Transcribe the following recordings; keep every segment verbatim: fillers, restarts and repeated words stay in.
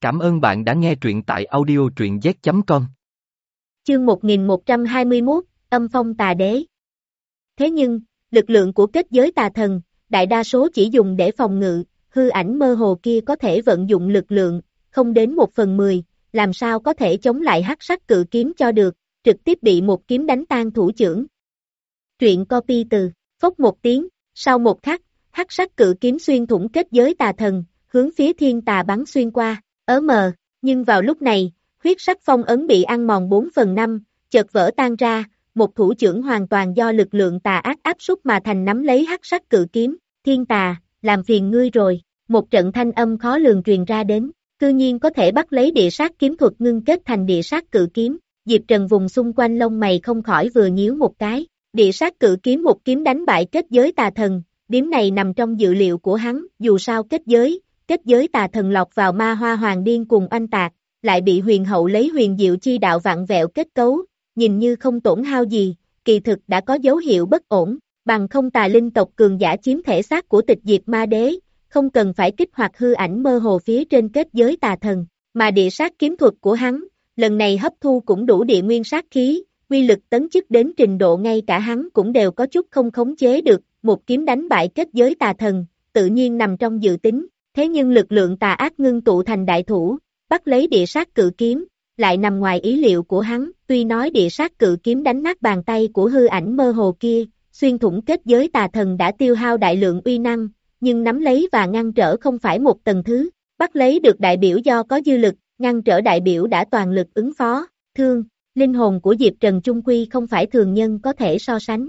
Cảm ơn bạn đã nghe truyện tại audio truyện z chấm com. Chương một nghìn một trăm hai mươi mốt, Âm Phong Tà Đế. Thế nhưng, lực lượng của kết giới tà thần, đại đa số chỉ dùng để phòng ngự, hư ảnh mơ hồ kia có thể vận dụng lực lượng, không đến một phần mười, làm sao có thể chống lại hắc sắc cự kiếm cho được, trực tiếp bị một kiếm đánh tan thủ chưởng. Truyện copy từ, phốc một tiếng, sau một khắc, hắc sắc cự kiếm xuyên thủng kết giới tà thần, hướng phía thiên tà bắn xuyên qua, ớ mờ, nhưng vào lúc này, huyết sắc phong ấn bị ăn mòn bốn phần năm, chợt vỡ tan ra, một thủ chưởng hoàn toàn do lực lượng tà ác áp xúc mà thành nắm lấy hắc sắc cự kiếm, thiên tà, làm phiền ngươi rồi, một trận thanh âm khó lường truyền ra đến, cư nhiên có thể bắt lấy địa sát kiếm thuật ngưng kết thành địa sát cự kiếm, Diệp Trần vùng xung quanh lông mày không khỏi vừa nhíu một cái, địa sát cự kiếm một kiếm đánh bại kết giới tà thần, điểm này nằm trong dự liệu của hắn, dù sao kết giới, kết giới tà thần lọc vào ma hoa hoàng điên cùng oanh tạc, lại bị huyền hậu lấy huyền diệu chi đạo vặn vẹo kết cấu, nhìn như không tổn hao gì, kỳ thực đã có dấu hiệu bất ổn, bằng không tà linh tộc cường giả chiếm thể xác của tịch diệt ma đế, không cần phải kích hoạt hư ảnh mơ hồ phía trên kết giới tà thần, mà địa sát kiếm thuật của hắn, lần này hấp thu cũng đủ địa nguyên sát khí, quy lực tấn chức đến trình độ ngay cả hắn cũng đều có chút không khống chế được, một kiếm đánh bại kết giới tà thần, tự nhiên nằm trong dự tính, thế nhưng lực lượng tà ác ngưng tụ thành đại thủ, bắt lấy địa sát cự kiếm, lại nằm ngoài ý liệu của hắn, tuy nói địa sát cự kiếm đánh nát bàn tay của hư ảnh mơ hồ kia, xuyên thủng kết giới tà thần đã tiêu hao đại lượng uy năng, nhưng nắm lấy và ngăn trở không phải một tầng thứ, bắt lấy được đại biểu do có dư lực, ngăn trở đại biểu đã toàn lực ứng phó, thương, linh hồn của Diệp Trần chung quy không phải thường nhân có thể so sánh.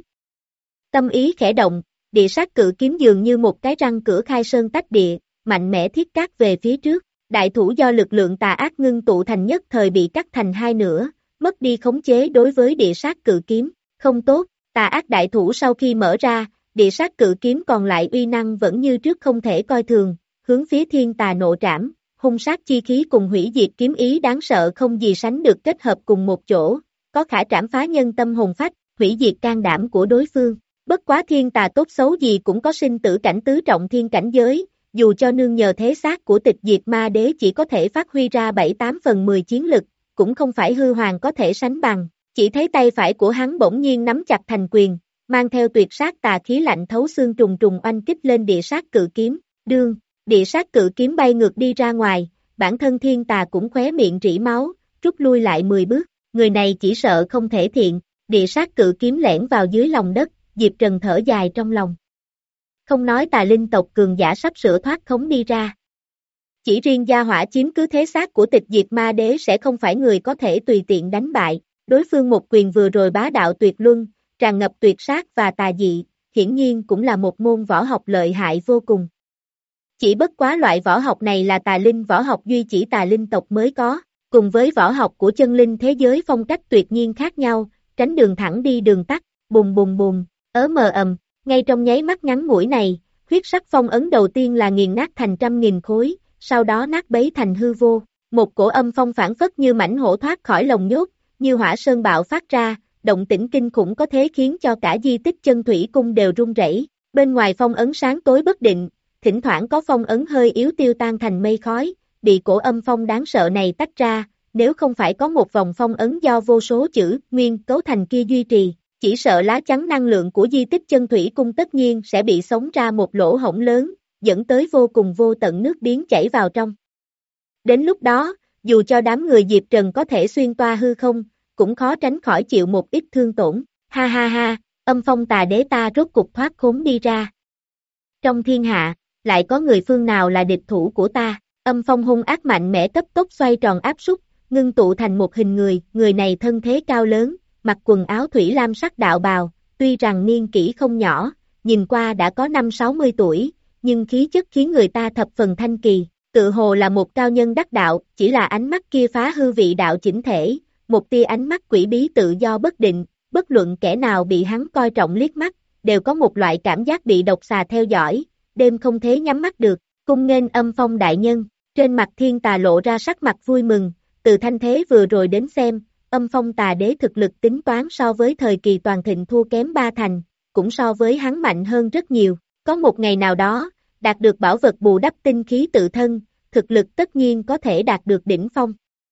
Tâm ý khẽ động, địa sát cự kiếm dường như một cái răng cửa khai sơn tách địa, mạnh mẽ thiết cát về phía trước, đại thủ do lực lượng tà ác ngưng tụ thành nhất thời bị cắt thành hai nửa, mất đi khống chế đối với địa sát cự kiếm, không tốt, tà ác đại thủ sau khi mở ra, địa sát cự kiếm còn lại uy năng vẫn như trước không thể coi thường, hướng phía thiên tà nộ trảm, hung sát chi khí cùng hủy diệt kiếm ý đáng sợ không gì sánh được kết hợp cùng một chỗ, có khả trảm phá nhân tâm hồn phách, hủy diệt can đảm của đối phương, bất quá thiên tà tốt xấu gì cũng có sinh tử cảnh tứ trọng thiên cảnh giới, dù cho nương nhờ thế xác của tịch diệt ma đế chỉ có thể phát huy ra bảy tám phần mười chiến lực, cũng không phải hư hoàng có thể sánh bằng, chỉ thấy tay phải của hắn bỗng nhiên nắm chặt thành quyền, mang theo tuyệt sát tà khí lạnh thấu xương trùng trùng oanh kích lên địa sát cự kiếm, đương, địa sát cự kiếm bay ngược đi ra ngoài, bản thân thiên tà cũng khóe miệng rỉ máu, rút lui lại mười bước, người này chỉ sợ không thể thiện, địa sát cự kiếm lẻn vào dưới lòng đất, Diệp Trần thở dài trong lòng. Không nói tà linh tộc cường giả sắp sửa thoát khống đi ra. Chỉ riêng gia hỏa chiếm cứ thế xác của tịch diệt ma đế sẽ không phải người có thể tùy tiện đánh bại, đối phương một quyền vừa rồi bá đạo tuyệt luân, tràn ngập tuyệt sát và tà dị, hiển nhiên cũng là một môn võ học lợi hại vô cùng. Chỉ bất quá loại võ học này là tà linh võ học duy chỉ tà linh tộc mới có, cùng với võ học của chân linh thế giới phong cách tuyệt nhiên khác nhau, tránh đường thẳng đi đường tắt, bùng bùng bùng, ớ mờ ầm. Ngay trong nháy mắt ngắn ngủi này, huyết sắc phong ấn đầu tiên là nghiền nát thành trăm nghìn khối, sau đó nát bấy thành hư vô, một cổ âm phong phản phất như mảnh hổ thoát khỏi lồng nhốt, như hỏa sơn bạo phát ra, động tĩnh kinh khủng có thế khiến cho cả di tích chân thủy cung đều rung rẩy. Bên ngoài phong ấn sáng tối bất định, thỉnh thoảng có phong ấn hơi yếu tiêu tan thành mây khói, bị cổ âm phong đáng sợ này tách ra, nếu không phải có một vòng phong ấn do vô số chữ nguyên cấu thành kia duy trì, chỉ sợ lá chắn năng lượng của di tích chân thủy cung tất nhiên sẽ bị sống ra một lỗ hổng lớn, dẫn tới vô cùng vô tận nước biến chảy vào trong. Đến lúc đó, dù cho đám người Diệp Trần có thể xuyên toa hư không, cũng khó tránh khỏi chịu một ít thương tổn. Ha ha ha, âm phong tà đế ta rốt cục thoát khốn đi ra. Trong thiên hạ, lại có người phương nào là địch thủ của ta, âm phong hung ác mạnh mẽ cấp tốc xoay tròn áp xúc, ngưng tụ thành một hình người, người này thân thế cao lớn, mặc quần áo thủy lam sắc đạo bào, tuy rằng niên kỷ không nhỏ, nhìn qua đã có năm sáu mươi tuổi, nhưng khí chất khiến người ta thập phần thanh kỳ, tự hồ là một cao nhân đắc đạo, chỉ là ánh mắt kia phá hư vị đạo chỉnh thể, một tia ánh mắt quỷ bí tự do bất định, bất luận kẻ nào bị hắn coi trọng liếc mắt, đều có một loại cảm giác bị độc xà theo dõi, đêm không thể nhắm mắt được, cung nghênh âm phong đại nhân, trên mặt thiên tà lộ ra sắc mặt vui mừng, từ thanh thế vừa rồi đến xem, âm phong tà đế thực lực tính toán so với thời kỳ toàn thịnh thua kém ba thành, cũng so với hắn mạnh hơn rất nhiều, có một ngày nào đó, đạt được bảo vật bù đắp tinh khí tự thân, thực lực tất nhiên có thể đạt được đỉnh phong.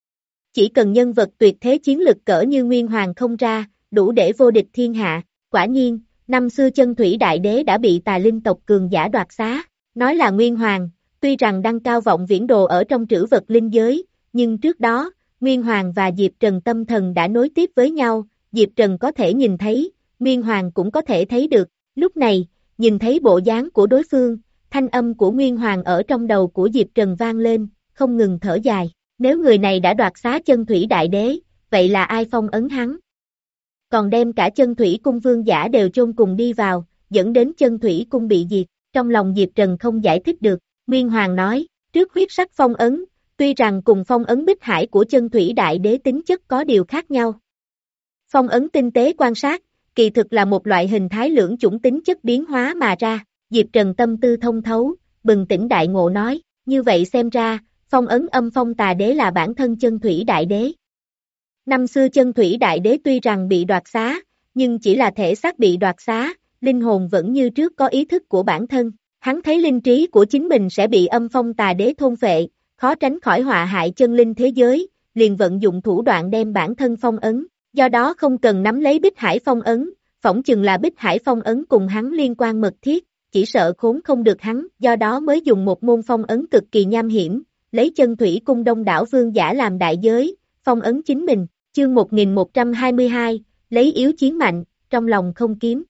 Chỉ cần nhân vật tuyệt thế chiến lực cỡ như Nguyên Hoàng không ra, đủ để vô địch thiên hạ. Quả nhiên, năm xưa Chân Thủy Đại Đế đã bị Tà Linh tộc cường giả đoạt xá. Nói là Nguyên Hoàng, tuy rằng đăng cao vọng viễn đồ ở trong trữ vật linh giới, nhưng trước đó, Nguyên Hoàng và Diệp Trần tâm thần đã nối tiếp với nhau, Diệp Trần có thể nhìn thấy, Nguyên Hoàng cũng có thể thấy được. Lúc này, nhìn thấy bộ dáng của đối phương, thanh âm của Nguyên Hoàng ở trong đầu của Diệp Trần vang lên, không ngừng thở dài. Nếu người này đã đoạt xá Chân Thủy Đại Đế, vậy là ai phong ấn hắn? Còn đem cả Chân Thủy cung vương giả đều chôn cùng đi vào, dẫn đến Chân Thủy cung bị diệt. Trong lòng Diệp Trần không giải thích được, Nguyên Hoàng nói, trước huyết sắc phong ấn, tuy rằng cùng phong ấn bích hải của Chân Thủy Đại Đế tính chất có điều khác nhau. Phong ấn tinh tế quan sát, kỳ thực là một loại hình thái lưỡng chủng tính chất biến hóa mà ra. Diệp Trần tâm tư thông thấu, bừng tỉnh đại ngộ nói, như vậy xem ra, phong ấn âm phong tà đế là bản thân Chân Thủy Đại Đế. Năm xưa Chân Thủy Đại Đế tuy rằng bị đoạt xá, nhưng chỉ là thể xác bị đoạt xá, linh hồn vẫn như trước có ý thức của bản thân. Hắn thấy linh trí của chính mình sẽ bị âm phong tà đế thôn phệ, khó tránh khỏi họa hại chân linh thế giới, liền vận dụng thủ đoạn đem bản thân phong ấn. Do đó không cần nắm lấy Bích Hải phong ấn, phỏng chừng là Bích Hải phong ấn cùng hắn liên quan mật thiết, chỉ sợ khốn không được hắn, do đó mới dùng một môn phong ấn cực kỳ nham hiểm, lấy Chân Thủy cung đông đảo vương giả làm đại giới, phong ấn chính mình. Chương một nghìn một trăm hai mươi hai, lấy yếu chiến mạnh, trong lòng không kiếm.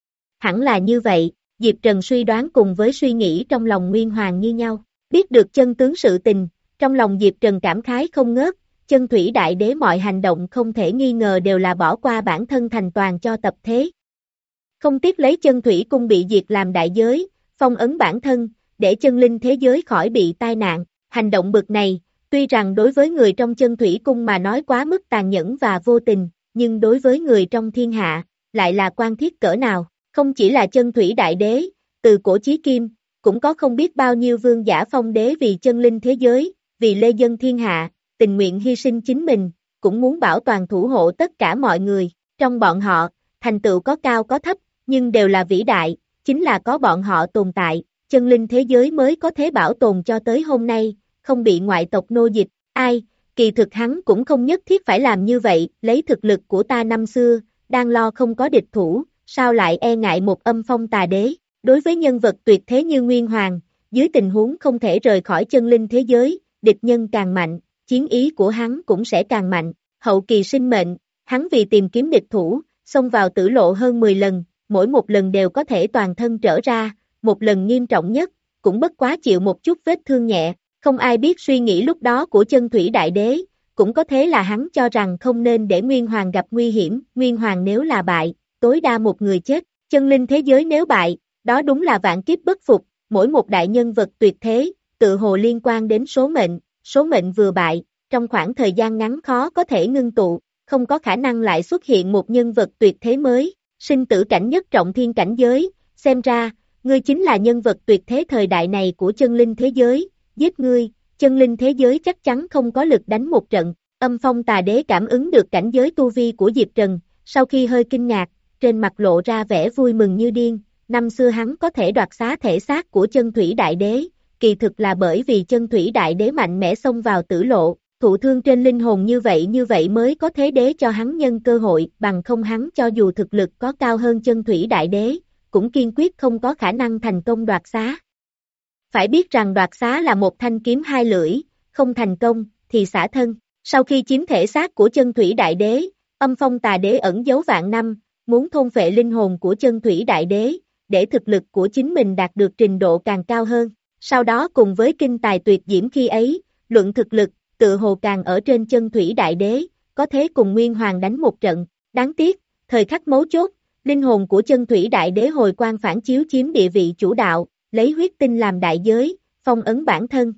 Hẳn là như vậy, Diệp Trần suy đoán cùng với suy nghĩ trong lòng Nguyên Hoàng như nhau. Biết được chân tướng sự tình, trong lòng Diệp Trần cảm khái không ngớt, Chân Thủy Đại Đế mọi hành động không thể nghi ngờ đều là bỏ qua bản thân thành toàn cho tập thế. Không tiếc lấy Chân Thủy cung bị diệt làm đại giới, phong ấn bản thân, để chân linh thế giới khỏi bị tai nạn. Hành động bực này, tuy rằng đối với người trong Chân Thủy cung mà nói quá mức tàn nhẫn và vô tình, nhưng đối với người trong thiên hạ, lại là quan thiết cỡ nào. Không chỉ là Chân Thủy Đại Đế, từ cổ chí kim, cũng có không biết bao nhiêu vương giả phong đế vì chân linh thế giới, vì lê dân thiên hạ, tình nguyện hy sinh chính mình, cũng muốn bảo toàn thủ hộ tất cả mọi người. Trong bọn họ, thành tựu có cao có thấp, nhưng đều là vĩ đại, chính là có bọn họ tồn tại, chân linh thế giới mới có thể bảo tồn cho tới hôm nay, không bị ngoại tộc nô dịch. Ai, kỳ thực hắn cũng không nhất thiết phải làm như vậy, lấy thực lực của ta năm xưa, đang lo không có địch thủ, sao lại e ngại một âm phong tà đế. Đối với nhân vật tuyệt thế như Nguyên Hoàng, dưới tình huống không thể rời khỏi chân linh thế giới, địch nhân càng mạnh, chiến ý của hắn cũng sẽ càng mạnh. Hậu kỳ sinh mệnh, hắn vì tìm kiếm địch thủ, xông vào tử lộ hơn mười lần, mỗi một lần đều có thể toàn thân trở ra, một lần nghiêm trọng nhất, cũng bất quá chịu một chút vết thương nhẹ. Không ai biết suy nghĩ lúc đó của Chân Thủy Đại Đế, cũng có thế là hắn cho rằng không nên để Nguyên Hoàng gặp nguy hiểm. Nguyên Hoàng nếu là bại, tối đa một người chết, chân linh thế giới nếu bại, đó đúng là vạn kiếp bất phục. Mỗi một đại nhân vật tuyệt thế, tự hồ liên quan đến số mệnh, số mệnh vừa bại, trong khoảng thời gian ngắn khó có thể ngưng tụ, không có khả năng lại xuất hiện một nhân vật tuyệt thế mới. Sinh tử cảnh nhất trọng thiên cảnh giới, xem ra, ngươi chính là nhân vật tuyệt thế thời đại này của chân linh thế giới, giết ngươi, chân linh thế giới chắc chắn không có lực đánh một trận. Âm phong tà đế cảm ứng được cảnh giới tu vi của Diệp Trần, sau khi hơi kinh ngạc, trên mặt lộ ra vẻ vui mừng như điên. Năm xưa hắn có thể đoạt xá thể xác của Chân Thủy Đại Đế, kỳ thực là bởi vì Chân Thủy Đại Đế mạnh mẽ xông vào tử lộ, thụ thương trên linh hồn như vậy như vậy mới có thế đế cho hắn nhân cơ hội, bằng không hắn cho dù thực lực có cao hơn Chân Thủy Đại Đế, cũng kiên quyết không có khả năng thành công đoạt xá. Phải biết rằng đoạt xá là một thanh kiếm hai lưỡi, không thành công, thì xả thân. Sau khi chiếm thể xác của Chân Thủy Đại Đế, âm phong tà đế ẩn giấu vạn năm, muốn thôn phệ linh hồn của Chân Thủy Đại Đế, để thực lực của chính mình đạt được trình độ càng cao hơn. Sau đó cùng với kinh tài tuyệt diễm khi ấy, luận thực lực, tự hồ càng ở trên Chân Thủy Đại Đế, có thế cùng Nguyên Hoàng đánh một trận. Đáng tiếc, thời khắc mấu chốt, linh hồn của Chân Thủy Đại Đế hồi quang phản chiếu chiếm địa vị chủ đạo, lấy huyết tinh làm đại giới, phong ấn bản thân.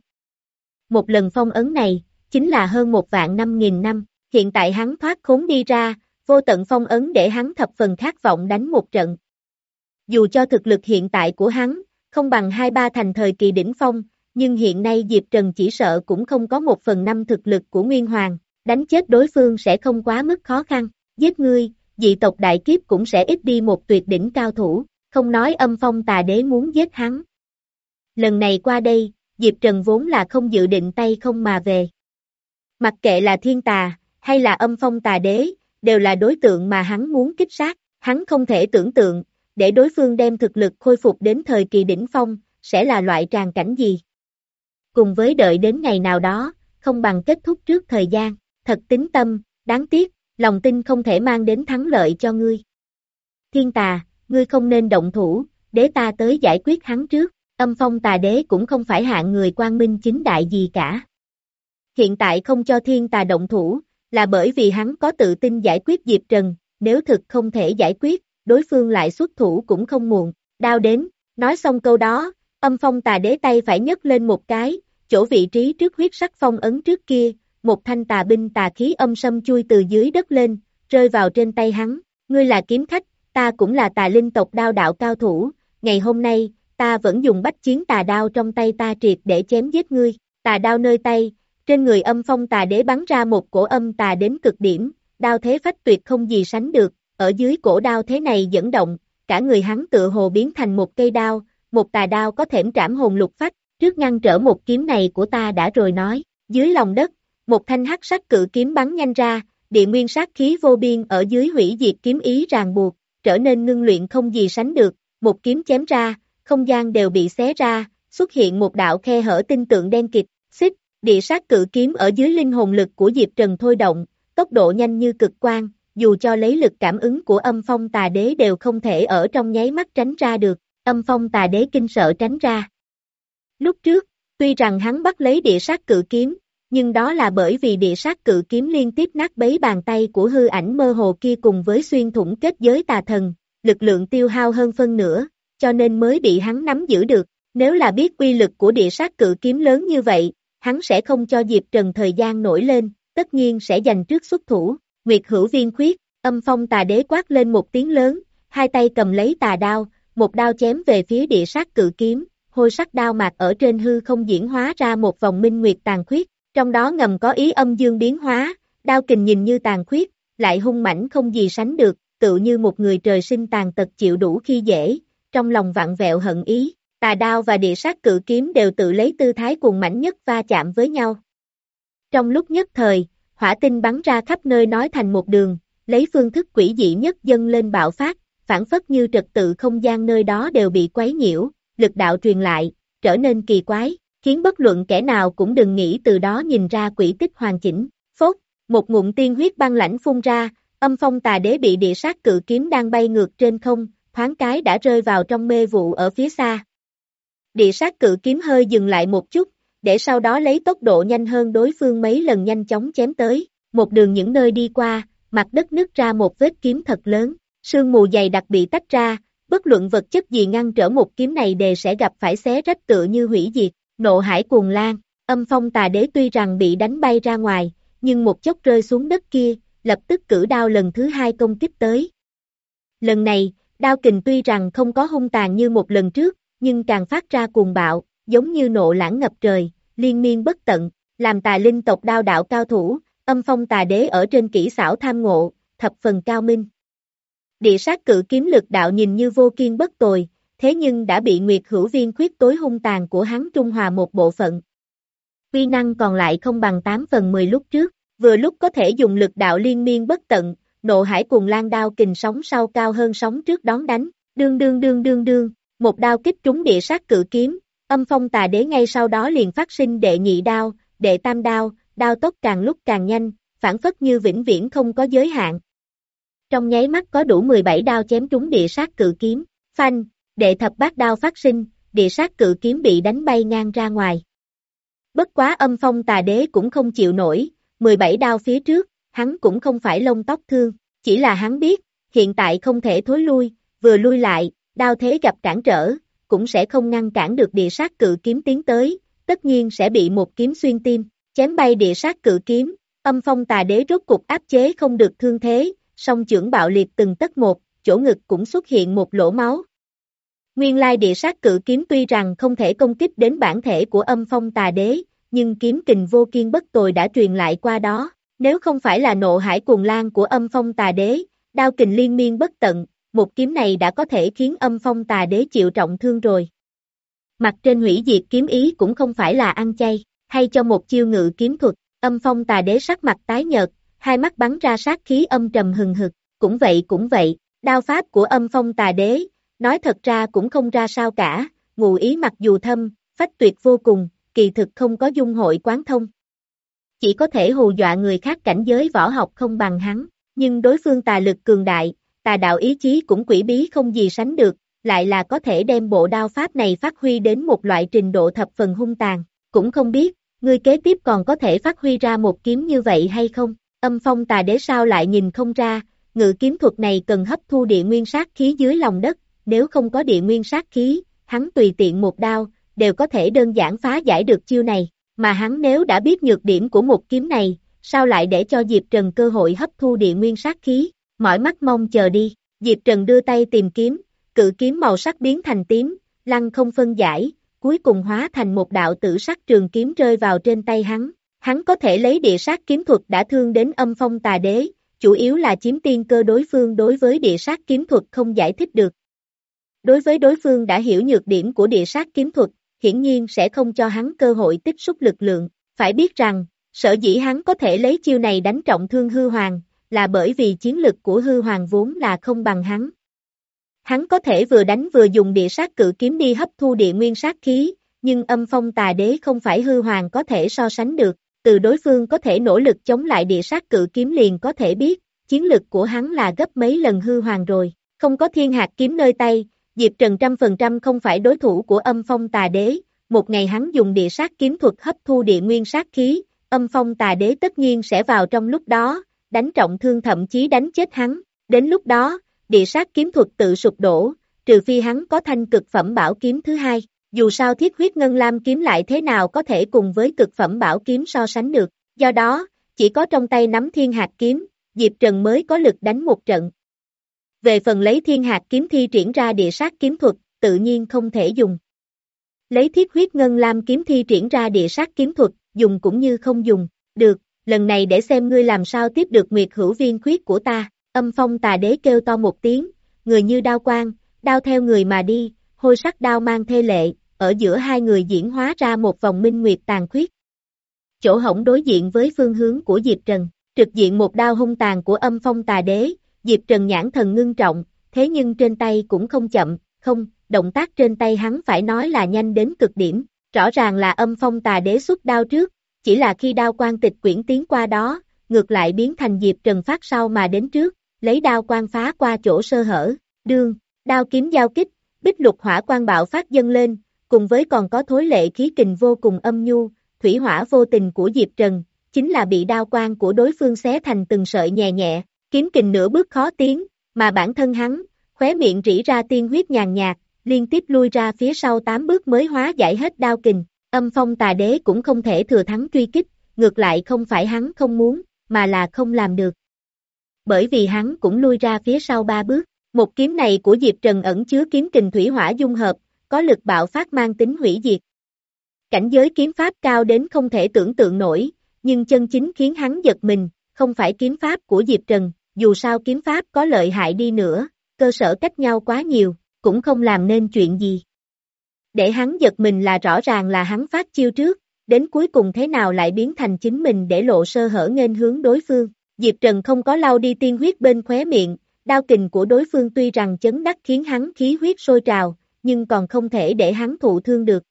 Một lần phong ấn này, chính là hơn một vạn năm nghìn năm, hiện tại hắn thoát khốn đi ra, vô tận phong ấn để hắn thập phần khát vọng đánh một trận. Dù cho thực lực hiện tại của hắn, không bằng hai ba thành thời kỳ đỉnh phong, nhưng hiện nay Diệp Trần chỉ sợ cũng không có một phần năm thực lực của Nguyên Hoàng, đánh chết đối phương sẽ không quá mức khó khăn. Giết ngươi, dị tộc đại kiếp cũng sẽ ít đi một tuyệt đỉnh cao thủ, không nói âm phong tà đế muốn giết hắn. Lần này qua đây, Diệp Trần vốn là không dự định tay không mà về. Mặc kệ là thiên tà, hay là âm phong tà đế, đều là đối tượng mà hắn muốn kích sát, hắn không thể tưởng tượng, để đối phương đem thực lực khôi phục đến thời kỳ đỉnh phong, sẽ là loại tràng cảnh gì. Cùng với đợi đến ngày nào đó, không bằng kết thúc trước thời gian, thật tính tâm, đáng tiếc, lòng tin không thể mang đến thắng lợi cho ngươi. Thiên tà, ngươi không nên động thủ, để ta tới giải quyết hắn trước, âm phong tà đế cũng không phải hạng người quang minh chính đại gì cả. Hiện tại không cho thiên tà động thủ, là bởi vì hắn có tự tin giải quyết Diệp Trần, nếu thực không thể giải quyết, đối phương lại xuất thủ cũng không muộn, đao đến, nói xong câu đó, âm phong tà đế tay phải nhấc lên một cái, chỗ vị trí trước huyết sắc phong ấn trước kia, một thanh tà binh tà khí âm sâm chui từ dưới đất lên, rơi vào trên tay hắn, ngươi là kiếm khách, ta cũng là tà linh tộc đao đạo cao thủ, ngày hôm nay, ta vẫn dùng bách chiến tà đao trong tay ta triệt để chém giết ngươi, tà đao nơi tay, trên người âm phong tà đế bắn ra một cổ âm tà đến cực điểm, đao thế phách tuyệt không gì sánh được, ở dưới cổ đao thế này dẫn động, cả người hắn tựa hồ biến thành một cây đao, một tà đao có thể trảm hồn lục phách, trước ngăn trở một kiếm này của ta đã rồi nói, dưới lòng đất, một thanh hắc sắc cự kiếm bắn nhanh ra, địa nguyên sát khí vô biên ở dưới hủy diệt kiếm ý ràng buộc, trở nên ngưng luyện không gì sánh được, một kiếm chém ra, không gian đều bị xé ra, xuất hiện một đạo khe hở tinh tượng đen kịt, xích, địa sát cự kiếm ở dưới linh hồn lực của Diệp Trần thôi động, tốc độ nhanh như cực quang, dù cho lấy lực cảm ứng của âm phong tà đế đều không thể ở trong nháy mắt tránh ra được, âm phong tà đế kinh sợ tránh ra. Lúc trước, tuy rằng hắn bắt lấy địa sát cự kiếm, nhưng đó là bởi vì địa sát cự kiếm liên tiếp nát bấy bàn tay của hư ảnh mơ hồ kia cùng với xuyên thủng kết giới tà thần, lực lượng tiêu hao hơn phân nửa, cho nên mới bị hắn nắm giữ được. Nếu là biết uy lực của địa sát cự kiếm lớn như vậy, hắn sẽ không cho Diệp Trần thời gian nổi lên, tất nhiên sẽ giành trước xuất thủ. Nguyệt hữu viên khuyết, âm phong tà đế quát lên một tiếng lớn, hai tay cầm lấy tà đao, một đao chém về phía địa sát cự kiếm, hôi sắc đao mạc ở trên hư không diễn hóa ra một vòng minh nguyệt tàn khuyết, trong đó ngầm có ý âm dương biến hóa, đao kình nhìn như tàn khuyết, lại hung mãnh không gì sánh được, tự như một người trời sinh tàn tật chịu đủ khi dễ, trong lòng vặn vẹo hận ý, tà đao và địa sát cự kiếm đều tự lấy tư thái cuồng mãnh nhất va chạm với nhau. Trong lúc nhất thời, hỏa tinh bắn ra khắp nơi nói thành một đường, lấy phương thức quỷ dị nhất dâng lên bạo phát, phản phất như trật tự không gian nơi đó đều bị quấy nhiễu, lực đạo truyền lại, trở nên kỳ quái, khiến bất luận kẻ nào cũng đừng nghĩ từ đó nhìn ra quỷ tích hoàn chỉnh. Phốt, một ngụm tiên huyết băng lãnh phun ra, âm phong tà đế bị địa sát cự kiếm đang bay ngược trên không, thoáng cái đã rơi vào trong mê vụ ở phía xa. Địa sát cự kiếm hơi dừng lại một chút, để sau đó lấy tốc độ nhanh hơn đối phương mấy lần nhanh chóng chém tới, một đường những nơi đi qua, mặt đất nứt ra một vết kiếm thật lớn, sương mù dày đặc bị tách ra, bất luận vật chất gì ngăn trở một kiếm này đều sẽ gặp phải xé rách tựa như hủy diệt, nộ hải cuồng lan, âm phong tà đế tuy rằng bị đánh bay ra ngoài, nhưng một chốc rơi xuống đất kia, lập tức cử đao lần thứ hai công kích tới. Lần này, đao kình tuy rằng không có hung tàn như một lần trước, nhưng càng phát ra cuồng bạo, giống như nộ lãng ngập trời, liên miên bất tận, làm tà linh tộc đao đạo cao thủ, âm phong tà đế ở trên kỹ xảo tham ngộ, thập phần cao minh. Địa sát cự kiếm lực đạo nhìn như vô kiên bất tồi, thế nhưng đã bị Nguyệt hữu viên khuyết tối hung tàn của hắn trung hòa một bộ phận. Uy năng còn lại không bằng tám phần mười lúc trước, vừa lúc có thể dùng lực đạo liên miên bất tận, nộ hải cùng lan đao kình sóng sau cao hơn sóng trước đón đánh, đương đương đương đương đương, một đao kích trúng địa sát cự kiếm, âm phong tà đế ngay sau đó liền phát sinh đệ nhị đao, đệ tam đao, đao tốc càng lúc càng nhanh, phản phất như vĩnh viễn không có giới hạn. Trong nháy mắt có đủ mười bảy đao chém trúng địa sát cự kiếm, phanh, đệ thập bát đao phát sinh, địa sát cự kiếm bị đánh bay ngang ra ngoài. Bất quá âm phong tà đế cũng không chịu nổi, mười bảy đao phía trước, hắn cũng không phải lông tóc thương, chỉ là hắn biết, hiện tại không thể thối lui, vừa lui lại, đao thế gặp cản trở, cũng sẽ không ngăn cản được địa sát cự kiếm tiến tới, tất nhiên sẽ bị một kiếm xuyên tim, chém bay địa sát cự kiếm, âm phong tà đế rốt cục áp chế không được thương thế, song chưởng bạo liệt từng tấc một, chỗ ngực cũng xuất hiện một lỗ máu. Nguyên lai địa sát cự kiếm tuy rằng không thể công kích đến bản thể của âm phong tà đế, nhưng kiếm kình vô kiên bất tồi đã truyền lại qua đó, nếu không phải là nộ hải cuồng lan của âm phong tà đế, đao kình liên miên bất tận, một kiếm này đã có thể khiến âm phong tà đế chịu trọng thương rồi. Mặt trên hủy diệt kiếm ý cũng không phải là ăn chay, hay cho một chiêu ngự kiếm thuật, Âm Phong Tà Đế sắc mặt tái nhợt, hai mắt bắn ra sát khí âm trầm hừng hực, cũng vậy cũng vậy, đao pháp của Âm Phong Tà Đế, nói thật ra cũng không ra sao cả, ngụ ý mặc dù thâm, phách tuyệt vô cùng, kỳ thực không có dung hội quán thông. Chỉ có thể hù dọa người khác cảnh giới võ học không bằng hắn, nhưng đối phương tà lực cường đại, tà đạo ý chí cũng quỷ bí không gì sánh được, lại là có thể đem bộ đao pháp này phát huy đến một loại trình độ thập phần hung tàn, cũng không biết, ngươi kế tiếp còn có thể phát huy ra một kiếm như vậy hay không? Âm Phong Tà Đế sao lại nhìn không ra, ngự kiếm thuật này cần hấp thu địa nguyên sát khí dưới lòng đất, nếu không có địa nguyên sát khí, hắn tùy tiện một đao, đều có thể đơn giản phá giải được chiêu này, mà hắn nếu đã biết nhược điểm của một kiếm này, sao lại để cho Diệp Trần cơ hội hấp thu địa nguyên sát khí, mỏi mắt mong chờ đi, Diệp Trần đưa tay tìm kiếm, cự kiếm màu sắc biến thành tím, lăng không phân giải, cuối cùng hóa thành một đạo tử sắc trường kiếm rơi vào trên tay hắn. Hắn có thể lấy địa sát kiếm thuật đã thương đến Âm Phong Tà Đế, chủ yếu là chiếm tiên cơ đối phương đối với địa sát kiếm thuật không giải thích được. Đối với đối phương đã hiểu nhược điểm của địa sát kiếm thuật, hiển nhiên sẽ không cho hắn cơ hội tích xúc lực lượng, phải biết rằng, sở dĩ hắn có thể lấy chiêu này đánh trọng thương hư hoàng, là bởi vì chiến lực của hư hoàng vốn là không bằng hắn. Hắn có thể vừa đánh vừa dùng địa sát cự kiếm đi hấp thu địa nguyên sát khí, nhưng Âm Phong Tà Đế không phải hư hoàng có thể so sánh được, từ đối phương có thể nỗ lực chống lại địa sát cự kiếm liền có thể biết, chiến lực của hắn là gấp mấy lần hư hoàng rồi, không có thiên hạt kiếm nơi tay, Diệp Trần trăm phần trăm không phải đối thủ của Âm Phong Tà Đế, một ngày hắn dùng địa sát kiếm thuật hấp thu địa nguyên sát khí, Âm Phong Tà Đế tất nhiên sẽ vào trong lúc đó, đánh trọng thương thậm chí đánh chết hắn, đến lúc đó, địa sát kiếm thuật tự sụp đổ, trừ phi hắn có thanh cực phẩm bảo kiếm thứ hai, dù sao thiết huyết ngân lam kiếm lại thế nào có thể cùng với cực phẩm bảo kiếm so sánh được, do đó, chỉ có trong tay nắm thiên hạt kiếm, Diệp Trần mới có lực đánh một trận. Về phần lấy thiên hạt kiếm thi triển ra địa sát kiếm thuật, tự nhiên không thể dùng. Lấy thiết huyết ngân lam kiếm thi triển ra địa sát kiếm thuật, dùng cũng như không dùng, được, lần này để xem ngươi làm sao tiếp được nguyệt hữu viên khuyết của ta, Âm Phong Tà Đế kêu to một tiếng, người như đao quang, đao theo người mà đi, hôi sắc đao mang thê lệ, ở giữa hai người diễn hóa ra một vòng minh nguyệt tàn khuyết. Chỗ hổng đối diện với phương hướng của Diệp Trần, trực diện một đao hung tàn của Âm Phong Tà Đế, Diệp Trần nhãn thần ngưng trọng, thế nhưng trên tay cũng không chậm, không, động tác trên tay hắn phải nói là nhanh đến cực điểm, rõ ràng là Âm Phong Tà Đế xuất đao trước, chỉ là khi đao quang tịch quyển tiến qua đó, ngược lại biến thành Diệp Trần phát sau mà đến trước, lấy đao quang phá qua chỗ sơ hở, đương, đao kiếm giao kích, bích lục hỏa quang bạo phát dâng lên, cùng với còn có thối lệ khí kình vô cùng âm nhu, thủy hỏa vô tình của Diệp Trần, chính là bị đao quang của đối phương xé thành từng sợi nhẹ nhẹ, kiếm kình nửa bước khó tiến, mà bản thân hắn, khóe miệng rỉ ra tiên huyết nhàn nhạt, liên tiếp lui ra phía sau tám bước mới hóa giải hết đao kình, Âm Phong Tà Đế cũng không thể thừa thắng truy kích, ngược lại không phải hắn không muốn, mà là không làm được. Bởi vì hắn cũng lui ra phía sau ba bước, một kiếm này của Diệp Trần ẩn chứa kiếm kình thủy hỏa dung hợp, có lực bạo phát mang tính hủy diệt. Cảnh giới kiếm pháp cao đến không thể tưởng tượng nổi, nhưng chân chính khiến hắn giật mình, không phải kiếm pháp của Diệp Trần, dù sao kiếm pháp có lợi hại đi nữa, cơ sở cách nhau quá nhiều, cũng không làm nên chuyện gì. Để hắn giật mình là rõ ràng là hắn phát chiêu trước, đến cuối cùng thế nào lại biến thành chính mình để lộ sơ hở nghênh hướng đối phương. Diệp Trần không có lau đi tiên huyết bên khóe miệng, đao kình của đối phương tuy rằng chấn đắc khiến hắn khí huyết sôi trào, nhưng còn không thể để hắn thụ thương được.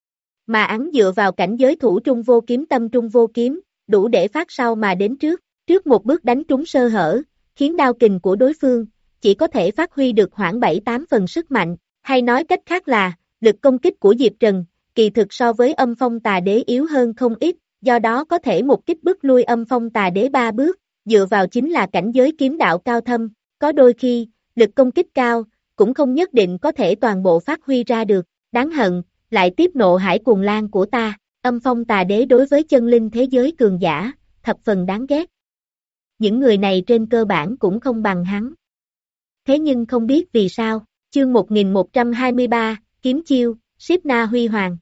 Mà hắn dựa vào cảnh giới thủ trung vô kiếm tâm trung vô kiếm, đủ để phát sau mà đến trước, trước một bước đánh trúng sơ hở, khiến đao kình của đối phương, chỉ có thể phát huy được khoảng bảy tám phần sức mạnh, hay nói cách khác là, lực công kích của Diệp Trần, kỳ thực so với Âm Phong Tà Đế yếu hơn không ít, do đó có thể một kích bức lui Âm Phong Tà Đế ba bước, dựa vào chính là cảnh giới kiếm đạo cao thâm, có đôi khi, lực công kích cao, cũng không nhất định có thể toàn bộ phát huy ra được, đáng hận, lại tiếp nộ hải cuồng lan của ta, Âm Phong Tà Đế đối với chân linh thế giới cường giả, thập phần đáng ghét. Những người này trên cơ bản cũng không bằng hắn. Thế nhưng không biết vì sao, chương một nghìn một trăm hai mươi ba, kiếm chiêu, Siếp Na Huy Hoàng.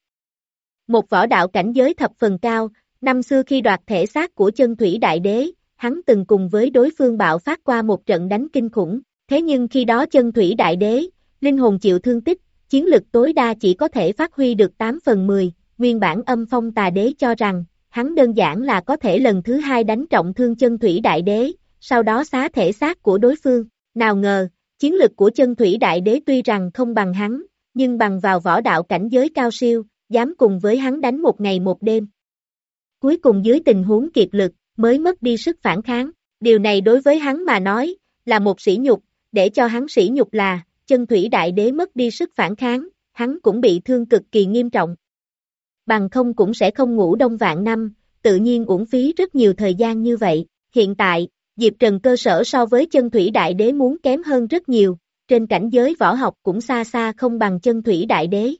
Một võ đạo cảnh giới thập phần cao, năm xưa khi đoạt thể xác của chân thủy đại đế, hắn từng cùng với đối phương bạo phát qua một trận đánh kinh khủng, thế nhưng khi đó chân thủy đại đế, linh hồn chịu thương tích, chiến lực tối đa chỉ có thể phát huy được tám phần mười, nguyên bản Âm Phong Tà Đế cho rằng, hắn đơn giản là có thể lần thứ hai đánh trọng thương Chân Thủy Đại Đế, sau đó xá thể xác của đối phương, nào ngờ, chiến lực của Chân Thủy Đại Đế tuy rằng không bằng hắn, nhưng bằng vào võ đạo cảnh giới cao siêu, dám cùng với hắn đánh một ngày một đêm. Cuối cùng dưới tình huống kiệt lực, mới mất đi sức phản kháng, điều này đối với hắn mà nói, là một sỉ nhục, để cho hắn sỉ nhục là, Chân Thủy Đại Đế mất đi sức phản kháng, hắn cũng bị thương cực kỳ nghiêm trọng. Bằng không cũng sẽ không ngủ đông vạn năm, tự nhiên uổng phí rất nhiều thời gian như vậy. Hiện tại, Diệp Trần cơ sở so với Chân Thủy Đại Đế muốn kém hơn rất nhiều, trên cảnh giới võ học cũng xa xa không bằng Chân Thủy Đại Đế.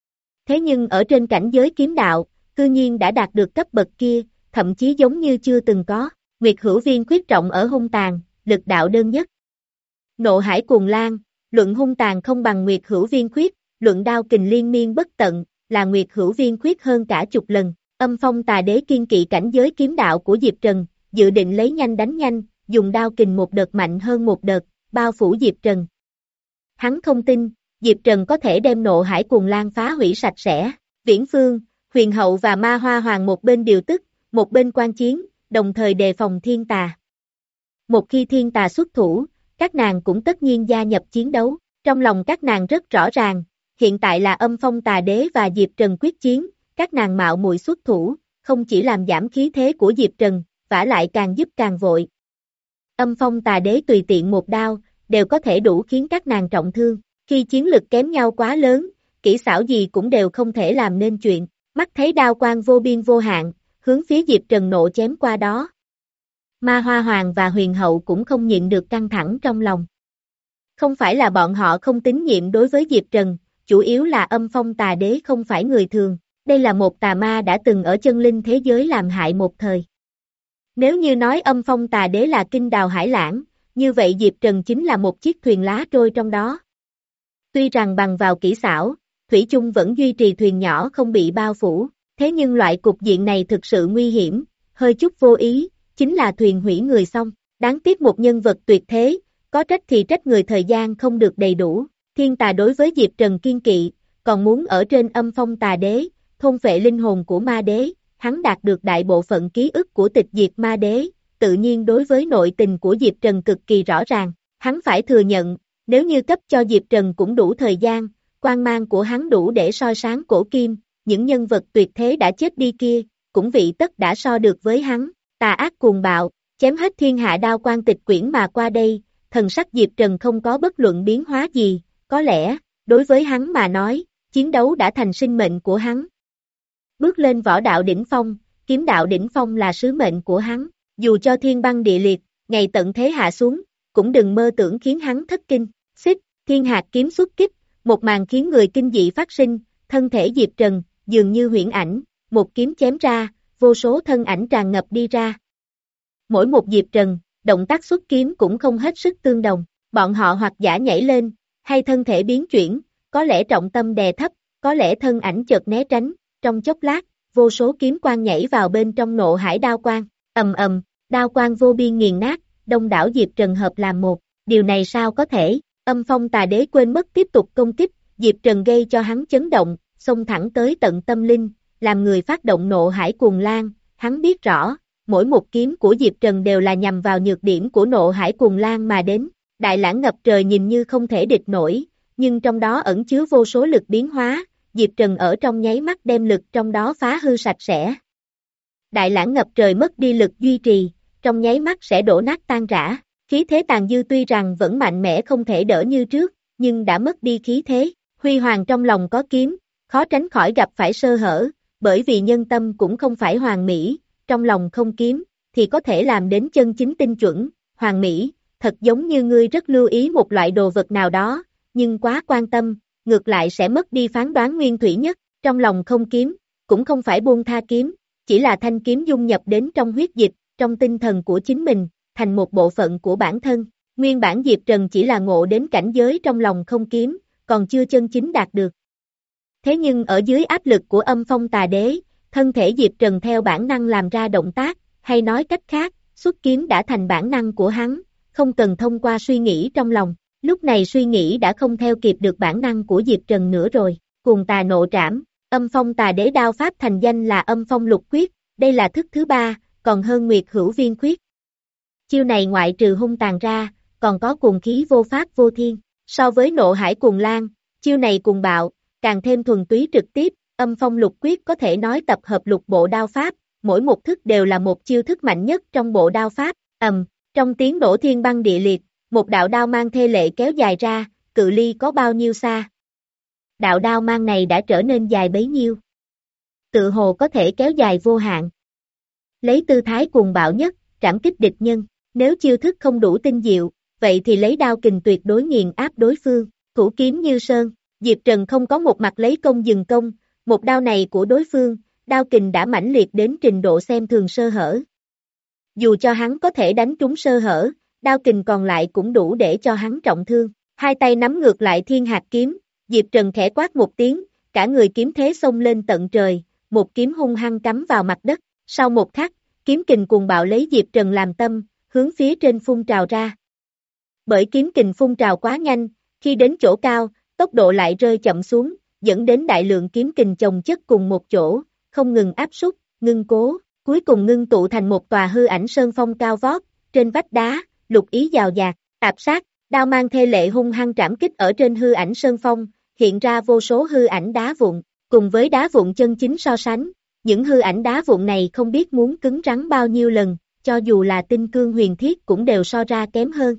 Thế nhưng ở trên cảnh giới kiếm đạo, cư nhiên đã đạt được cấp bậc kia, thậm chí giống như chưa từng có. Nguyệt Hữu Viên khuyết trọng ở hung tàn, lực đạo đơn nhất. Nộ Hải Cuồng Lan, luận hung tàn không bằng Nguyệt Hữu Viên khuyết, luận đao kình liên miên bất tận, là Nguyệt Hữu Viên khuyết hơn cả chục lần. Âm Phong Tà Đế kiên kỵ cảnh giới kiếm đạo của Diệp Trần, dự định lấy nhanh đánh nhanh, dùng đao kình một đợt mạnh hơn một đợt, bao phủ Diệp Trần. Hắn không tin, Diệp Trần có thể đem Nộ Hải Cuồng Lan phá hủy sạch sẽ. Viễn Phương, Huyền Hậu và Ma Hoa Hoàng một bên điều tức, một bên quan chiến, đồng thời đề phòng thiên tà. Một khi thiên tà xuất thủ, các nàng cũng tất nhiên gia nhập chiến đấu. Trong lòng các nàng rất rõ ràng, hiện tại là Âm Phong Tà Đế và Diệp Trần quyết chiến, các nàng mạo muội xuất thủ, không chỉ làm giảm khí thế của Diệp Trần, vả lại càng giúp càng vội. Âm Phong Tà Đế tùy tiện một đao, đều có thể đủ khiến các nàng trọng thương, khi chiến lực kém nhau quá lớn, kỹ xảo gì cũng đều không thể làm nên chuyện, mắt thấy đao quang vô biên vô hạn, hướng phía Diệp Trần nộ chém qua đó. Ma Hoa Hoàng và Huyền Hậu cũng không nhịn được căng thẳng trong lòng. Không phải là bọn họ không tín nhiệm đối với Diệp Trần, chủ yếu là Âm Phong Tà Đế không phải người thường, đây là một tà ma đã từng ở chân linh thế giới làm hại một thời. Nếu như nói Âm Phong Tà Đế là kinh đào hải lãng, như vậy Diệp Trần chính là một chiếc thuyền lá trôi trong đó. Tuy rằng bằng vào kỹ xảo, Thủy chung vẫn duy trì thuyền nhỏ không bị bao phủ, thế nhưng loại cục diện này thực sự nguy hiểm, hơi chút vô ý, chính là thuyền hủy người xong. Đáng tiếc một nhân vật tuyệt thế, có trách thì trách người thời gian không được đầy đủ, thiên tà đối với Diệp Trần kiên kỵ, còn muốn ở trên Âm Phong Tà Đế, thôn phệ linh hồn của ma đế, hắn đạt được đại bộ phận ký ức của tịch diệt ma đế, tự nhiên đối với nội tình của Diệp Trần cực kỳ rõ ràng, hắn phải thừa nhận, nếu như cấp cho Diệp Trần cũng đủ thời gian, quang mang của hắn đủ để soi sáng cổ kim, những nhân vật tuyệt thế đã chết đi kia, cũng vị tất đã so được với hắn, tà ác cuồng bạo, chém hết thiên hạ đao quang tịch quyển mà qua đây, thần sắc Diệp Trần không có bất luận biến hóa gì, có lẽ, đối với hắn mà nói, chiến đấu đã thành sinh mệnh của hắn. Bước lên võ đạo đỉnh phong, kiếm đạo đỉnh phong là sứ mệnh của hắn, dù cho thiên băng địa liệt, ngày tận thế hạ xuống, cũng đừng mơ tưởng khiến hắn thất kinh, xích, thiên hạt kiếm xuất kích, một màn khiến người kinh dị phát sinh, thân thể Diệp Trần, dường như huyễn ảnh, một kiếm chém ra, vô số thân ảnh tràn ngập đi ra. Mỗi một Diệp Trần, động tác xuất kiếm cũng không hết sức tương đồng, bọn họ hoặc giả nhảy lên, hay thân thể biến chuyển, có lẽ trọng tâm đè thấp, có lẽ thân ảnh chợt né tránh, trong chốc lát, vô số kiếm quang nhảy vào bên trong nộ hải đao quang, ầm ầm, đao quang vô biên nghiền nát, đông đảo Diệp Trần hợp làm một, điều này sao có thể, Âm Phong Tà Đế quên mất tiếp tục công kích, Diệp Trần gây cho hắn chấn động, xông thẳng tới tận tâm linh, làm người phát động nộ hải cuồng lan, hắn biết rõ, mỗi một kiếm của Diệp Trần đều là nhằm vào nhược điểm của nộ hải cuồng lan mà đến, đại lãng ngập trời nhìn như không thể địch nổi, nhưng trong đó ẩn chứa vô số lực biến hóa, Diệp Trần ở trong nháy mắt đem lực trong đó phá hư sạch sẽ. Đại lãng ngập trời mất đi lực duy trì, trong nháy mắt sẽ đổ nát tan rã, khí thế tàn dư tuy rằng vẫn mạnh mẽ không thể đỡ như trước, nhưng đã mất đi khí thế, Huy Hoàng trong lòng có kiếm, khó tránh khỏi gặp phải sơ hở, bởi vì nhân tâm cũng không phải hoàn mỹ, trong lòng không kiếm, thì có thể làm đến chân chính tinh chuẩn, hoàn mỹ, thật giống như ngươi rất lưu ý một loại đồ vật nào đó, nhưng quá quan tâm, ngược lại sẽ mất đi phán đoán nguyên thủy nhất, trong lòng không kiếm, cũng không phải buông tha kiếm, chỉ là thanh kiếm dung nhập đến trong huyết dịch, trong tinh thần của chính mình, thành một bộ phận của bản thân. Nguyên bản Diệp Trần chỉ là ngộ đến cảnh giới trong lòng không kiếm, còn chưa chân chính đạt được. Thế nhưng ở dưới áp lực của Âm Phong Tà Đế, thân thể Diệp Trần theo bản năng làm ra động tác, hay nói cách khác, xuất kiếm đã thành bản năng của hắn, không cần thông qua suy nghĩ trong lòng. Lúc này suy nghĩ đã không theo kịp được bản năng của Diệp Trần nữa rồi, cuồng tà nộ trảm, âm phong tà đế đao pháp thành danh là âm phong lục quyết, đây là thức thứ ba, còn hơn Nguyệt Hữu Viên quyết. Chiêu này ngoại trừ hung tàn ra, còn có cuồng khí vô pháp vô thiên, so với nộ hải cuồng lan, chiêu này cuồng bạo, càng thêm thuần túy trực tiếp, âm phong lục quyết có thể nói tập hợp lục bộ đao pháp, mỗi một thức đều là một chiêu thức mạnh nhất trong bộ đao pháp, ầm, trong tiếng nổ thiên băng địa liệt, một đạo đao mang thê lệ kéo dài ra, cự ly có bao nhiêu xa. Đạo đao mang này đã trở nên dài bấy nhiêu. Tự hồ có thể kéo dài vô hạn. Lấy tư thái cuồng bạo nhất, trảm kích địch nhân, nếu chiêu thức không đủ tinh diệu, vậy thì lấy đao kình tuyệt đối nghiền áp đối phương, thủ kiếm như sơn, Diệp Trần không có một mặt lấy công dừng công, một đao này của đối phương, đao kình đã mãnh liệt đến trình độ xem thường sơ hở. Dù cho hắn có thể đánh trúng sơ hở, đao kình còn lại cũng đủ để cho hắn trọng thương, hai tay nắm ngược lại thiên hạt kiếm, Diệp Trần khẽ quát một tiếng, cả người kiếm thế xông lên tận trời, một kiếm hung hăng cắm vào mặt đất, sau một khắc, kiếm kình cuồng bạo lấy Diệp Trần làm tâm, hướng phía trên phun trào ra. Bởi kiếm kình phun trào quá nhanh, khi đến chỗ cao, tốc độ lại rơi chậm xuống, dẫn đến đại lượng kiếm kình chồng chất cùng một chỗ, không ngừng áp súc, ngưng cố, cuối cùng ngưng tụ thành một tòa hư ảnh sơn phong cao vót, trên vách đá, lục ý dào dạt, tạp sát, đao mang thê lệ hung hăng trảm kích ở trên hư ảnh sơn phong, hiện ra vô số hư ảnh đá vụn, cùng với đá vụn chân chính so sánh, những hư ảnh đá vụn này không biết muốn cứng rắn bao nhiêu lần, cho dù là tinh cương huyền thiết cũng đều so ra kém hơn.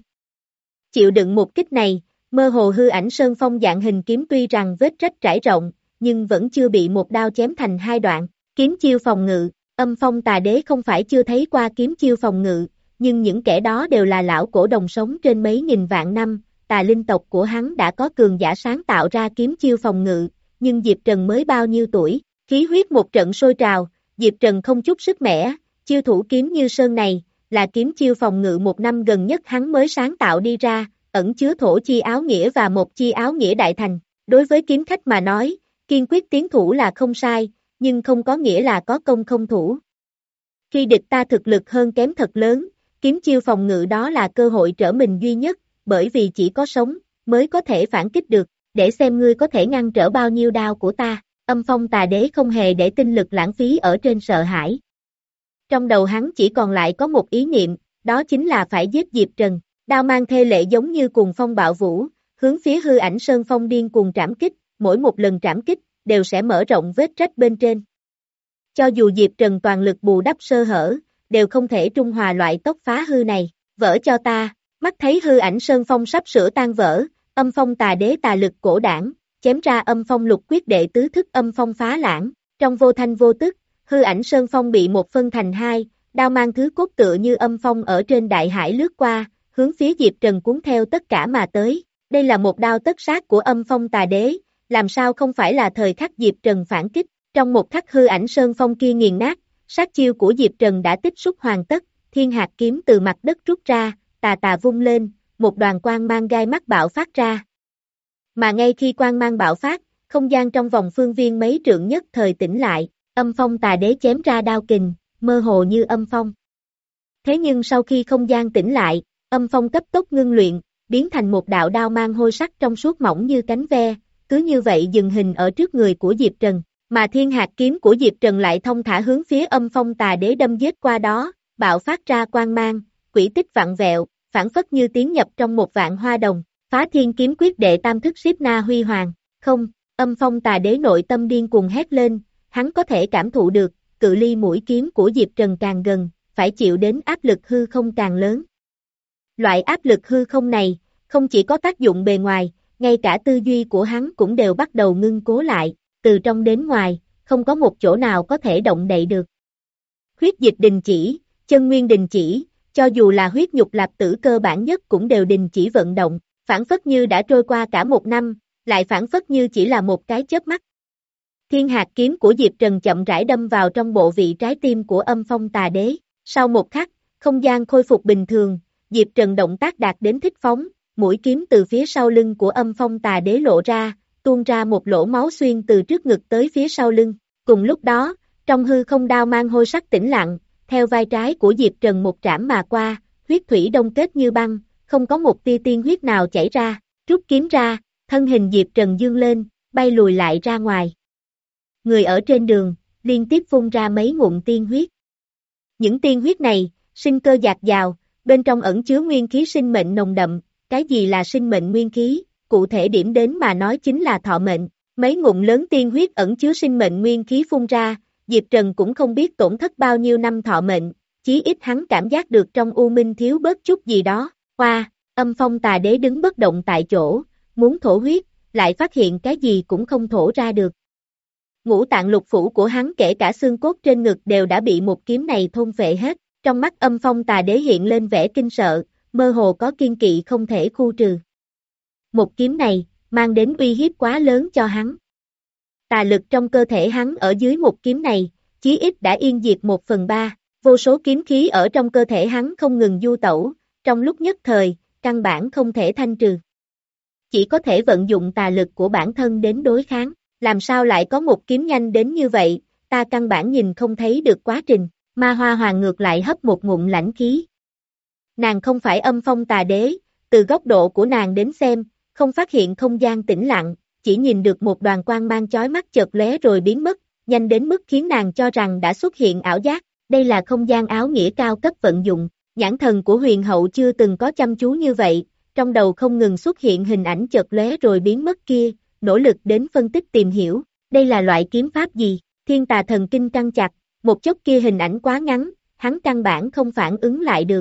Chịu đựng một kích này, mơ hồ hư ảnh sơn phong dạng hình kiếm tuy rằng vết rách trải rộng, nhưng vẫn chưa bị một đao chém thành hai đoạn, kiếm chiêu phòng ngự, âm phong tà đế không phải chưa thấy qua kiếm chiêu phòng ngự, nhưng những kẻ đó đều là lão cổ đồng sống trên mấy nghìn vạn năm, tà linh tộc của hắn đã có cường giả sáng tạo ra kiếm chiêu phòng ngự, nhưng Diệp Trần mới bao nhiêu tuổi, khí huyết một trận sôi trào, Diệp Trần không chút sức mẻ, chiêu thủ kiếm như sơn này, là kiếm chiêu phòng ngự một năm gần nhất hắn mới sáng tạo đi ra, ẩn chứa thổ chi áo nghĩa và một chi áo nghĩa đại thành, đối với kiếm khách mà nói, kiên quyết tiến thủ là không sai, nhưng không có nghĩa là có công không thủ. Khi địch ta thực lực hơn kém thật lớn, kiếm chiêu phòng ngự đó là cơ hội trở mình duy nhất, bởi vì chỉ có sống, mới có thể phản kích được, để xem ngươi có thể ngăn trở bao nhiêu đao của ta, âm phong tà đế không hề để tinh lực lãng phí ở trên sợ hãi. Trong đầu hắn chỉ còn lại có một ý niệm, đó chính là phải giết Diệp Trần, đao mang thê lệ giống như cuồng phong bạo vũ, hướng phía hư ảnh sơn phong điên cuồng trảm kích, mỗi một lần trảm kích, đều sẽ mở rộng vết rách bên trên. Cho dù Diệp Trần toàn lực bù đắp sơ hở, đều không thể trung hòa loại tốc phá hư này, vỡ cho ta, mắt thấy hư ảnh sơn phong sắp sửa tan vỡ, âm phong tà đế tà lực cổ đảng, chém ra âm phong lục quyết đệ tứ thức âm phong phá lãng, trong vô thanh vô tức, hư ảnh sơn phong bị một phân thành hai, đao mang thứ cốt tựa như âm phong ở trên đại hải lướt qua, hướng phía Diệp Trần cuốn theo tất cả mà tới, đây là một đao tất sát của âm phong tà đế, làm sao không phải là thời khắc Diệp Trần phản kích, trong một khắc hư ảnh sơn phong kia nghiền nát, sát chiêu của Diệp Trần đã tích xúc hoàn tất, thiên hạt kiếm từ mặt đất rút ra, tà tà vung lên, một đoàn quang mang gai mắt bạo phát ra. Mà ngay khi quang mang bạo phát, không gian trong vòng phương viên mấy trượng nhất thời tĩnh lại, âm phong tà đế chém ra đao kình, mơ hồ như âm phong. Thế nhưng sau khi không gian tĩnh lại, âm phong cấp tốc ngưng luyện, biến thành một đạo đao mang hôi sắc trong suốt mỏng như cánh ve, cứ như vậy dừng hình ở trước người của Diệp Trần, mà thiên hạt kiếm của Diệp Trần lại thông thả hướng phía âm phong tà đế đâm giết qua đó, bạo phát ra quang mang, quỷ tích vặn vẹo, phản phất như tiến nhập trong một vạn hoa đồng, phá thiên kiếm quyết đệ tam thức Siết Na Huy Hoàng, không, âm phong tà đế nội tâm điên cuồng hét lên, hắn có thể cảm thụ được, cự ly mũi kiếm của Diệp Trần càng gần, phải chịu đến áp lực hư không càng lớn. Loại áp lực hư không này, không chỉ có tác dụng bề ngoài, ngay cả tư duy của hắn cũng đều bắt đầu ngưng cố lại, từ trong đến ngoài, không có một chỗ nào có thể động đậy được. Huyết dịch đình chỉ, chân nguyên đình chỉ, cho dù là huyết nhục lạp tử cơ bản nhất cũng đều đình chỉ vận động, phản phất như đã trôi qua cả một năm, lại phản phất như chỉ là một cái chớp mắt. Thiên hạt kiếm của Diệp Trần chậm rãi đâm vào trong bộ vị trái tim của âm phong tà đế, sau một khắc, không gian khôi phục bình thường, Diệp Trần động tác đạt đến thích phóng, mũi kiếm từ phía sau lưng của âm phong tà đế lộ ra, tuôn ra một lỗ máu xuyên từ trước ngực tới phía sau lưng, cùng lúc đó, trong hư không đao mang hôi sắc tĩnh lặng, theo vai trái của Diệp Trần một trảm mà qua, huyết thủy đông kết như băng, không có một tia tiên huyết nào chảy ra, rút kiếm ra, thân hình Diệp Trần dương lên, bay lùi lại ra ngoài. Người ở trên đường, liên tiếp phun ra mấy ngụm tiên huyết. Những tiên huyết này, sinh cơ dạt dào, bên trong ẩn chứa nguyên khí sinh mệnh nồng đậm, cái gì là sinh mệnh nguyên khí, cụ thể điểm đến mà nói chính là thọ mệnh. Mấy ngụm lớn tiên huyết ẩn chứa sinh mệnh nguyên khí phun ra, Diệp Trần cũng không biết tổn thất bao nhiêu năm thọ mệnh, chí ít hắn cảm giác được trong u minh thiếu bớt chút gì đó. Qua, Âm Phong Tà Đế đứng bất động tại chỗ, muốn thổ huyết, lại phát hiện cái gì cũng không thổ ra được. Ngũ tạng lục phủ của hắn kể cả xương cốt trên ngực đều đã bị một kiếm này thôn phệ hết, trong mắt Âm Phong Tà Đế hiện lên vẻ kinh sợ, mơ hồ có kiên kỵ không thể khu trừ. Một kiếm này, mang đến uy hiếp quá lớn cho hắn. Tà lực trong cơ thể hắn ở dưới một kiếm này, chí ít đã yên diệt một phần ba, vô số kiếm khí ở trong cơ thể hắn không ngừng du tẩu, trong lúc nhất thời, căn bản không thể thanh trừ. Chỉ có thể vận dụng tà lực của bản thân đến đối kháng, làm sao lại có một kiếm nhanh đến như vậy, ta căn bản nhìn không thấy được quá trình, Ma Hoa Hoàng ngược lại hấp một ngụm lãnh khí. Nàng không phải Âm Phong Tà Đế, từ góc độ của nàng đến xem, không phát hiện không gian tĩnh lặng, chỉ nhìn được một đoàn quang mang chói mắt chợt lóe rồi biến mất, nhanh đến mức khiến nàng cho rằng đã xuất hiện ảo giác, đây là không gian áo nghĩa cao cấp vận dụng, nhãn thần của huyền hậu chưa từng có chăm chú như vậy, trong đầu không ngừng xuất hiện hình ảnh chợt lóe rồi biến mất kia, nỗ lực đến phân tích tìm hiểu, đây là loại kiếm pháp gì, Thiên Tà Thần Kinh căng chặt, một chốc kia hình ảnh quá ngắn, hắn căn bản không phản ứng lại được.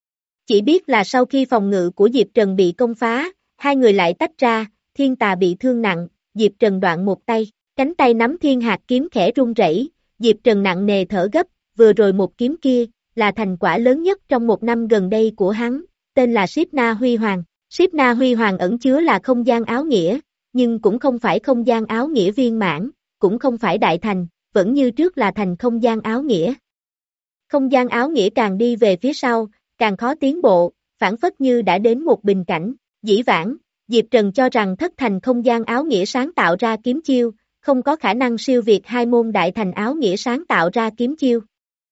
Chỉ biết là sau khi phòng ngự của Diệp Trần bị công phá, hai người lại tách ra, Thiên Tà bị thương nặng, Diệp Trần đoạn một tay, cánh tay nắm thiên hạt kiếm khẽ run rẩy, Diệp Trần nặng nề thở gấp, vừa rồi một kiếm kia, là thành quả lớn nhất trong một năm gần đây của hắn, tên là Siết Na Huy Hoàng. Siết Na Huy Hoàng ẩn chứa là không gian áo nghĩa, nhưng cũng không phải không gian áo nghĩa viên mãn, cũng không phải đại thành, vẫn như trước là thành không gian áo nghĩa. Không gian áo nghĩa càng đi về phía sau, càng khó tiến bộ, phản phất như đã đến một bình cảnh, dĩ vãng, Diệp Trần cho rằng thất thành không gian áo nghĩa sáng tạo ra kiếm chiêu, không có khả năng siêu việt hai môn đại thành áo nghĩa sáng tạo ra kiếm chiêu.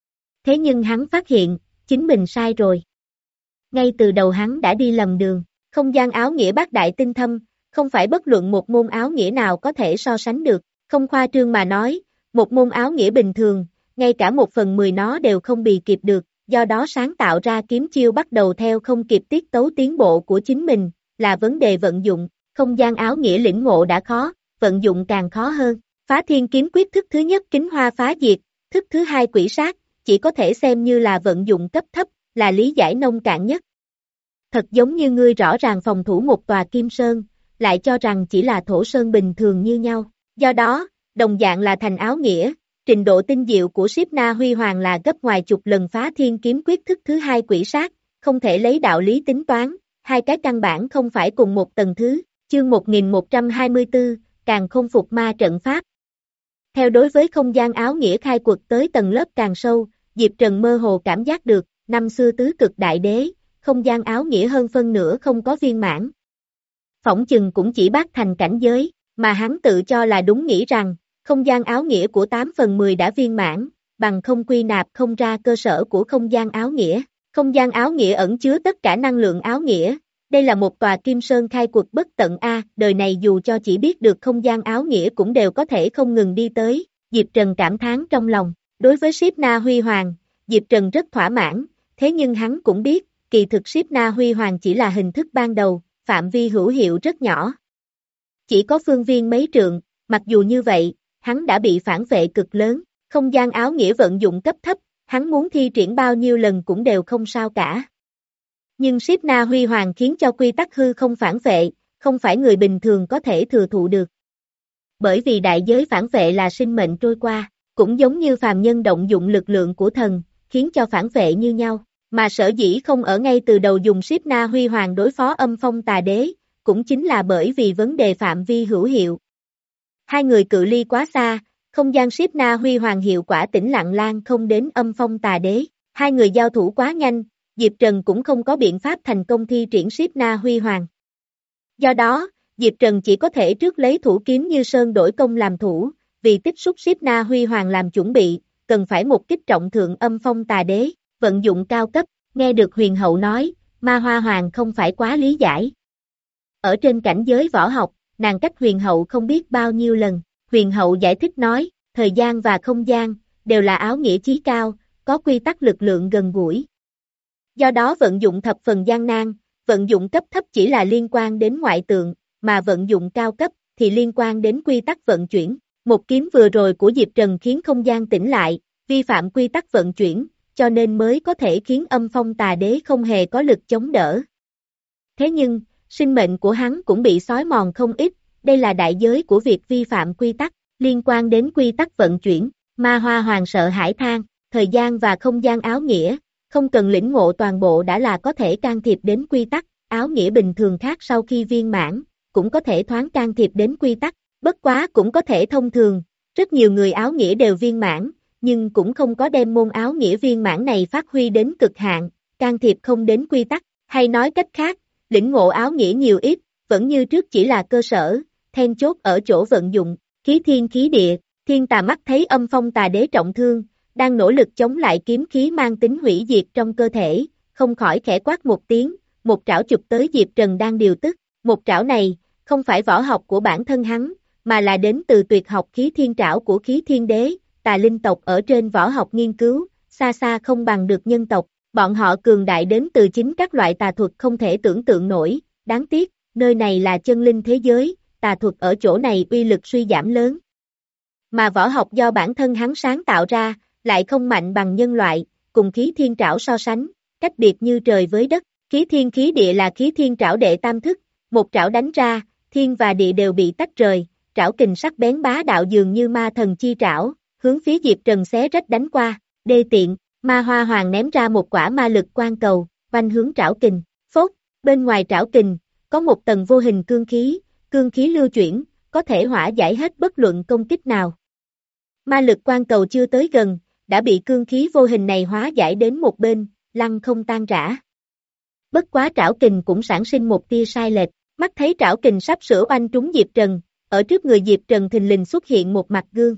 Thế nhưng hắn phát hiện, chính mình sai rồi. Ngay từ đầu hắn đã đi lầm đường, không gian áo nghĩa bát đại tinh thâm, không phải bất luận một môn áo nghĩa nào có thể so sánh được, không khoa trương mà nói, một môn áo nghĩa bình thường, ngay cả một phần mười nó đều không bì kịp được, do đó sáng tạo ra kiếm chiêu bắt đầu theo không kịp tiết tấu tiến bộ của chính mình, là vấn đề vận dụng, không gian áo nghĩa lĩnh ngộ đã khó, vận dụng càng khó hơn, Phá Thiên Kiếm Quyết thức thứ nhất Kính Hoa Phá Diệt, thức thứ hai Quỷ Sát, chỉ có thể xem như là vận dụng cấp thấp, là lý giải nông cạn nhất. Thật giống như ngươi rõ ràng phòng thủ một tòa kim sơn, lại cho rằng chỉ là thổ sơn bình thường như nhau, do đó, đồng dạng là thành áo nghĩa, trình độ tinh diệu của Siết Na Huy Hoàng là gấp ngoài chục lần Phá Thiên Kiếm Quyết thức thứ hai Quỷ Sát, không thể lấy đạo lý tính toán, hai cái căn bản không phải cùng một tầng thứ, chương một nghìn một trăm hai mươi tư, càng không phục ma trận pháp. Theo đối với không gian áo nghĩa khai quật tới tầng lớp càng sâu, Diệp Trần mơ hồ cảm giác được, năm xưa tứ cực đại đế, không gian áo nghĩa hơn phân nửa không có viên mãn. Phỏng chừng cũng chỉ bát thành cảnh giới, mà hắn tự cho là đúng nghĩ rằng, không gian áo nghĩa của tám phần mười đã viên mãn, bằng không quy nạp không ra cơ sở của không gian áo nghĩa. Không gian áo nghĩa ẩn chứa tất cả năng lượng áo nghĩa, đây là một tòa kim sơn khai quật bất tận A, đời này dù cho chỉ biết được không gian áo nghĩa cũng đều có thể không ngừng đi tới, Diệp Trần cảm thán trong lòng, đối với Siết Na Huy Hoàng, Diệp Trần rất thỏa mãn, thế nhưng hắn cũng biết, kỳ thực Siết Na Huy Hoàng chỉ là hình thức ban đầu, phạm vi hữu hiệu rất nhỏ. Chỉ có phương viên mấy trượng, mặc dù như vậy, hắn đã bị phản vệ cực lớn, không gian áo nghĩa vận dụng cấp thấp, hắn muốn thi triển bao nhiêu lần cũng đều không sao cả. Nhưng Siết Na Huy Hoàng khiến cho quy tắc hư không phản vệ, không phải người bình thường có thể thừa thụ được. Bởi vì đại giới phản vệ là sinh mệnh trôi qua, cũng giống như phàm nhân động dụng lực lượng của thần, khiến cho phản vệ như nhau, mà sở dĩ không ở ngay từ đầu dùng Siết Na Huy Hoàng đối phó Âm Phong Tà Đế, cũng chính là bởi vì vấn đề phạm vi hữu hiệu. Hai người cự ly quá xa, không gian Siết Na Huy Hoàng hiệu quả tĩnh lặng lan không đến Âm Phong Tà Đế, hai người giao thủ quá nhanh, Diệp Trần cũng không có biện pháp thành công thi triển Siết Na Huy Hoàng. Do đó, Diệp Trần chỉ có thể trước lấy thủ kiếm Như Sơn đổi công làm thủ, vì tích xúc Siết Na Huy Hoàng làm chuẩn bị, cần phải một kích trọng thượng Âm Phong Tà Đế, vận dụng cao cấp, nghe được huyền hậu nói, Ma Hoa Hoàng không phải quá lý giải. Ở trên cảnh giới võ học, nàng cách huyền hậu không biết bao nhiêu lần, huyền hậu giải thích nói, thời gian và không gian, đều là áo nghĩa chí cao, có quy tắc lực lượng gần gũi. Do đó vận dụng thập phần gian nan, vận dụng cấp thấp chỉ là liên quan đến ngoại tượng, mà vận dụng cao cấp thì liên quan đến quy tắc vận chuyển. Một kiếm vừa rồi của Diệp Trần khiến không gian tĩnh lại, vi phạm quy tắc vận chuyển, cho nên mới có thể khiến Âm Phong Tà Đế không hề có lực chống đỡ. Thế nhưng, sinh mệnh của hắn cũng bị xói mòn không ít, đây là đại giới của việc vi phạm quy tắc, liên quan đến quy tắc vận chuyển. Ma Hoa Hoàng sợ hãi than, thời gian và không gian áo nghĩa, không cần lĩnh ngộ toàn bộ đã là có thể can thiệp đến quy tắc, áo nghĩa bình thường khác sau khi viên mãn, cũng có thể thoáng can thiệp đến quy tắc, bất quá cũng có thể thông thường, rất nhiều người áo nghĩa đều viên mãn, nhưng cũng không có đem môn áo nghĩa viên mãn này phát huy đến cực hạn, can thiệp không đến quy tắc, hay nói cách khác, lĩnh ngộ áo nghĩa nhiều ít, vẫn như trước chỉ là cơ sở, then chốt ở chỗ vận dụng, khí thiên khí địa, Thiên Tà mắt thấy Âm Phong Tà Đế trọng thương, đang nỗ lực chống lại kiếm khí mang tính hủy diệt trong cơ thể, không khỏi khẽ quát một tiếng, một trảo chụp tới Diệp Trần đang điều tức, một trảo này, không phải võ học của bản thân hắn, mà là đến từ tuyệt học khí thiên trảo của khí thiên đế, tà linh tộc ở trên võ học nghiên cứu, xa xa không bằng được nhân tộc, bọn họ cường đại đến từ chính các loại tà thuật không thể tưởng tượng nổi, đáng tiếc, nơi này là chân linh thế giới, tà thuật ở chỗ này uy lực suy giảm lớn. Mà võ học do bản thân hắn sáng tạo ra, lại không mạnh bằng nhân loại, cùng khí thiên trảo so sánh, cách biệt như trời với đất, khí thiên khí địa là khí thiên trảo đệ tam thức, một trảo đánh ra, thiên và địa đều bị tách rời, trảo kình sắc bén bá đạo dường như ma thần chi trảo, hướng phía Diệp Trần xé rách đánh qua, đê tiện, Ma Hoa Hoàng ném ra một quả ma lực quan cầu, vanh hướng trảo kình, phốt, bên ngoài trảo kình, có một tầng vô hình cương khí, cương khí lưu chuyển, có thể hỏa giải hết bất luận công kích nào. Ma lực quan cầu chưa tới gần, đã bị cương khí vô hình này hóa giải đến một bên, lăn không tan rã. Bất quá trảo kình cũng sản sinh một tia sai lệch, mắt thấy trảo kình sắp sửa oanh trúng Diệp Trần, ở trước người Diệp Trần thình lình xuất hiện một mặt gương.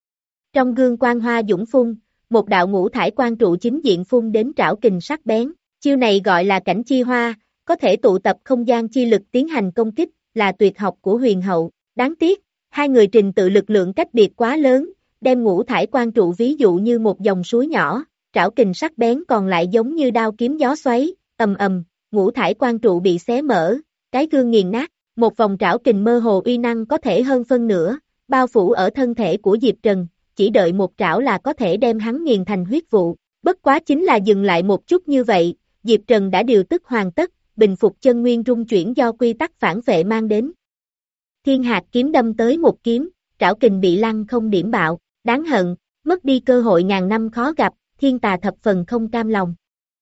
Trong gương quang hoa dũng phun, một đạo ngũ thải quang trụ chính diện phun đến trảo kình sắc bén, chiêu này gọi là cảnh chi hoa, có thể tụ tập không gian chi lực tiến hành công kích, là tuyệt học của huyền hậu, đáng tiếc, hai người trình tự lực lượng cách biệt quá lớn, đem ngũ thải quang trụ ví dụ như một dòng suối nhỏ, trảo kình sắc bén còn lại giống như đao kiếm gió xoáy, ầm ầm, ngũ thải quang trụ bị xé mở, cái gương nghiền nát, một vòng trảo kình mơ hồ uy năng có thể hơn phân nửa, bao phủ ở thân thể của Diệp Trần, chỉ đợi một trảo là có thể đem hắn nghiền thành huyết vụ, bất quá chính là dừng lại một chút như vậy, Diệp Trần đã điều tức hoàn tất, bình phục chân nguyên rung chuyển do quy tắc phản vệ mang đến. Thiên hạt kiếm đâm tới một kiếm, trảo kình bị lăng không điểm bạo, đáng hận, mất đi cơ hội ngàn năm khó gặp, Thiên Tà thập phần không cam lòng.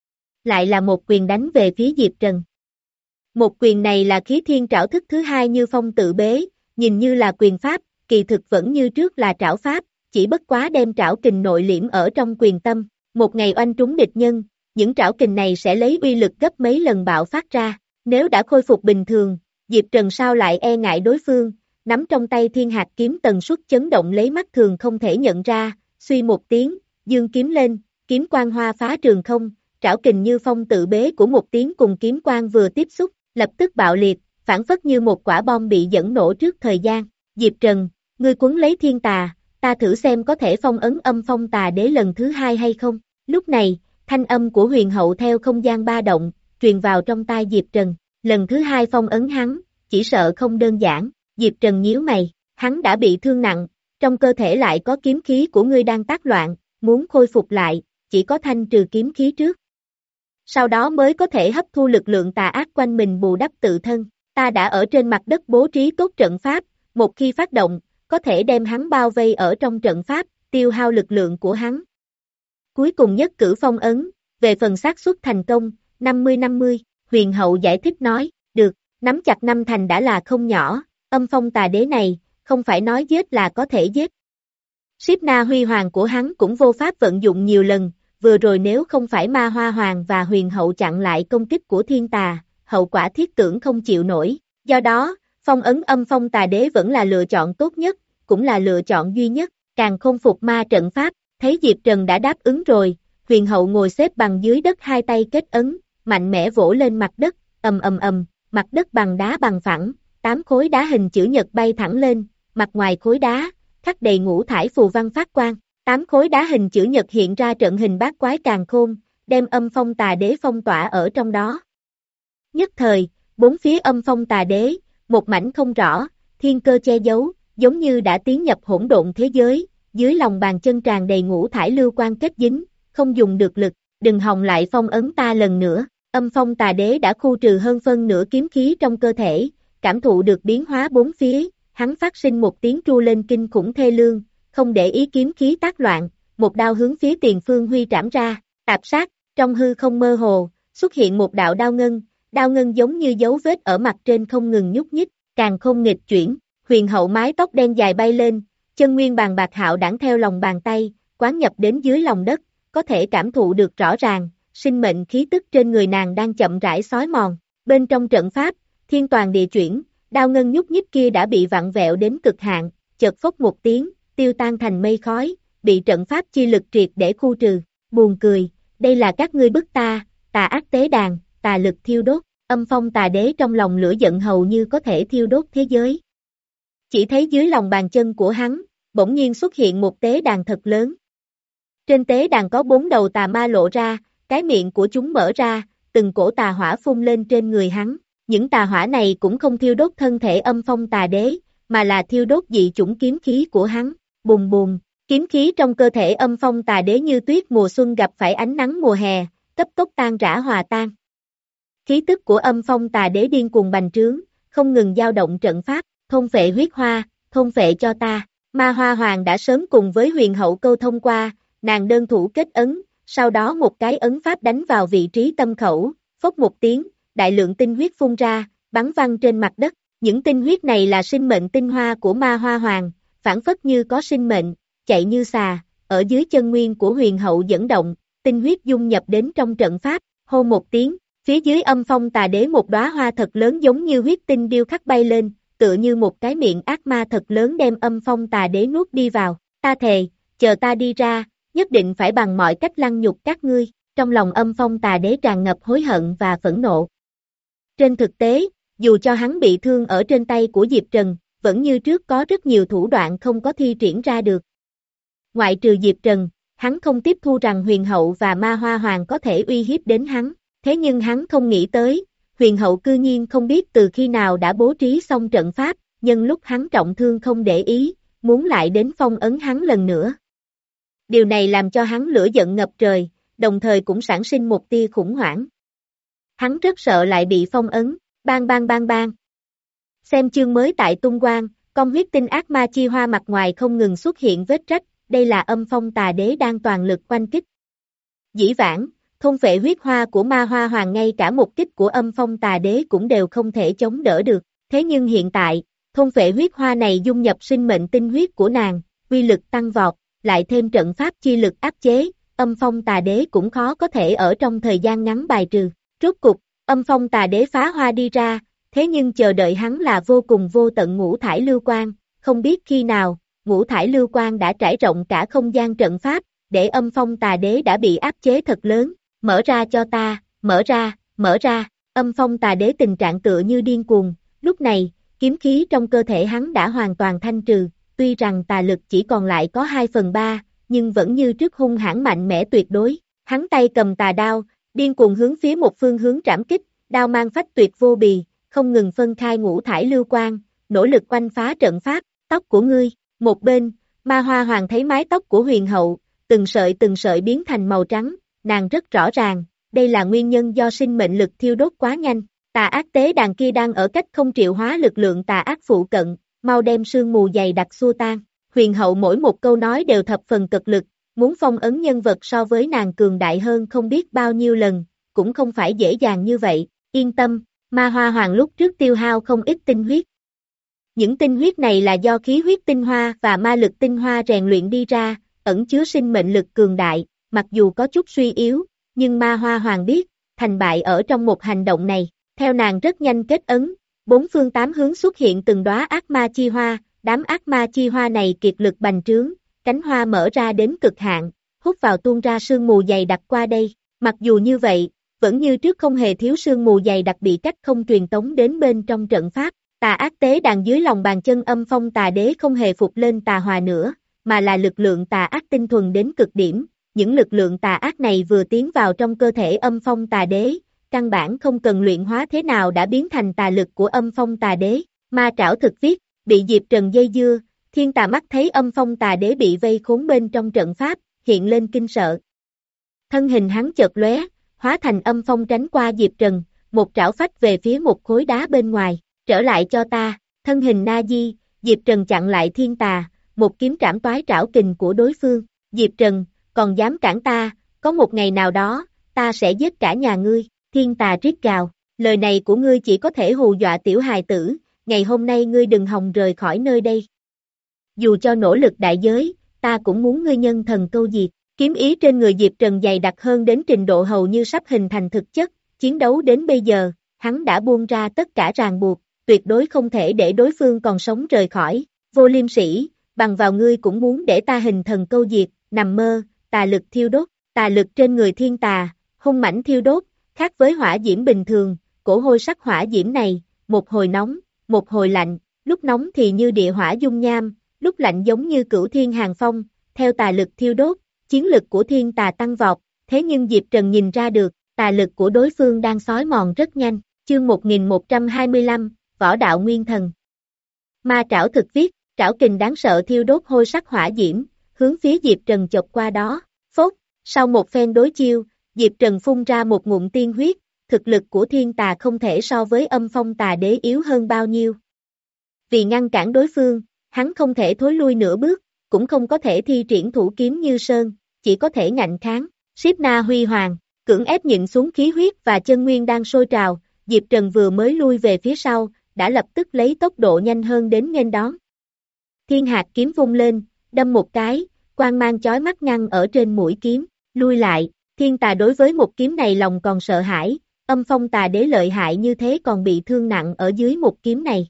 Lại là một quyền đánh về phía Diệp Trần. Một quyền này là khí thiên trảo thức thứ hai như phong tự bế, nhìn như là quyền pháp, kỳ thực vẫn như trước là trảo pháp, chỉ bất quá đem trảo kình nội liễm ở trong quyền tâm, một ngày oanh trúng địch nhân, những trảo kình này sẽ lấy uy lực gấp mấy lần bạo phát ra, nếu đã khôi phục bình thường, Diệp Trần sao lại e ngại đối phương, nắm trong tay thiên hạt kiếm tần suất chấn động lấy mắt thường không thể nhận ra, suy một tiếng, dương kiếm lên, kiếm quang hoa phá trường không, trảo kình như phong tự bế của một tiếng cùng kiếm quang vừa tiếp xúc, lập tức bạo liệt, phản phất như một quả bom bị dẫn nổ trước thời gian, Diệp Trần, ngươi quấn lấy Thiên Tà, ta thử xem có thể phong ấn Âm Phong Tà Đế lần thứ hai hay không, lúc này, thanh âm của huyền hậu theo không gian ba động, truyền vào trong tai Diệp Trần, lần thứ hai phong ấn hắn, chỉ sợ không đơn giản, Diệp Trần nhíu mày, hắn đã bị thương nặng, trong cơ thể lại có kiếm khí của ngươi đang tác loạn, muốn khôi phục lại, chỉ có thanh trừ kiếm khí trước. Sau đó mới có thể hấp thu lực lượng tà ác quanh mình bù đắp tự thân, ta đã ở trên mặt đất bố trí tốt trận pháp, một khi phát động, có thể đem hắn bao vây ở trong trận pháp, tiêu hao lực lượng của hắn. Cuối cùng nhất cử phong ấn, về phần xác suất thành công, năm mươi năm mươi, huyền hậu giải thích nói, được, nắm chặt năm thành đã là không nhỏ, Âm Phong Tà Đế này, không phải nói giết là có thể giết. Siết na huy hoàng của hắn cũng vô pháp vận dụng nhiều lần, vừa rồi nếu không phải Ma Hoa Hoàng và huyền hậu chặn lại công kích của Thiên Tà, hậu quả thiết tưởng không chịu nổi, do đó, phong ấn Âm Phong Tà Đế vẫn là lựa chọn tốt nhất, cũng là lựa chọn duy nhất, càng không phục ma trận pháp, thấy Diệp Trần đã đáp ứng rồi, huyền hậu ngồi xếp bằng dưới đất hai tay kết ấn, mạnh mẽ vỗ lên mặt đất, ầm ầm ầm, mặt đất bằng đá bằng phẳng, tám khối đá hình chữ nhật bay thẳng lên, mặt ngoài khối đá, khắc đầy ngũ thải phù văn phát quang, tám khối đá hình chữ nhật hiện ra trận hình bát quái càn khôn, đem âm phong tà đế phong tỏa ở trong đó. Nhất thời, bốn phía âm phong tà đế, một mảnh không rõ, thiên cơ che giấu, giống như đã tiến nhập hỗn độn thế giới, dưới lòng bàn chân tràn đầy ngũ thải lưu quan kết dính, không dùng được lực, đừng hòng lại phong ấn ta lần nữa. Âm phong tà đế đã khu trừ hơn phân nửa kiếm khí trong cơ thể, cảm thụ được biến hóa bốn phía, hắn phát sinh một tiếng tru lên kinh khủng thê lương, không để ý kiếm khí tác loạn, một đao hướng phía tiền phương huy trảm ra, tạp sát, trong hư không mơ hồ, xuất hiện một đạo đao ngân, đao ngân giống như dấu vết ở mặt trên không ngừng nhúc nhích, càng không nghịch chuyển, huyền hậu mái tóc đen dài bay lên, chân nguyên bàn bạc hạo đãng theo lòng bàn tay, quán nhập đến dưới lòng đất, có thể cảm thụ được rõ ràng, sinh mệnh khí tức trên người nàng đang chậm rãi xói mòn, bên trong trận pháp, thiên toàn địa chuyển, đao ngân nhúc nhích kia đã bị vặn vẹo đến cực hạn, chợt phốc một tiếng, tiêu tan thành mây khói, bị trận pháp chi lực triệt để khu trừ, buồn cười, đây là các ngươi bức ta, tà ác tế đàn, tà lực thiêu đốt, âm phong tà đế trong lòng lửa giận hầu như có thể thiêu đốt thế giới. Chỉ thấy dưới lòng bàn chân của hắn, bỗng nhiên xuất hiện một tế đàn thật lớn. Trên tế đàn có bốn đầu tà ma lộ ra, cái miệng của chúng mở ra, từng cổ tà hỏa phun lên trên người hắn. Những tà hỏa này cũng không thiêu đốt thân thể âm phong tà đế, mà là thiêu đốt dị chủng kiếm khí của hắn. Bùm bùm, kiếm khí trong cơ thể âm phong tà đế như tuyết mùa xuân gặp phải ánh nắng mùa hè, cấp tốc tan rã hòa tan. Khí tức của âm phong tà đế điên cuồng bành trướng, không ngừng dao động trận pháp, thôn phệ huyết hoa, thôn phệ cho ta. Ma Hoa Hoàng đã sớm cùng với huyền hậu câu thông qua, nàng đơn thủ kết ấn, sau đó một cái ấn pháp đánh vào vị trí tâm khẩu, phốc một tiếng, đại lượng tinh huyết phun ra, bắn văng trên mặt đất. Những tinh huyết này là sinh mệnh tinh hoa của Ma Hoa Hoàng, phản phất như có sinh mệnh, chạy như xà, ở dưới chân nguyên của huyền hậu dẫn động, tinh huyết dung nhập đến trong trận pháp, hô một tiếng, phía dưới âm phong tà đế một đóa hoa thật lớn giống như huyết tinh điêu khắc bay lên, tựa như một cái miệng ác ma thật lớn đem âm phong tà đế nuốt đi vào. Ta thề, chờ ta đi ra, nhất định phải bằng mọi cách lăng nhục các ngươi. Trong lòng âm phong tà đế tràn ngập hối hận và phẫn nộ. Trên thực tế, dù cho hắn bị thương ở trên tay của Diệp Trần, vẫn như trước có rất nhiều thủ đoạn không có thi triển ra được. Ngoại trừ Diệp Trần, hắn không tiếp thu rằng huyền hậu và Ma Hoa Hoàng có thể uy hiếp đến hắn, thế nhưng hắn không nghĩ tới, huyền hậu cư nhiên không biết từ khi nào đã bố trí xong trận pháp, nhân lúc hắn trọng thương không để ý, muốn lại đến phong ấn hắn lần nữa. Điều này làm cho hắn lửa giận ngập trời, đồng thời cũng sản sinh một tia khủng hoảng. Hắn rất sợ lại bị phong ấn, bang bang bang bang. Xem chương mới tại Tung Quang, con huyết tinh ác ma chi hoa mặt ngoài không ngừng xuất hiện vết rách, đây là âm phong tà đế đang toàn lực oanh kích. Dĩ vãng, thôn phệ huyết hoa của Ma Hoa Hoàng ngay cả một kích của âm phong tà đế cũng đều không thể chống đỡ được, thế nhưng hiện tại, thôn phệ huyết hoa này dung nhập sinh mệnh tinh huyết của nàng, uy lực tăng vọt, lại thêm trận pháp chi lực áp chế, âm phong tà đế cũng khó có thể ở trong thời gian ngắn bài trừ. Rốt cục, âm phong tà đế phá hoa đi ra, thế nhưng chờ đợi hắn là vô cùng vô tận ngũ thải lưu quang, không biết khi nào, ngũ thải lưu quang đã trải rộng cả không gian trận pháp, để âm phong tà đế đã bị áp chế thật lớn, mở ra cho ta, mở ra, mở ra, âm phong tà đế tình trạng tựa như điên cuồng, lúc này, kiếm khí trong cơ thể hắn đã hoàn toàn thanh trừ, tuy rằng tà lực chỉ còn lại có hai phần ba, nhưng vẫn như trước hung hãn mạnh mẽ tuyệt đối, hắn tay cầm tà đao, điên cuồng hướng phía một phương hướng trảm kích, đao mang phách tuyệt vô bì, không ngừng phân khai ngũ thải lưu quang, nỗ lực oanh phá trận pháp, tóc của ngươi, một bên, Ma Hoa Hoàng thấy mái tóc của huyền hậu, từng sợi từng sợi biến thành màu trắng, nàng rất rõ ràng, đây là nguyên nhân do sinh mệnh lực thiêu đốt quá nhanh, tà ác tế đàn kia đang ở cách không triệu hóa lực lượng tà ác phụ cận, mau đem sương mù dày đặc xua tan, huyền hậu mỗi một câu nói đều thập phần cực lực, muốn phong ấn nhân vật so với nàng cường đại hơn không biết bao nhiêu lần, cũng không phải dễ dàng như vậy, yên tâm, Ma Hoa Hoàng lúc trước tiêu hao không ít tinh huyết. Những tinh huyết này là do khí huyết tinh hoa và ma lực tinh hoa rèn luyện đi ra, ẩn chứa sinh mệnh lực cường đại, mặc dù có chút suy yếu, nhưng Ma Hoa Hoàng biết, thành bại ở trong một hành động này, theo nàng rất nhanh kết ấn, bốn phương tám hướng xuất hiện từng đóa ác ma chi hoa, đám ác ma chi hoa này kiệt lực bành trướng, cánh hoa mở ra đến cực hạn, hút vào tuôn ra sương mù dày đặc qua đây, mặc dù như vậy, vẫn như trước không hề thiếu sương mù dày đặc bị cách không truyền tống đến bên trong trận pháp. Tà ác tế đàn dưới lòng bàn chân âm phong tà đế không hề phục lên tà hòa nữa, mà là lực lượng tà ác tinh thuần đến cực điểm. Những lực lượng tà ác này vừa tiến vào trong cơ thể âm phong tà đế, căn bản không cần luyện hóa thế nào đã biến thành tà lực của âm phong tà đế. Ma trảo thực viết, bị Diệp Trần dây dưa, thiên tà mắt thấy âm phong tà đế bị vây khốn bên trong trận pháp, hiện lên kinh sợ. Thân hình hắn chợt lóe, hóa thành âm phong tránh qua Diệp Trần, một trảo phách về phía một khối đá bên ngoài, trở lại cho ta, thân hình na di, Diệp Trần chặn lại thiên tà, một kiếm trảm toái trảo kình của đối phương. Diệp Trần, còn dám cản ta, có một ngày nào đó, ta sẽ giết cả nhà ngươi. Thiên tà rít gào, lời này của ngươi chỉ có thể hù dọa tiểu hài tử, ngày hôm nay ngươi đừng hòng rời khỏi nơi đây. Dù cho nỗ lực đại giới, ta cũng muốn ngươi nhân thần câu diệt. Kiếm ý trên người Diệp Trần dày đặc hơn đến trình độ hầu như sắp hình thành thực chất, chiến đấu đến bây giờ, hắn đã buông ra tất cả ràng buộc, tuyệt đối không thể để đối phương còn sống rời khỏi. Vô Liêm Sĩ, bằng vào ngươi cũng muốn để ta hình thần câu diệt, nằm mơ. Tà lực thiêu đốt, tà lực trên người thiên tà, hung mãnh thiêu đốt, khác với hỏa diễm bình thường, cổ hôi sắc hỏa diễm này, một hồi nóng, một hồi lạnh, lúc nóng thì như địa hỏa dung nham, lúc lạnh giống như cửu thiên hàng phong, theo tà lực thiêu đốt, chiến lực của thiên tà tăng vọt, thế nhưng Diệp Trần nhìn ra được, tà lực của đối phương đang xói mòn rất nhanh. Chương một nghìn một trăm hai mươi lăm, Võ đạo Nguyên Thần. Ma trảo thực viết, trảo kình đáng sợ thiêu đốt hôi sắc hỏa diễm, hướng phía Diệp Trần chộp qua đó. Phốt, sau một phen đối chiêu, Diệp Trần phun ra một ngụm tiên huyết, thực lực của thiên tà không thể so với âm phong tà đế yếu hơn bao nhiêu. Vì ngăn cản đối phương, hắn không thể thối lui nửa bước, cũng không có thể thi triển thủ kiếm như sơn, chỉ có thể ngạnh kháng. Siết na huy hoàng, cưỡng ép nhịn xuống khí huyết và chân nguyên đang sôi trào, Diệp Trần vừa mới lui về phía sau, đã lập tức lấy tốc độ nhanh hơn đến nghênh đón. Thiên hạt kiếm vung lên, đâm một cái, quang mang chói mắt ngăn ở trên mũi kiếm, lui lại. Thiên tà đối với một kiếm này lòng còn sợ hãi, âm phong tà đế lợi hại như thế còn bị thương nặng ở dưới một kiếm này.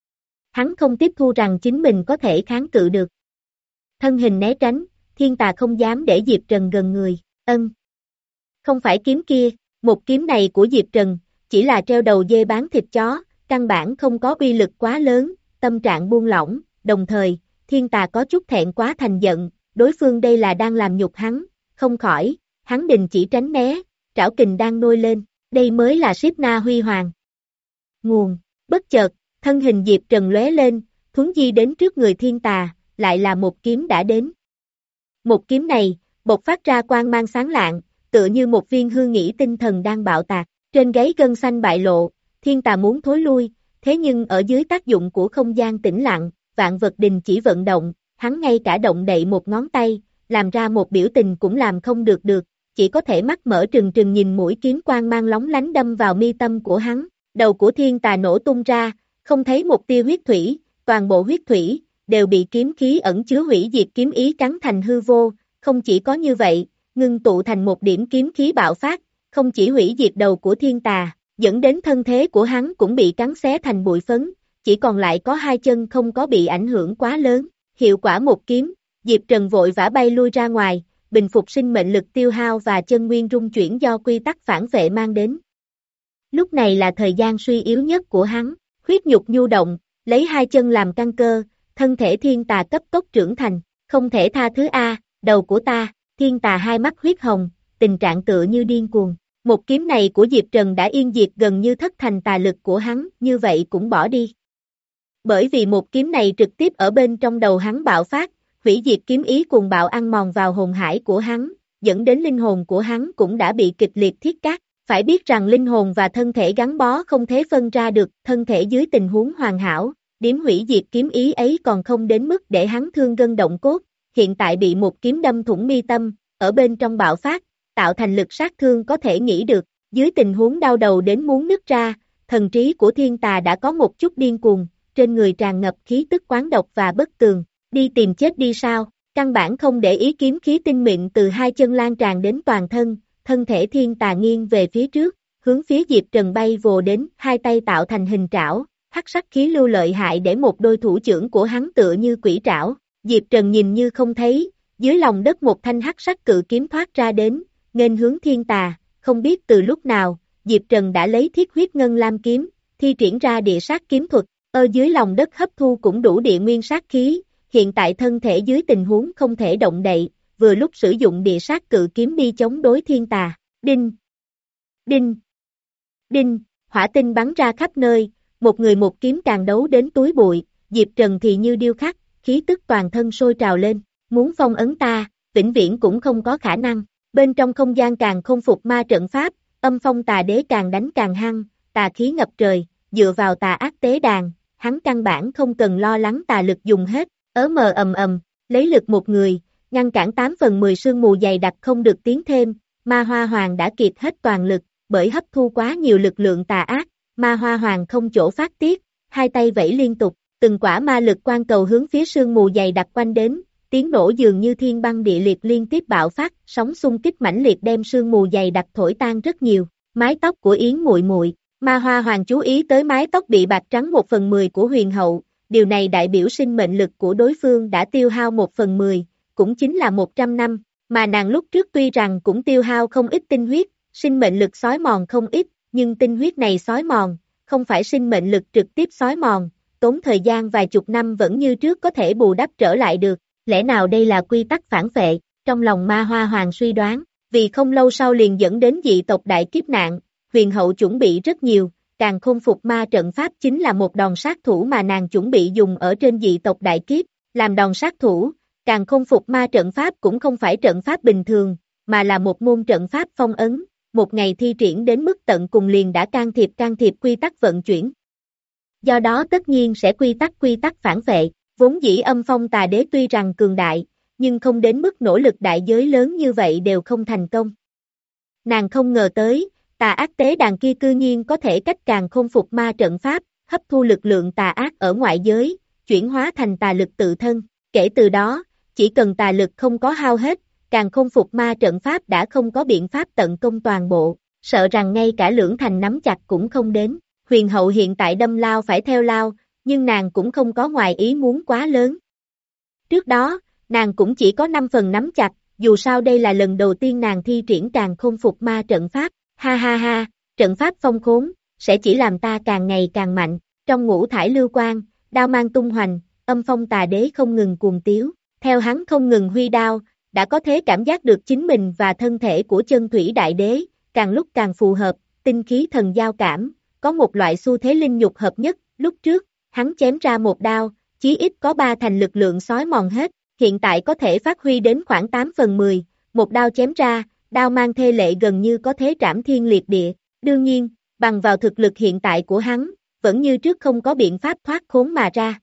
Hắn không tiếp thu rằng chính mình có thể kháng cự được. Thân hình né tránh, thiên tà không dám để Diệp Trần gần người, ân. Không phải kiếm kia, một kiếm này của Diệp Trần, chỉ là treo đầu dê bán thịt chó, căn bản không có uy lực quá lớn, tâm trạng buông lỏng, đồng thời, thiên tà có chút thẹn quá thành giận, đối phương đây là đang làm nhục hắn, không khỏi, hắn đình chỉ tránh né, trảo kình đang nôi lên, đây mới là Siết na huy hoàng. Nguồn, bất chợt, thân hình Diệp Trần lóe lên, thuấn di đến trước người thiên tà, lại là một kiếm đã đến. Một kiếm này, bộc phát ra quang mang sáng lạng, tựa như một viên hư nghĩ tinh thần đang bạo tạc, trên gáy gân xanh bại lộ, thiên tà muốn thối lui, thế nhưng ở dưới tác dụng của không gian tĩnh lặng, vạn vật đình chỉ vận động, hắn ngay cả động đậy một ngón tay, làm ra một biểu tình cũng làm không được được, chỉ có thể mắt mở trừng trừng nhìn mũi kiếm quang mang lóng lánh đâm vào mi tâm của hắn, đầu của thiên tà nổ tung ra, không thấy một tia huyết thủy, toàn bộ huyết thủy, đều bị kiếm khí ẩn chứa hủy diệt kiếm ý cắn thành hư vô, không chỉ có như vậy, ngưng tụ thành một điểm kiếm khí bạo phát, không chỉ hủy diệt đầu của thiên tà, dẫn đến thân thế của hắn cũng bị cắn xé thành bụi phấn, chỉ còn lại có hai chân không có bị ảnh hưởng quá lớn, hiệu quả một kiếm, Diệp Trần vội vã bay lui ra ngoài, bình phục sinh mệnh lực tiêu hao và chân nguyên rung chuyển do quy tắc phản vệ mang đến. Lúc này là thời gian suy yếu nhất của hắn, huyết nhục nhu động, lấy hai chân làm căn cơ, thân thể thiên tà cấp tốc trưởng thành, không thể tha thứ a, đầu của ta, thiên tà hai mắt huyết hồng, tình trạng tựa như điên cuồng. Một kiếm này của Diệp Trần đã yên diệt gần như thất thành tà lực của hắn, như vậy cũng bỏ đi. Bởi vì một kiếm này trực tiếp ở bên trong đầu hắn bạo phát, hủy diệt kiếm ý cuồng bạo ăn mòn vào hồn hải của hắn, dẫn đến linh hồn của hắn cũng đã bị kịch liệt thiết cắt. Phải biết rằng linh hồn và thân thể gắn bó không thể phân ra được, thân thể dưới tình huống hoàn hảo, điểm hủy diệt kiếm ý ấy còn không đến mức để hắn thương gân động cốt, hiện tại bị một kiếm đâm thủng mi tâm, ở bên trong bạo phát, tạo thành lực sát thương có thể nghĩ được, dưới tình huống đau đầu đến muốn nứt ra, thần trí của thiên tà đã có một chút điên cuồng, trên người tràn ngập khí tức oán độc và bất tường, đi tìm chết đi sao, căn bản không để ý kiếm khí tinh mịn từ hai chân lan tràn đến toàn thân, thân thể thiên tà nghiêng về phía trước, hướng phía Diệp Trần bay vồ đến, hai tay tạo thành hình trảo, hắc sắc khí lưu lợi hại để một đôi thủ trưởng của hắn tựa như quỷ trảo, Diệp Trần nhìn như không thấy, dưới lòng đất một thanh hắc sắc cự kiếm thoát ra đến, nghênh hướng thiên tà, không biết từ lúc nào, Diệp Trần đã lấy thiết huyết ngân lam kiếm, thi triển ra địa sát kiếm thuật, ở dưới lòng đất hấp thu cũng đủ địa nguyên sát khí, hiện tại thân thể dưới tình huống không thể động đậy, vừa lúc sử dụng địa sát cự kiếm đi chống đối thiên tà, đinh, đinh, đinh, hỏa tinh bắn ra khắp nơi, một người một kiếm càng đấu đến túi bụi, Diệp Trần thì như điêu khắc, khí tức toàn thân sôi trào lên, muốn phong ấn ta, vĩnh viễn cũng không có khả năng, bên trong không gian càng không phục ma trận pháp, âm phong tà đế càng đánh càng hăng, tà khí ngập trời, dựa vào tà ác tế đàn, hắn căn bản không cần lo lắng tà lực dùng hết, ớ mờ ầm ầm, lấy lực một người, ngăn cản tám phần mười sương mù dày đặc không được tiến thêm, ma hoa hoàng đã kiệt hết toàn lực, bởi hấp thu quá nhiều lực lượng tà ác, ma hoa hoàng không chỗ phát tiết, hai tay vẫy liên tục, từng quả ma lực quan cầu hướng phía sương mù dày đặc quanh đến, tiếng nổ dường như thiên băng địa liệt liên tiếp bạo phát, sóng xung kích mãnh liệt đem sương mù dày đặc thổi tan rất nhiều, mái tóc của Yến Muội Muội, ma hoa hoàng chú ý tới mái tóc bị bạc trắng một phần mười của huyền hậu, điều này đại biểu sinh mệnh lực của đối phương đã tiêu hao một phần mười, cũng chính là một trăm năm, mà nàng lúc trước tuy rằng cũng tiêu hao không ít tinh huyết, sinh mệnh lực xói mòn không ít, nhưng tinh huyết này xói mòn, không phải sinh mệnh lực trực tiếp xói mòn, tốn thời gian vài chục năm vẫn như trước có thể bù đắp trở lại được, lẽ nào đây là quy tắc phản vệ, trong lòng ma hoa hoàng suy đoán, vì không lâu sau liền dẫn đến dị tộc đại kiếp nạn, huyền hậu chuẩn bị rất nhiều, càng không phục ma trận pháp chính là một đòn sát thủ mà nàng chuẩn bị dùng ở trên dị tộc đại kiếp, làm đòn sát thủ, càng không phục ma trận pháp cũng không phải trận pháp bình thường, mà là một môn trận pháp phong ấn, một ngày thi triển đến mức tận cùng liền đã can thiệp can thiệp quy tắc vận chuyển. Do đó tất nhiên sẽ quy tắc quy tắc phản vệ, vốn dĩ âm phong tà đế tuy rằng cường đại, nhưng không đến mức nỗ lực đại giới lớn như vậy đều không thành công. Nàng không ngờ tới, tà ác tế đàn kia cư nhiên có thể cách càng không phục ma trận pháp, hấp thu lực lượng tà ác ở ngoại giới, chuyển hóa thành tà lực tự thân, kể từ đó, chỉ cần tà lực không có hao hết, càng không phục ma trận pháp đã không có biện pháp tận công toàn bộ, sợ rằng ngay cả lưỡng thành nắm chặt cũng không đến, huyền hậu hiện tại đâm lao phải theo lao, nhưng nàng cũng không có ngoài ý muốn quá lớn. Trước đó, nàng cũng chỉ có năm phần nắm chặt, dù sao đây là lần đầu tiên nàng thi triển càng không phục ma trận pháp, ha ha ha, trận pháp phong khốn, sẽ chỉ làm ta càng ngày càng mạnh, trong ngũ thải lưu quang, đao mang tung hoành, âm phong tà đế không ngừng cuồng tiếu, theo hắn không ngừng huy đao, đã có thể cảm giác được chính mình và thân thể của chân thủy đại đế, càng lúc càng phù hợp, tinh khí thần giao cảm, có một loại xu thế linh nhục hợp nhất, lúc trước, hắn chém ra một đao, chí ít có ba thành lực lượng xói mòn hết, hiện tại có thể phát huy đến khoảng tám phần mười, một đao chém ra, đao mang thê lệ gần như có thế trảm thiên liệt địa, đương nhiên, bằng vào thực lực hiện tại của hắn, vẫn như trước không có biện pháp thoát khốn mà ra.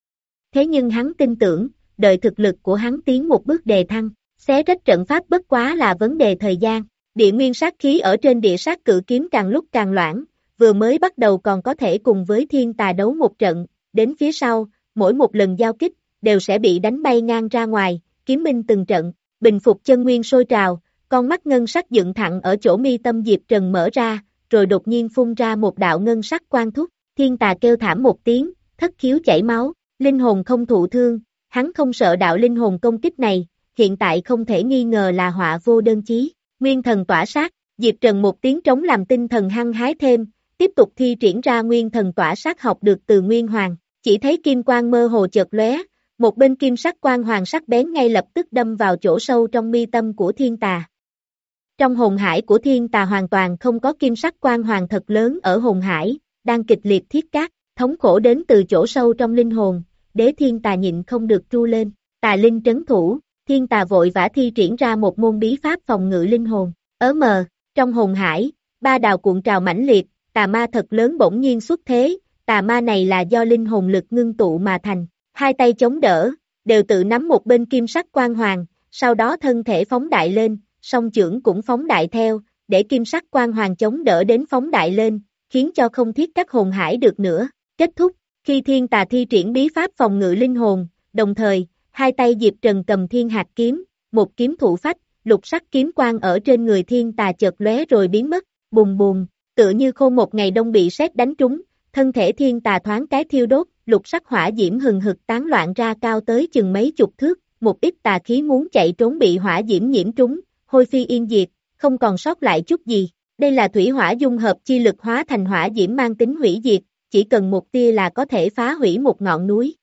Thế nhưng hắn tin tưởng, đợi thực lực của hắn tiến một bước đề thăng, xé rách trận pháp bất quá là vấn đề thời gian, địa nguyên sát khí ở trên địa sát cự kiếm càng lúc càng loãng, vừa mới bắt đầu còn có thể cùng với thiên tà đấu một trận, đến phía sau, mỗi một lần giao kích, đều sẽ bị đánh bay ngang ra ngoài, kiếm minh từng trận, bình phục chân nguyên sôi trào, con mắt ngân sắc dựng thẳng ở chỗ mi tâm Diệp Trần mở ra, rồi đột nhiên phun ra một đạo ngân sắc quang thúc, thiên tà kêu thảm một tiếng, thất khiếu chảy máu, linh hồn không thụ thương, hắn không sợ đạo linh hồn công kích này, hiện tại không thể nghi ngờ là họa vô đơn chí, nguyên thần tỏa sát, Diệp Trần một tiếng trống làm tinh thần hăng hái thêm, tiếp tục thi triển ra nguyên thần tỏa sát học được từ Nguyên Hoàng, chỉ thấy kim quang mơ hồ chợt lóe, một bên kim sắc quang hoàng sắc bén ngay lập tức đâm vào chỗ sâu trong mi tâm của thiên tà. Trong hồn hải của thiên tà hoàn toàn không có kim sắc quang hoàng thật lớn ở hồn hải, đang kịch liệt thiết cát, thống khổ đến từ chỗ sâu trong linh hồn, đế thiên tà nhịn không được tru lên, tà linh trấn thủ, thiên tà vội vã thi triển ra một môn bí pháp phòng ngự linh hồn, ớ mờ, trong hồn hải, ba đào cuộn trào mãnh liệt, tà ma thật lớn bỗng nhiên xuất thế, tà ma này là do linh hồn lực ngưng tụ mà thành, hai tay chống đỡ, đều tự nắm một bên kim sắc quang hoàng, sau đó thân thể phóng đại lên, song chưởng cũng phóng đại theo, để kim sắc quang hoàng chống đỡ đến phóng đại lên, khiến cho không thiết các hồn hải được nữa. Kết thúc, khi thiên tà thi triển bí pháp phòng ngự linh hồn, đồng thời, hai tay Diệp Trần cầm thiên hạt kiếm, một kiếm thụ phách, lục sắc kiếm quang ở trên người thiên tà chợt lóe rồi biến mất, bùng bùng, tựa như khô một ngày đông bị sét đánh trúng, thân thể thiên tà thoáng cái thiêu đốt, lục sắc hỏa diễm hừng hực tán loạn ra cao tới chừng mấy chục thước, một ít tà khí muốn chạy trốn bị hỏa diễm nhiễm trúng, hôi phi yên diệt, không còn sót lại chút gì. Đây là thủy hỏa dung hợp chi lực hóa thành hỏa diễm mang tính hủy diệt, chỉ cần một tia là có thể phá hủy một ngọn núi.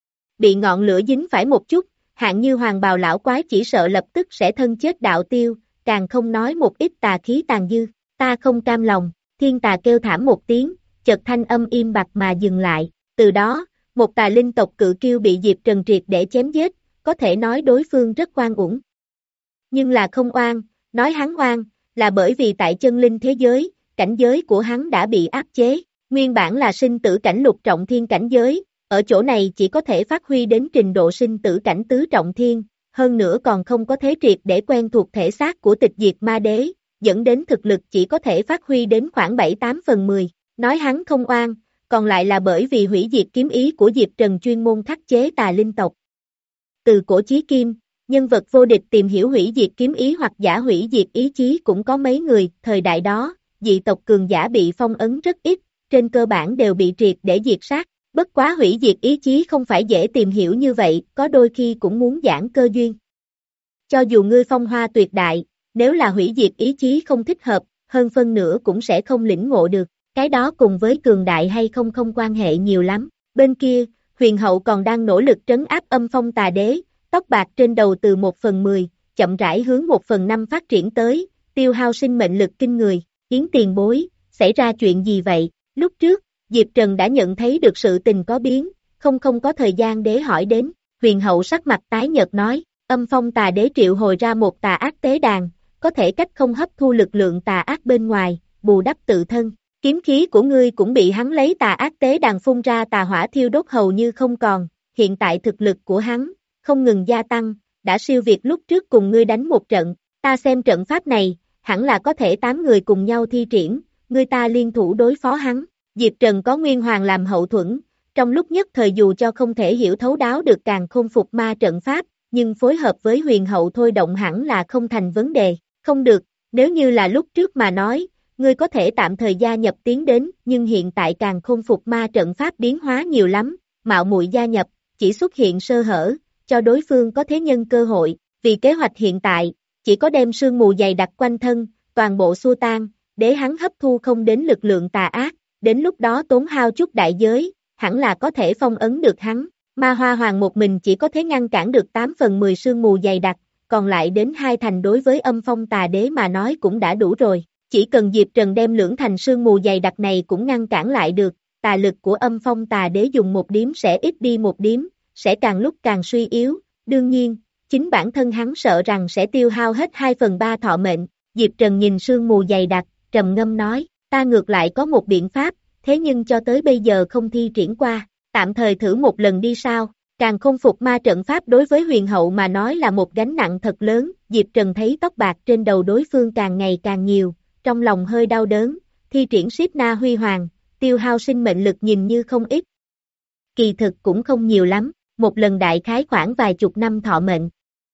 Bị ngọn lửa dính phải một chút, hạng như hoàng bào lão quái chỉ sợ lập tức sẽ thân chết đạo tiêu, càng không nói một ít tà khí tàn dư. Ta không cam lòng, thiên tà kêu thảm một tiếng, chợt thanh âm im bặt mà dừng lại. Từ đó, một tà linh tộc cự kiêu bị Diệp Trần triệt để chém giết, có thể nói đối phương rất oan uổng. Nhưng là không oan, nói hắn oan, là bởi vì tại chân linh thế giới, cảnh giới của hắn đã bị áp chế. Nguyên bản là sinh tử cảnh lục trọng thiên cảnh giới, ở chỗ này chỉ có thể phát huy đến trình độ sinh tử cảnh tứ trọng thiên, hơn nữa còn không có thế triệt để quen thuộc thể xác của tịch diệt ma đế, dẫn đến thực lực chỉ có thể phát huy đến khoảng bảy tám phần mười. Nói hắn không oan, còn lại là bởi vì hủy diệt kiếm ý của Diệp Trần chuyên môn khắc chế tà linh tộc. Từ cổ chí kim, nhân vật vô địch tìm hiểu hủy diệt kiếm ý hoặc giả hủy diệt ý chí cũng có mấy người, thời đại đó, dị tộc cường giả bị phong ấn rất ít, trên cơ bản đều bị triệt để diệt sát. Bất quá hủy diệt ý chí không phải dễ tìm hiểu như vậy, có đôi khi cũng muốn giảng cơ duyên. Cho dù ngươi phong hoa tuyệt đại, nếu là hủy diệt ý chí không thích hợp, hơn phân nửa cũng sẽ không lĩnh ngộ được, cái đó cùng với cường đại hay không không quan hệ nhiều lắm. Bên kia, huyền hậu còn đang nỗ lực trấn áp âm phong tà đế, tóc bạc trên đầu từ một phần mười, chậm rãi hướng một phần năm phát triển tới, tiêu hao sinh mệnh lực kinh người. Yến tiền bối, xảy ra chuyện gì vậy? Lúc trước, Diệp Trần đã nhận thấy được sự tình có biến, không không có thời gian để hỏi đến, huyền hậu sắc mặt tái nhợt nói, âm phong tà đế triệu hồi ra một tà ác tế đàn, có thể cách không hấp thu lực lượng tà ác bên ngoài, bù đắp tự thân, kiếm khí của ngươi cũng bị hắn lấy tà ác tế đàn phun ra tà hỏa thiêu đốt hầu như không còn, hiện tại thực lực của hắn, không ngừng gia tăng, đã siêu việt lúc trước cùng ngươi đánh một trận, ta xem trận pháp này, hẳn là có thể tám người cùng nhau thi triển, ngươi ta liên thủ đối phó hắn. Diệp Trần có Nguyên Hoàng làm hậu thuẫn, trong lúc nhất thời dù cho không thể hiểu thấu đáo được càng khôn phục ma trận pháp, nhưng phối hợp với huyền hậu thôi động hẳn là không thành vấn đề. Không được, nếu như là lúc trước mà nói, ngươi có thể tạm thời gia nhập tiến đến, nhưng hiện tại càng khôn phục ma trận pháp biến hóa nhiều lắm, mạo muội gia nhập, chỉ xuất hiện sơ hở, cho đối phương có thế nhân cơ hội, vì kế hoạch hiện tại, chỉ có đem sương mù dày đặc quanh thân, toàn bộ xua tan, để hắn hấp thu không đến lực lượng tà ác. Đến lúc đó tốn hao chút đại giới, hẳn là có thể phong ấn được hắn. Ma Hoa Hoàng một mình chỉ có thể ngăn cản được tám phần mười sương mù dày đặc, còn lại đến hai thành đối với âm phong tà đế mà nói cũng đã đủ rồi. Chỉ cần Diệp Trần đem lưỡng thành sương mù dày đặc này cũng ngăn cản lại được, tà lực của âm phong tà đế dùng một điếm sẽ ít đi một điếm, sẽ càng lúc càng suy yếu. Đương nhiên, chính bản thân hắn sợ rằng sẽ tiêu hao hết hai phần ba thọ mệnh. Diệp Trần nhìn sương mù dày đặc, trầm ngâm nói. Ta ngược lại có một biện pháp, thế nhưng cho tới bây giờ không thi triển qua, tạm thời thử một lần đi sao, càng không phục ma trận pháp đối với huyền hậu mà nói là một gánh nặng thật lớn, Diệp Trần thấy tóc bạc trên đầu đối phương càng ngày càng nhiều, trong lòng hơi đau đớn, thi triển Siết Na Huy Hoàng, tiêu hao sinh mệnh lực nhìn như không ít. Kỳ thực cũng không nhiều lắm, một lần đại khái khoảng vài chục năm thọ mệnh.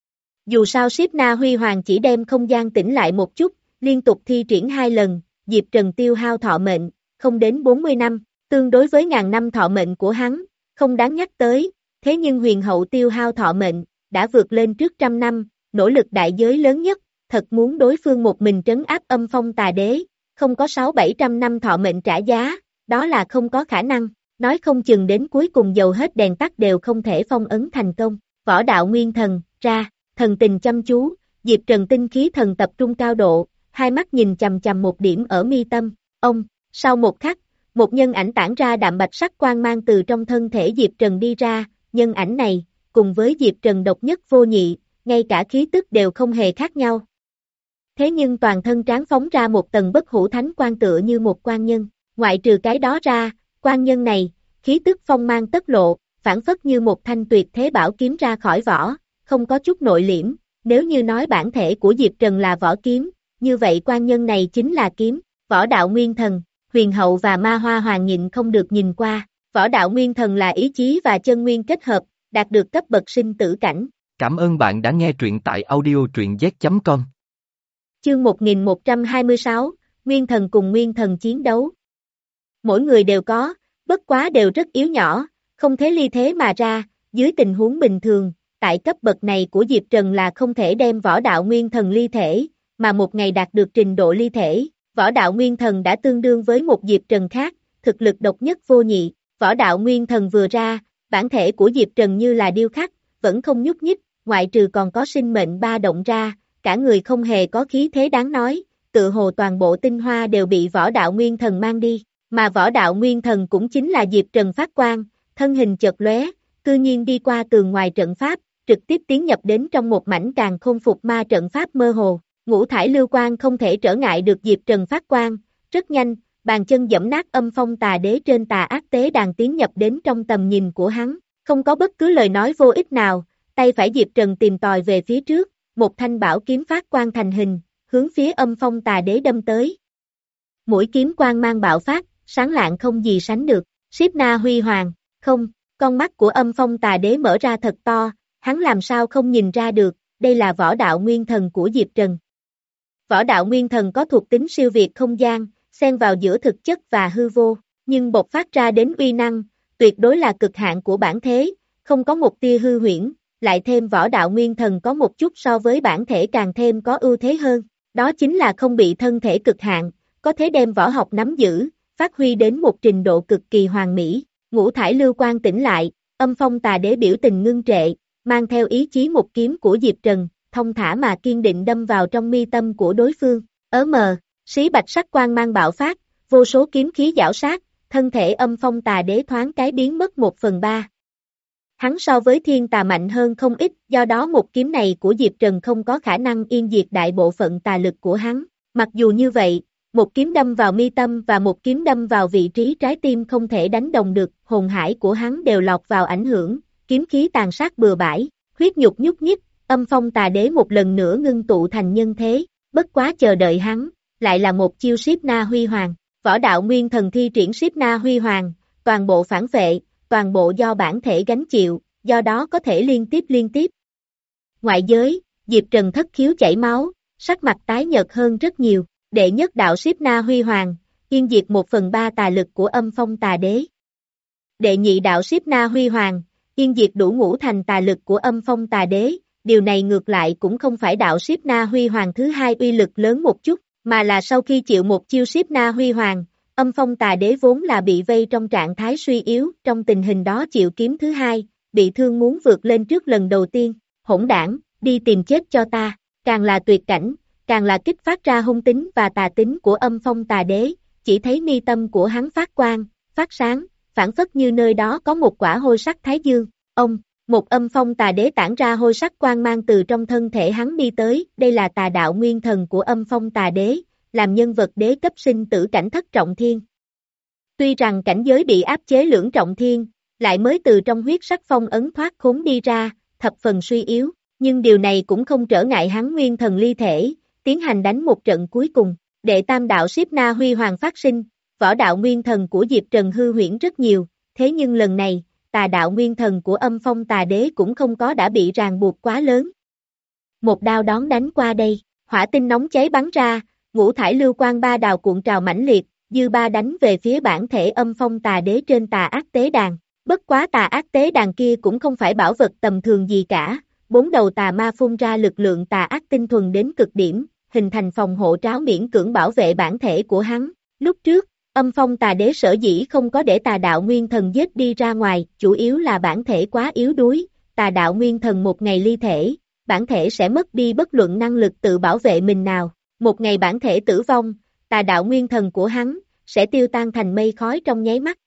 Dù sao Siết Na Huy Hoàng chỉ đem không gian tĩnh lại một chút, liên tục thi triển hai lần. Diệp Trần tiêu hao thọ mệnh, không đến bốn mươi năm, tương đối với ngàn năm thọ mệnh của hắn, không đáng nhắc tới, thế nhưng huyền hậu tiêu hao thọ mệnh, đã vượt lên trước trăm năm, nỗ lực đại giới lớn nhất, thật muốn đối phương một mình trấn áp âm phong tà đế, không có sáu bảy trăm năm thọ mệnh trả giá, đó là không có khả năng, nói không chừng đến cuối cùng dầu hết đèn tắt đều không thể phong ấn thành công. Võ đạo nguyên thần, ra, thần tình chăm chú, Diệp Trần tinh khí thần tập trung cao độ, hai mắt nhìn chằm chằm một điểm ở mi tâm, ông, sau một khắc, một nhân ảnh tản ra đạm bạch sắc quang mang từ trong thân thể Diệp Trần đi ra, nhân ảnh này, cùng với Diệp Trần độc nhất vô nhị, ngay cả khí tức đều không hề khác nhau. Thế nhưng toàn thân tráng phóng ra một tầng bất hủ thánh quang tựa như một quan nhân, ngoại trừ cái đó ra, quan nhân này, khí tức phong mang tất lộ, phản phất như một thanh tuyệt thế bảo kiếm ra khỏi vỏ, không có chút nội liễm, nếu như nói bản thể của Diệp Trần là vỏ kiếm, như vậy quan nhân này chính là kiếm, võ đạo nguyên thần, huyền hậu và ma hoa hoàng nhịn không được nhìn qua, võ đạo nguyên thần là ý chí và chân nguyên kết hợp, đạt được cấp bậc sinh tử cảnh. Cảm ơn bạn đã nghe truyện tại audio truyện z chấm com. Chương một nghìn một trăm hai mươi sáu, Nguyên thần cùng Nguyên thần chiến đấu. Mỗi người đều có, bất quá đều rất yếu nhỏ, không thể ly thế mà ra, dưới tình huống bình thường, tại cấp bậc này của Diệp Trần là không thể đem võ đạo Nguyên thần ly thể, mà một ngày đạt được trình độ ly thể, võ đạo nguyên thần đã tương đương với một Diệp Trần khác, thực lực độc nhất vô nhị, võ đạo nguyên thần vừa ra, bản thể của Diệp Trần như là điêu khắc, vẫn không nhúc nhích, ngoại trừ còn có sinh mệnh ba động ra, cả người không hề có khí thế đáng nói, tự hồ toàn bộ tinh hoa đều bị võ đạo nguyên thần mang đi, mà võ đạo nguyên thần cũng chính là Diệp Trần phát quang, thân hình chợt lóe, cư nhiên đi qua tường ngoài trận pháp, trực tiếp tiến nhập đến trong một mảnh càng khôn phục ma trận pháp mơ hồ, ngũ thải lưu quang không thể trở ngại được Diệp Trần phát quang, rất nhanh, bàn chân giẫm nát âm phong tà đế trên tà ác tế đàn tiến nhập đến trong tầm nhìn của hắn, không có bất cứ lời nói vô ích nào, tay phải Diệp Trần tìm tòi về phía trước, một thanh bảo kiếm phát quang thành hình, hướng phía âm phong tà đế đâm tới. Mũi kiếm quang mang bạo phát, sáng lạng không gì sánh được, Siết Na huy hoàng, không, con mắt của âm phong tà đế mở ra thật to, hắn làm sao không nhìn ra được, đây là võ đạo nguyên thần của Diệp Trần. Võ đạo nguyên thần có thuộc tính siêu việt không gian, xen vào giữa thực chất và hư vô, nhưng bộc phát ra đến uy năng, tuyệt đối là cực hạn của bản thế, không có một tia hư huyễn, lại thêm võ đạo nguyên thần có một chút so với bản thể càng thêm có ưu thế hơn, đó chính là không bị thân thể cực hạn, có thể đem võ học nắm giữ, phát huy đến một trình độ cực kỳ hoàn mỹ, ngũ thải lưu quang tỉnh lại, âm phong tà đế biểu tình ngưng trệ, mang theo ý chí một kiếm của Diệp Trần, thông thả mà kiên định đâm vào trong mi tâm của đối phương, ớ mờ, xí bạch sắc quang mang bạo phát, vô số kiếm khí giảo sát, thân thể âm phong tà đế thoáng cái biến mất một phần ba. Hắn so với thiên tà mạnh hơn không ít, do đó một kiếm này của Diệp Trần không có khả năng yên diệt đại bộ phận tà lực của hắn, mặc dù như vậy, một kiếm đâm vào mi tâm và một kiếm đâm vào vị trí trái tim không thể đánh đồng được, hồn hải của hắn đều lọt vào ảnh hưởng, kiếm khí tàn sát bừa bãi, huyết nhục nhúc nhích, âm phong tà đế một lần nữa ngưng tụ thành nhân thế, bất quá chờ đợi hắn, lại là một chiêu Siết Na huy hoàng, võ đạo nguyên thần thi triển Siết Na huy hoàng, toàn bộ phản vệ, toàn bộ do bản thể gánh chịu, do đó có thể liên tiếp liên tiếp. Ngoại giới, Diệp Trần thất khiếu chảy máu, sắc mặt tái nhợt hơn rất nhiều, đệ nhất đạo Siết Na huy hoàng, yên diệt một phần ba tà lực của âm phong tà đế. Đệ nhị đạo Siết Na huy hoàng, yên diệt đủ ngũ thành tà lực của âm phong tà đế, điều này ngược lại cũng không phải đạo Siết Na huy hoàng thứ hai uy lực lớn một chút, mà là sau khi chịu một chiêu Siết Na huy hoàng, âm phong tà đế vốn là bị vây trong trạng thái suy yếu, trong tình hình đó chịu kiếm thứ hai, bị thương muốn vượt lên trước lần đầu tiên, hỗn đảng, đi tìm chết cho ta, càng là tuyệt cảnh, càng là kích phát ra hung tính và tà tính của âm phong tà đế, chỉ thấy mi tâm của hắn phát quang, phát sáng, phản phất như nơi đó có một quả hôi sắc thái dương, ông, một âm phong tà đế tản ra hôi sắc quang mang từ trong thân thể hắn đi tới, đây là tà đạo nguyên thần của âm phong tà đế, làm nhân vật đế cấp sinh tử cảnh thất trọng thiên. Tuy rằng cảnh giới bị áp chế lưỡng trọng thiên, lại mới từ trong huyết sắc phong ấn thoát khốn đi ra, thập phần suy yếu, nhưng điều này cũng không trở ngại hắn nguyên thần ly thể, tiến hành đánh một trận cuối cùng, đệ tam đạo Siết Na huy hoàng phát sinh, võ đạo nguyên thần của Diệp Trần hư huyễn rất nhiều, thế nhưng lần này, tà đạo nguyên thần của âm phong tà đế cũng không có đã bị ràng buộc quá lớn. Một đao đón đánh qua đây, hỏa tinh nóng cháy bắn ra, ngũ thải lưu quang ba đào cuộn trào mãnh liệt, dư ba đánh về phía bản thể âm phong tà đế trên tà ác tế đàn. Bất quá tà ác tế đàn kia cũng không phải bảo vật tầm thường gì cả, bốn đầu tà ma phun ra lực lượng tà ác tinh thuần đến cực điểm, hình thành phòng hộ tráo miễn cưỡng bảo vệ bản thể của hắn. Lúc trước, âm phong tà đế sở dĩ không có để tà đạo nguyên thần giết đi ra ngoài, chủ yếu là bản thể quá yếu đuối, tà đạo nguyên thần một ngày ly thể, bản thể sẽ mất đi bất luận năng lực tự bảo vệ mình nào, một ngày bản thể tử vong, tà đạo nguyên thần của hắn, sẽ tiêu tan thành mây khói trong nháy mắt.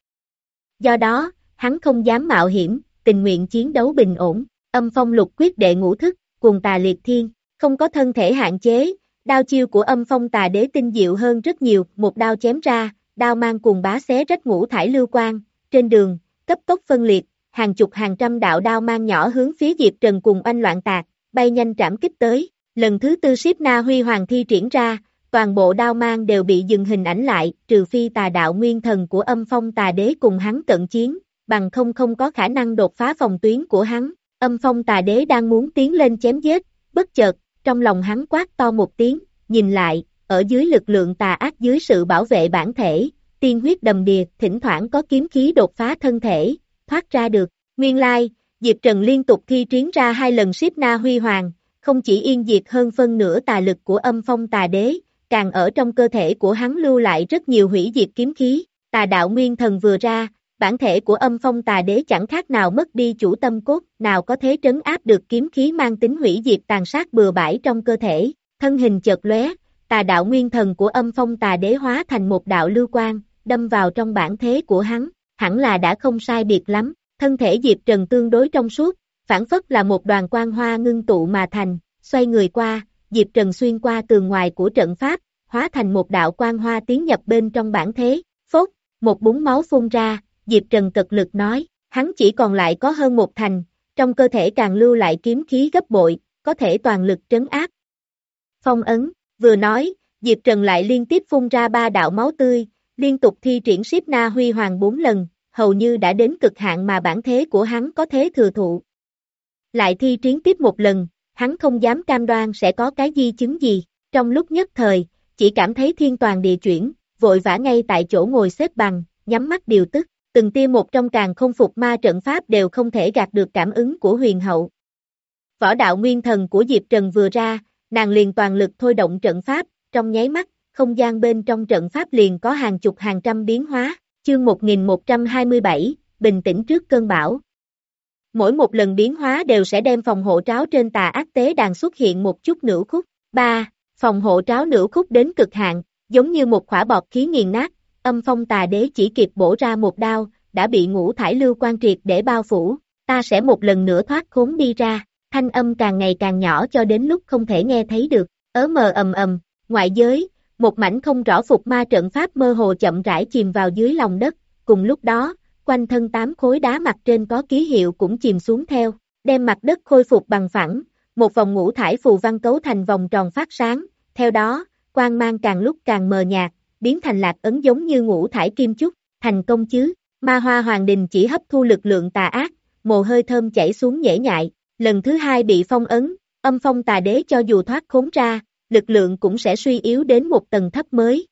Do đó, hắn không dám mạo hiểm, tình nguyện chiến đấu bình ổn, âm phong lục quyết đệ ngũ thức, cuồng tà liệt thiên, không có thân thể hạn chế, đao chiêu của âm phong tà đế tinh diệu hơn rất nhiều, một đao chém ra, đao mang cuồng bá xé rách ngũ thải lưu quang, trên đường, cấp tốc phân liệt, hàng chục hàng trăm đạo đao mang nhỏ hướng phía Diệp Trần cùng oanh loạn tạc, bay nhanh trảm kích tới, lần thứ tư Siết Na huy hoàng thi triển ra, toàn bộ đao mang đều bị dừng hình ảnh lại, trừ phi tà đạo nguyên thần của âm phong tà đế cùng hắn cận chiến, bằng không không có khả năng đột phá phòng tuyến của hắn, âm phong tà đế đang muốn tiến lên chém giết, bất chợt, trong lòng hắn quát to một tiếng, nhìn lại, ở dưới lực lượng tà ác dưới sự bảo vệ bản thể, tiên huyết đầm đìa, thỉnh thoảng có kiếm khí đột phá thân thể, thoát ra được, nguyên lai, Diệp Trần liên tục thi triển ra hai lần Siết Na huy hoàng, không chỉ yên diệt hơn phân nửa tà lực của âm phong tà đế, càng ở trong cơ thể của hắn lưu lại rất nhiều hủy diệt kiếm khí. Tà đạo nguyên thần vừa ra, bản thể của âm phong tà đế chẳng khác nào mất đi chủ tâm cốt, nào có thế trấn áp được kiếm khí mang tính hủy diệt tàn sát bừa bãi trong cơ thể. Thân hình chợt lóe, tà đạo nguyên thần của âm phong tà đế hóa thành một đạo lưu quang, đâm vào trong bản thế của hắn, hẳn là đã không sai biệt lắm. Thân thể Diệp Trần tương đối trong suốt, phản phất là một đoàn quang hoa ngưng tụ mà thành, xoay người qua, Diệp Trần xuyên qua tường ngoài của trận pháp, hóa thành một đạo quang hoa tiến nhập bên trong bản thế. Phốt, một búng máu phun ra, Diệp Trần cực lực nói, hắn chỉ còn lại có hơn một thành, trong cơ thể càng lưu lại kiếm khí gấp bội, có thể toàn lực trấn áp. Phong ấn, vừa nói, Diệp Trần lại liên tiếp phun ra ba đạo máu tươi, liên tục thi triển Siếp Na Huy Hoàng bốn lần, hầu như đã đến cực hạn mà bản thế của hắn có thế thừa thụ. Lại thi triển tiếp một lần, hắn không dám cam đoan sẽ có cái di chứng gì, trong lúc nhất thời, chỉ cảm thấy thiên toàn địa chuyển, vội vã ngay tại chỗ ngồi xếp bằng, nhắm mắt điều tức, từng tia một trong càng không phục ma trận pháp đều không thể gạt được cảm ứng của huyền hậu. Võ đạo nguyên thần của Diệp Trần vừa ra, nàng liền toàn lực thôi động trận pháp, trong nháy mắt, không gian bên trong trận pháp liền có hàng chục hàng trăm biến hóa. Chương một nghìn một trăm hai mươi bảy, bình tĩnh trước cơn bão. Mỗi một lần biến hóa đều sẽ đem phòng hộ tráo trên tà ác tế đàn xuất hiện một chút nửa khúc. ba. Phòng hộ tráo nửa khúc đến cực hạn, giống như một khỏa bọt khí nghiền nát, âm phong tà đế chỉ kịp bổ ra một đao, đã bị ngũ thải lưu quan triệt để bao phủ. Ta sẽ một lần nữa thoát khốn đi ra, thanh âm càng ngày càng nhỏ cho đến lúc không thể nghe thấy được, ớ mờ ầm ầm, ngoại giới. Một mảnh không rõ phục ma trận pháp mơ hồ chậm rãi chìm vào dưới lòng đất, cùng lúc đó, quanh thân tám khối đá mặt trên có ký hiệu cũng chìm xuống theo, đem mặt đất khôi phục bằng phẳng, một vòng ngũ thải phù văn cấu thành vòng tròn phát sáng, theo đó, quang mang càng lúc càng mờ nhạt, biến thành lạc ấn giống như ngũ thải kim chúc, thành công chứ, ma hoa hoàng đình chỉ hấp thu lực lượng tà ác, mồ hơi thơm chảy xuống nhễ nhại, lần thứ hai bị phong ấn, âm phong tà đế cho dù thoát khốn ra, lực lượng cũng sẽ suy yếu đến một tầng thấp mới.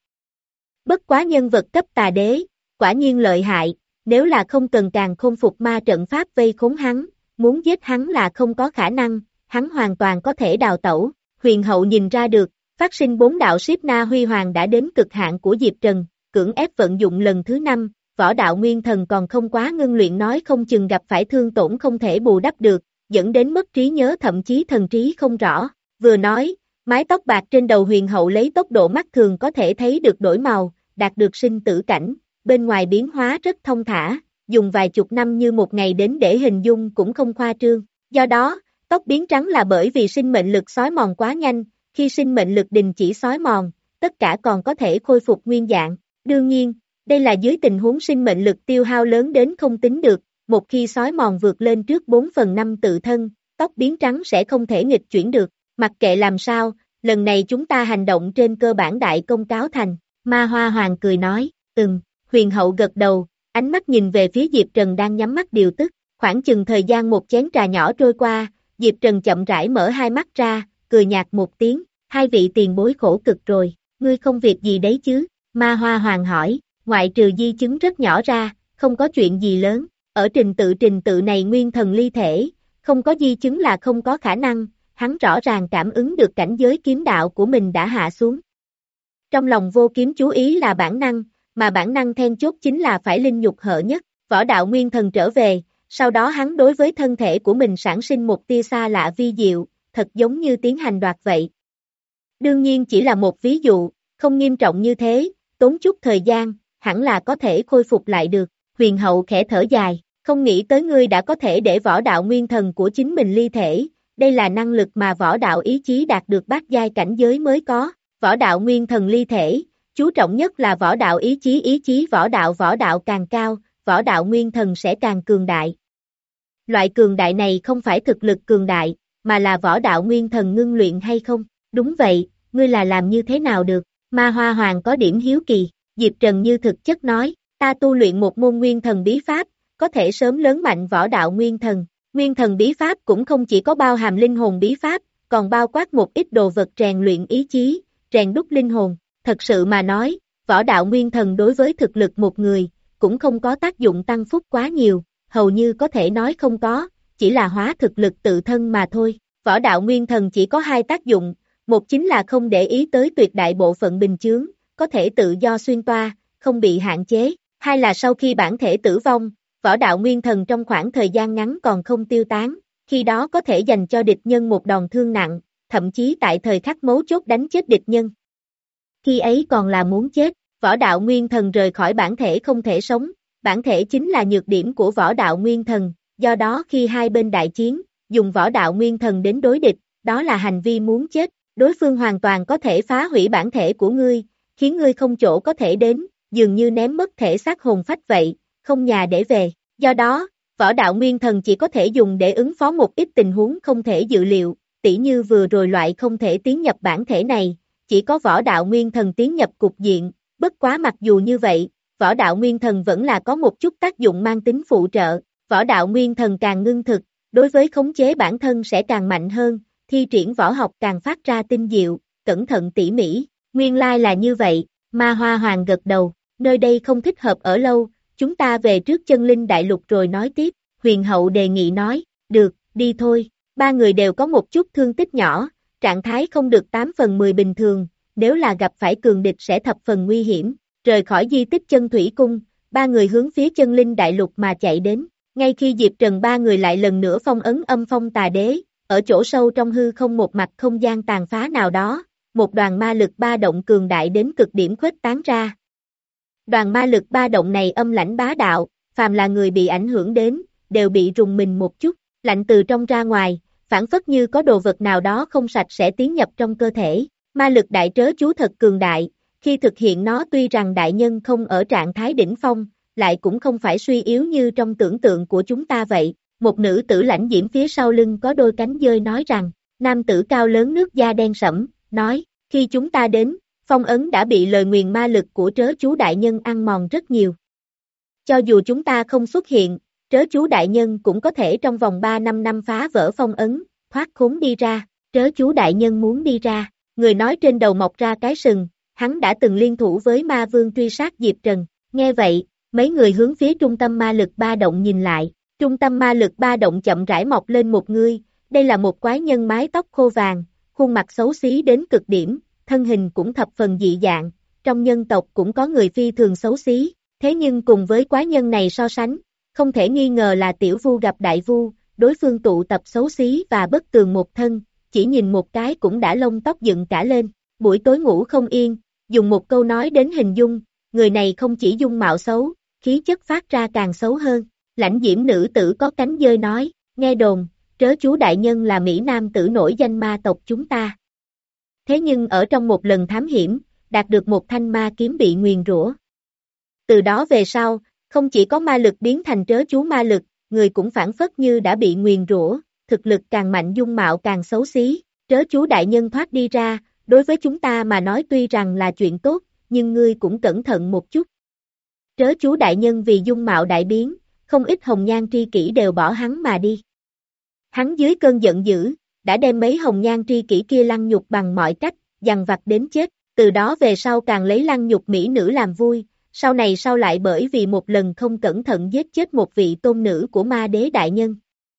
Bất quá nhân vật cấp tà đế, quả nhiên lợi hại, nếu là không cần càng khôn phục ma trận pháp vây khốn hắn, muốn giết hắn là không có khả năng, hắn hoàn toàn có thể đào tẩu. Huyền hậu nhìn ra được, phát sinh bốn đạo Siếp Na Huy Hoàng đã đến cực hạn của Diệp Trần, cưỡng ép vận dụng lần thứ năm, võ đạo nguyên thần còn không quá ngưng luyện nói không chừng gặp phải thương tổn không thể bù đắp được, dẫn đến mất trí nhớ thậm chí thần trí không rõ. Vừa nói, mái tóc bạc trên đầu huyền hậu lấy tốc độ mắt thường có thể thấy được đổi màu, đạt được sinh tử cảnh, bên ngoài biến hóa rất thông thả, dùng vài chục năm như một ngày đến để hình dung cũng không khoa trương. Do đó, tóc biến trắng là bởi vì sinh mệnh lực xói mòn quá nhanh, khi sinh mệnh lực đình chỉ xói mòn, tất cả còn có thể khôi phục nguyên dạng. Đương nhiên, đây là dưới tình huống sinh mệnh lực tiêu hao lớn đến không tính được, một khi xói mòn vượt lên trước bốn phần năm tự thân, tóc biến trắng sẽ không thể nghịch chuyển được. Mặc kệ làm sao, lần này chúng ta hành động trên cơ bản đại công cáo thành, ma hoa hoàng cười nói, ừm, huyền hậu gật đầu, ánh mắt nhìn về phía Diệp Trần đang nhắm mắt điều tức, khoảng chừng thời gian một chén trà nhỏ trôi qua, Diệp Trần chậm rãi mở hai mắt ra, cười nhạt một tiếng, hai vị tiền bối khổ cực rồi, ngươi không việc gì đấy chứ, ma hoa hoàng hỏi, ngoại trừ di chứng rất nhỏ ra, không có chuyện gì lớn, ở trình tự trình tự này nguyên thần ly thể, không có di chứng là không có khả năng. Hắn rõ ràng cảm ứng được cảnh giới kiếm đạo của mình đã hạ xuống. Trong lòng vô kiếm chú ý là bản năng, mà bản năng then chốt chính là phải linh nhục hở nhất, võ đạo nguyên thần trở về, sau đó hắn đối với thân thể của mình sản sinh một tia xa lạ vi diệu, thật giống như tiến hành đoạt vậy. Đương nhiên chỉ là một ví dụ, không nghiêm trọng như thế, tốn chút thời gian, hẳn là có thể khôi phục lại được, huyền hậu khẽ thở dài, không nghĩ tới ngươi đã có thể để võ đạo nguyên thần của chính mình ly thể. Đây là năng lực mà võ đạo ý chí đạt được bát giai cảnh giới mới có, võ đạo nguyên thần ly thể, chú trọng nhất là võ đạo ý chí ý chí võ đạo võ đạo càng cao, võ đạo nguyên thần sẽ càng cường đại. Loại cường đại này không phải thực lực cường đại, mà là võ đạo nguyên thần ngưng luyện hay không, đúng vậy, ngươi là làm như thế nào được, ma hoa hoàng có điểm hiếu kỳ, Diệp Trần như thực chất nói, ta tu luyện một môn nguyên thần bí pháp, có thể sớm lớn mạnh võ đạo nguyên thần. Nguyên thần bí pháp cũng không chỉ có bao hàm linh hồn bí pháp, còn bao quát một ít đồ vật rèn luyện ý chí, rèn đúc linh hồn. Thật sự mà nói, võ đạo nguyên thần đối với thực lực một người, cũng không có tác dụng tăng phúc quá nhiều, hầu như có thể nói không có, chỉ là hóa thực lực tự thân mà thôi. võ đạo nguyên thần chỉ có hai tác dụng, một chính là không để ý tới tuyệt đại bộ phận bình chướng, có thể tự do xuyên toa, không bị hạn chế, hai là sau khi bản thể tử vong, võ đạo nguyên thần trong khoảng thời gian ngắn còn không tiêu tán, khi đó có thể dành cho địch nhân một đòn thương nặng, thậm chí tại thời khắc mấu chốt đánh chết địch nhân. Khi ấy còn là muốn chết, võ đạo nguyên thần rời khỏi bản thể không thể sống, bản thể chính là nhược điểm của võ đạo nguyên thần, do đó khi hai bên đại chiến, dùng võ đạo nguyên thần đến đối địch, đó là hành vi muốn chết, đối phương hoàn toàn có thể phá hủy bản thể của ngươi, khiến ngươi không chỗ có thể đến, dường như ném mất thể xác hồn phách vậy, không nhà để về, do đó, võ đạo nguyên thần chỉ có thể dùng để ứng phó một ít tình huống không thể dự liệu, tỉ như vừa rồi loại không thể tiến nhập bản thể này, chỉ có võ đạo nguyên thần tiến nhập cục diện, bất quá mặc dù như vậy, võ đạo nguyên thần vẫn là có một chút tác dụng mang tính phụ trợ, võ đạo nguyên thần càng ngưng thực, đối với khống chế bản thân sẽ càng mạnh hơn, thi triển võ học càng phát ra tinh diệu, cẩn thận tỉ mỉ, nguyên lai là như vậy, Ma Hoa Hoàng gật đầu, nơi đây không thích hợp ở lâu, chúng ta về trước chân linh đại lục rồi nói tiếp, huyền hậu đề nghị nói, được, đi thôi, ba người đều có một chút thương tích nhỏ, trạng thái không được tám phần mười bình thường, nếu là gặp phải cường địch sẽ thập phần nguy hiểm, rời khỏi di tích chân thủy cung, ba người hướng phía chân linh đại lục mà chạy đến, ngay khi Diệp Trần ba người lại lần nữa phong ấn âm phong tà đế, ở chỗ sâu trong hư không một mặt không gian tàn phá nào đó, một đoàn ma lực ba động cường đại đến cực điểm khuếch tán ra. Đoàn ma lực ba động này âm lãnh bá đạo, phàm là người bị ảnh hưởng đến, đều bị rùng mình một chút, lạnh từ trong ra ngoài, phản phất như có đồ vật nào đó không sạch sẽ tiến nhập trong cơ thể. Ma lực đại trớ chú thật cường đại, khi thực hiện nó tuy rằng đại nhân không ở trạng thái đỉnh phong, lại cũng không phải suy yếu như trong tưởng tượng của chúng ta vậy. Một nữ tử lãnh diễm phía sau lưng có đôi cánh dơi nói rằng, nam tử cao lớn nước da đen sẫm, nói, khi chúng ta đến, phong ấn đã bị lời nguyền ma lực của trớ chú đại nhân ăn mòn rất nhiều. Cho dù chúng ta không xuất hiện, trớ chú đại nhân cũng có thể trong vòng ba năm năm phá vỡ phong ấn, thoát khốn đi ra, trớ chú đại nhân muốn đi ra, người nói trên đầu mọc ra cái sừng, hắn đã từng liên thủ với ma vương truy sát Diệp Trần, nghe vậy, mấy người hướng phía trung tâm ma lực ba động nhìn lại, trung tâm ma lực ba động chậm rãi mọc lên một người, đây là một quái nhân mái tóc khô vàng, khuôn mặt xấu xí đến cực điểm, thân hình cũng thập phần dị dạng, trong nhân tộc cũng có người phi thường xấu xí, thế nhưng cùng với quái nhân này so sánh, không thể nghi ngờ là tiểu vu gặp đại vu, đối phương tụ tập xấu xí và bất tường một thân, chỉ nhìn một cái cũng đã lông tóc dựng cả lên, buổi tối ngủ không yên, dùng một câu nói đến hình dung, người này không chỉ dung mạo xấu, khí chất phát ra càng xấu hơn, lãnh diễm nữ tử có cánh dơi nói, nghe đồn, trớ chú đại nhân là Mỹ Nam tử nổi danh ma tộc chúng ta. Thế nhưng ở trong một lần thám hiểm, đạt được một thanh ma kiếm bị nguyền rủa. Từ đó về sau, không chỉ có ma lực biến thành trớ chú ma lực, người cũng phản phất như đã bị nguyền rủa, thực lực càng mạnh dung mạo càng xấu xí, trớ chú đại nhân thoát đi ra, đối với chúng ta mà nói tuy rằng là chuyện tốt, nhưng ngươi cũng cẩn thận một chút. Trớ chú đại nhân vì dung mạo đại biến, không ít hồng nhan tri kỷ đều bỏ hắn mà đi. Hắn dưới cơn giận dữ, đã đem mấy hồng nhan tri kỷ kia lăng nhục bằng mọi cách, dằn vặt đến chết, từ đó về sau càng lấy lăng nhục mỹ nữ làm vui, sau này sau lại bởi vì một lần không cẩn thận giết chết một vị tôn nữ của ma đế đại nhân.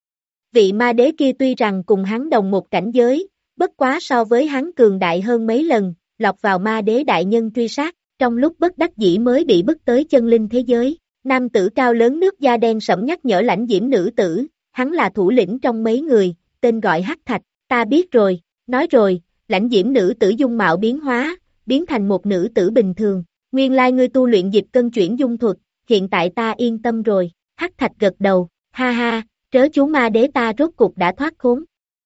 Vị ma đế kia tuy rằng cùng hắn đồng một cảnh giới, bất quá so với hắn cường đại hơn mấy lần, lọt vào ma đế đại nhân truy sát, trong lúc bất đắc dĩ mới bị bức tới chân linh thế giới. Nam tử cao lớn nước da đen sẫm nhắc nhở lãnh diễm nữ tử, hắn là thủ lĩnh trong mấy người, tên gọi Hắc Thạch, ta biết rồi, nói rồi, lãnh diễm nữ tử dung mạo biến hóa, biến thành một nữ tử bình thường, nguyên lai ngươi tu luyện dịch cân chuyển dung thuật, hiện tại ta yên tâm rồi, Hắc Thạch gật đầu, ha ha, trớ chú ma đế ta rốt cục đã thoát khốn.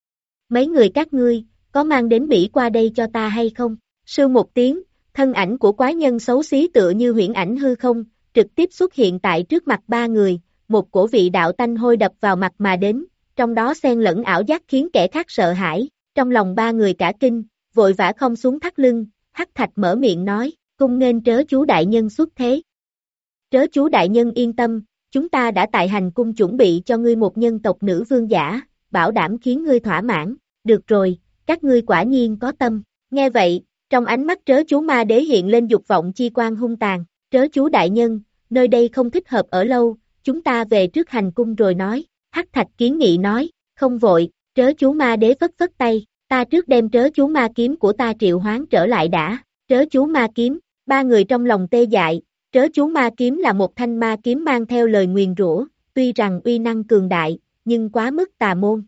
Mấy người các ngươi, có mang đến bỉ qua đây cho ta hay không? Sư một tiếng, thân ảnh của quái nhân xấu xí tựa như huyễn ảnh hư không, trực tiếp xuất hiện tại trước mặt ba người, một cổ vị đạo tanh hôi đập vào mặt mà đến, trong đó xen lẫn ảo giác khiến kẻ khác sợ hãi, trong lòng ba người cả kinh, vội vã không xuống thắt lưng, Hắc Thạch mở miệng nói, cung nghênh trớ chú đại nhân xuất thế. Trớ chú đại nhân yên tâm, chúng ta đã tại hành cung chuẩn bị cho ngươi một nhân tộc nữ vương giả, bảo đảm khiến ngươi thỏa mãn, được rồi, các ngươi quả nhiên có tâm, nghe vậy, trong ánh mắt trớ chú ma đế hiện lên dục vọng chi quan hung tàn, trớ chú đại nhân, nơi đây không thích hợp ở lâu, chúng ta về trước hành cung rồi nói, Hắc Thạch kiến nghị nói, không vội, Trớ chú ma đế phất phất tay, ta trước đem trớ chú ma kiếm của ta triệu hoán trở lại đã, trớ chú ma kiếm, ba người trong lòng tê dại, trớ chú ma kiếm là một thanh ma kiếm mang theo lời nguyền rủa, tuy rằng uy năng cường đại, nhưng quá mức tà môn.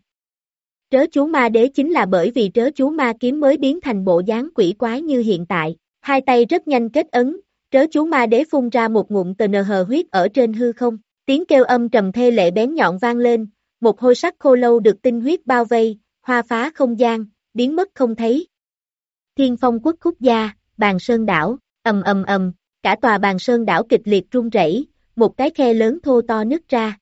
Trớ chú ma đế chính là bởi vì trớ chú ma kiếm mới biến thành bộ dáng quỷ quái như hiện tại, hai tay rất nhanh kết ấn, trớ chú ma đế phun ra một ngụm tờ nờ hờ huyết ở trên hư không, tiếng kêu âm trầm thê lệ bén nhọn vang lên, một hôi sắc khô lâu được tinh huyết bao vây, hoa phá không gian, biến mất không thấy. Thiên Phong Quốc Khúc Gia, Bàn Sơn Đảo, ầm ầm ầm, cả tòa Bàn Sơn Đảo kịch liệt rung rẩy, một cái khe lớn thô to nứt ra.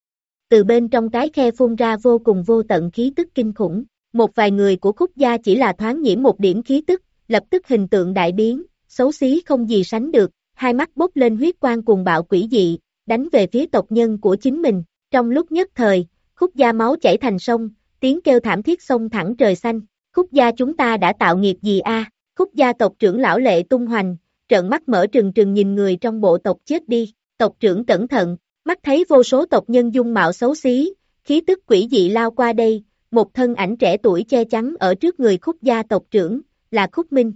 Từ bên trong cái khe phun ra vô cùng vô tận khí tức kinh khủng, một vài người của Khúc Gia chỉ là thoáng nhiễm một điểm khí tức, lập tức hình tượng đại biến, xấu xí không gì sánh được, hai mắt bốc lên huyết quang cuồng bạo quỷ dị, đánh về phía tộc nhân của chính mình, trong lúc nhất thời, Khúc Gia máu chảy thành sông, tiếng kêu thảm thiết xông thẳng trời xanh, Khúc Gia chúng ta đã tạo nghiệp gì a? Khúc Gia tộc trưởng lão Lệ tung hoành, trợn mắt mở trừng trừng nhìn người trong bộ tộc chết đi, tộc trưởng cẩn thận, mắt thấy vô số tộc nhân dung mạo xấu xí, khí tức quỷ dị lao qua đây, một thân ảnh trẻ tuổi che chắn ở trước người Khúc Gia tộc trưởng, là Khúc Minh.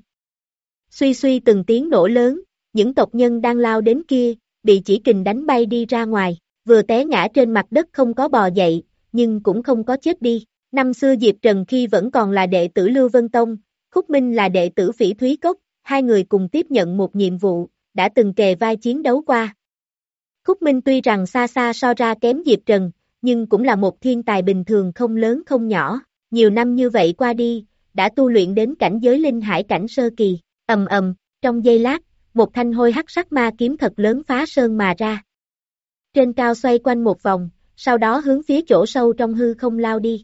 Suy suy từng tiếng nổ lớn, những tộc nhân đang lao đến kia, bị chỉ kình đánh bay đi ra ngoài, vừa té ngã trên mặt đất không có bò dậy, nhưng cũng không có chết đi. Năm xưa Diệp Trần khi vẫn còn là đệ tử Lưu Vân Tông, Khúc Minh là đệ tử Phỉ Thúy Cốc, hai người cùng tiếp nhận một nhiệm vụ, đã từng kề vai chiến đấu qua. Khúc Minh tuy rằng xa xa so ra kém Diệp Trần, nhưng cũng là một thiên tài bình thường không lớn không nhỏ, nhiều năm như vậy qua đi, đã tu luyện đến cảnh giới linh hải cảnh sơ kỳ, ầm ầm, trong giây lát, một thanh hôi hắc sắc ma kiếm thật lớn phá sơn mà ra. Trên cao xoay quanh một vòng, sau đó hướng phía chỗ sâu trong hư không lao đi.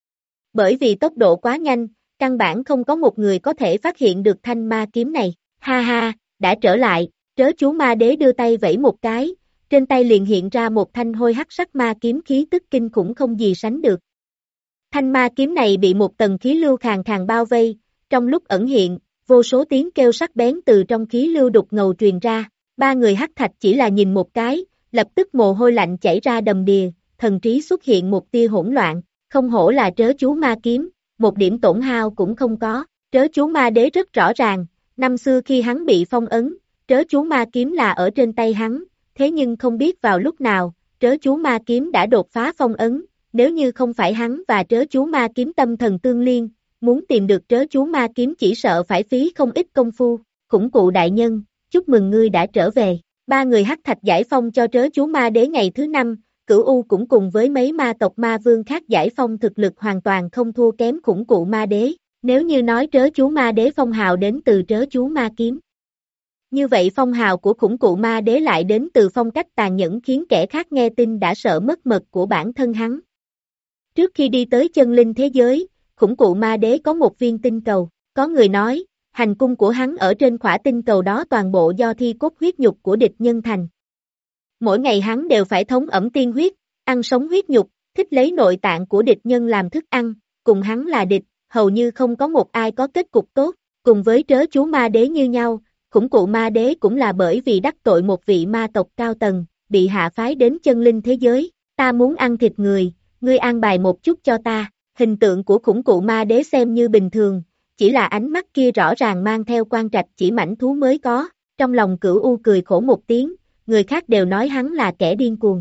Bởi vì tốc độ quá nhanh, căn bản không có một người có thể phát hiện được thanh ma kiếm này, ha ha, đã trở lại, trớ chú ma đế đưa tay vẫy một cái, trên tay liền hiện ra một thanh hôi hắc sắc ma kiếm khí tức kinh khủng không gì sánh được. Thanh ma kiếm này bị một tầng khí lưu khàn khàn bao vây, trong lúc ẩn hiện, vô số tiếng kêu sắc bén từ trong khí lưu đục ngầu truyền ra, ba người hắc thạch chỉ là nhìn một cái, lập tức mồ hôi lạnh chảy ra đầm đìa, thần trí xuất hiện một tia hỗn loạn, không hổ là trớ chú ma kiếm, một điểm tổn hao cũng không có, trớ chú ma đế rất rõ ràng, năm xưa khi hắn bị phong ấn, trớ chú ma kiếm là ở trên tay hắn, thế nhưng không biết vào lúc nào, trớ chú ma kiếm đã đột phá phong ấn, nếu như không phải hắn và trớ chú ma kiếm tâm thần tương liên, muốn tìm được trớ chú ma kiếm chỉ sợ phải phí không ít công phu, khủng cụ đại nhân, chúc mừng ngươi đã trở về, ba người hắc thạch giải phong cho trớ chú ma đế ngày thứ năm, Cửu U cũng cùng với mấy ma tộc ma vương khác giải phong thực lực hoàn toàn không thua kém khủng cụ ma đế, nếu như nói trớ chú ma đế phong hào đến từ trớ chú ma kiếm. Như vậy phong hào của khủng cụ ma đế lại đến từ phong cách tàn nhẫn khiến kẻ khác nghe tin đã sợ mất mật của bản thân hắn. Trước khi đi tới chân linh thế giới, khủng cụ ma đế có một viên tinh cầu, có người nói, hành cung của hắn ở trên khỏa tinh cầu đó toàn bộ do thi cốt huyết nhục của địch nhân thành. Mỗi ngày hắn đều phải thống ẩm tiên huyết, ăn sống huyết nhục, thích lấy nội tạng của địch nhân làm thức ăn, cùng hắn là địch, hầu như không có một ai có kết cục tốt, cùng với trớ chú ma đế như nhau, khủng cụ ma đế cũng là bởi vì đắc tội một vị ma tộc cao tầng, bị hạ phái đến chân linh thế giới, ta muốn ăn thịt người, ngươi an bài một chút cho ta, hình tượng của khủng cụ ma đế xem như bình thường, chỉ là ánh mắt kia rõ ràng mang theo quan trạch chỉ mảnh thú mới có, trong lòng Cửu U cười khổ một tiếng, người khác đều nói hắn là kẻ điên cuồng.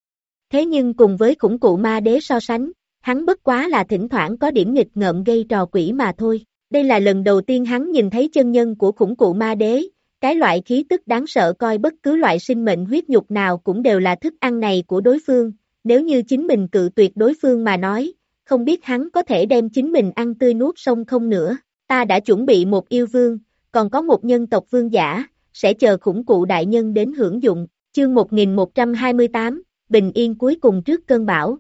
Thế nhưng cùng với khủng cụ ma đế so sánh, hắn bất quá là thỉnh thoảng có điểm nghịch ngợm gây trò quỷ mà thôi. Đây là lần đầu tiên hắn nhìn thấy chân nhân của khủng cụ ma đế, cái loại khí tức đáng sợ coi bất cứ loại sinh mệnh huyết nhục nào cũng đều là thức ăn này của đối phương, nếu như chính mình cự tuyệt đối phương mà nói, không biết hắn có thể đem chính mình ăn tươi nuốt sống không nữa, ta đã chuẩn bị một yêu vương, còn có một nhân tộc vương giả, sẽ chờ khủng cụ đại nhân đến hưởng dụng, chương một nghìn một trăm hai mươi tám, bình yên cuối cùng trước cơn bão.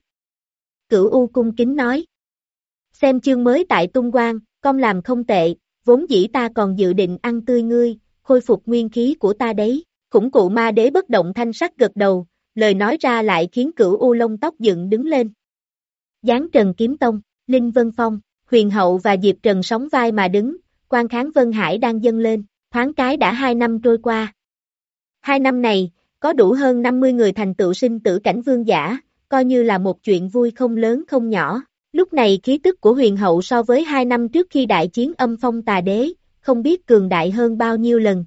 Cửu U cung kính nói, xem chương mới tại Tung Quang, con làm không tệ, vốn dĩ ta còn dự định ăn tươi ngươi, khôi phục nguyên khí của ta đấy, khủng cụ ma đế bất động thanh sắc gật đầu, lời nói ra lại khiến Cửu U lông tóc dựng đứng lên. Giáng Trần Kiếm Tông, Linh Vân Phong, Huyền Hậu và Diệp Trần sóng vai mà đứng, Quan Kháng Vân Hải đang dâng lên, thoáng cái đã hai năm trôi qua. Hai năm này, có đủ hơn năm mươi người thành tựu sinh tử cảnh vương giả, coi như là một chuyện vui không lớn không nhỏ, Lúc này khí tức của huyền hậu so với hai năm trước khi đại chiến âm phong tà đế, không biết cường đại hơn bao nhiêu lần.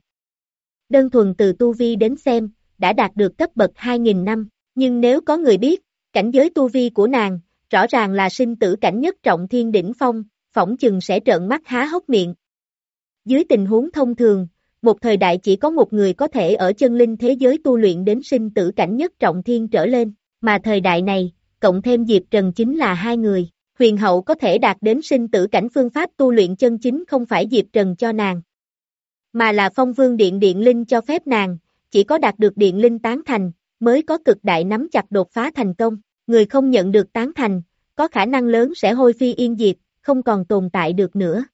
Đơn thuần từ tu vi đến xem, đã đạt được cấp bậc hai nghìn năm, nhưng nếu có người biết, cảnh giới tu vi của nàng, rõ ràng là sinh tử cảnh nhất trọng thiên đỉnh phong, phỏng chừng sẽ trợn mắt há hốc miệng. Dưới tình huống thông thường, một thời đại chỉ có một người có thể ở chân linh thế giới tu luyện đến sinh tử cảnh nhất trọng thiên trở lên, mà thời đại này, cộng thêm Diệp Trần chính là hai người. Huyền hậu có thể đạt đến sinh tử cảnh phương pháp tu luyện chân chính không phải Diệp Trần cho nàng, mà là Phong Vương Điện Điện Linh cho phép nàng, chỉ có đạt được Điện Linh tán thành, mới có cực đại nắm chặt đột phá thành công. Người không nhận được tán thành, có khả năng lớn sẽ hôi phi yên diệt, không còn tồn tại được nữa.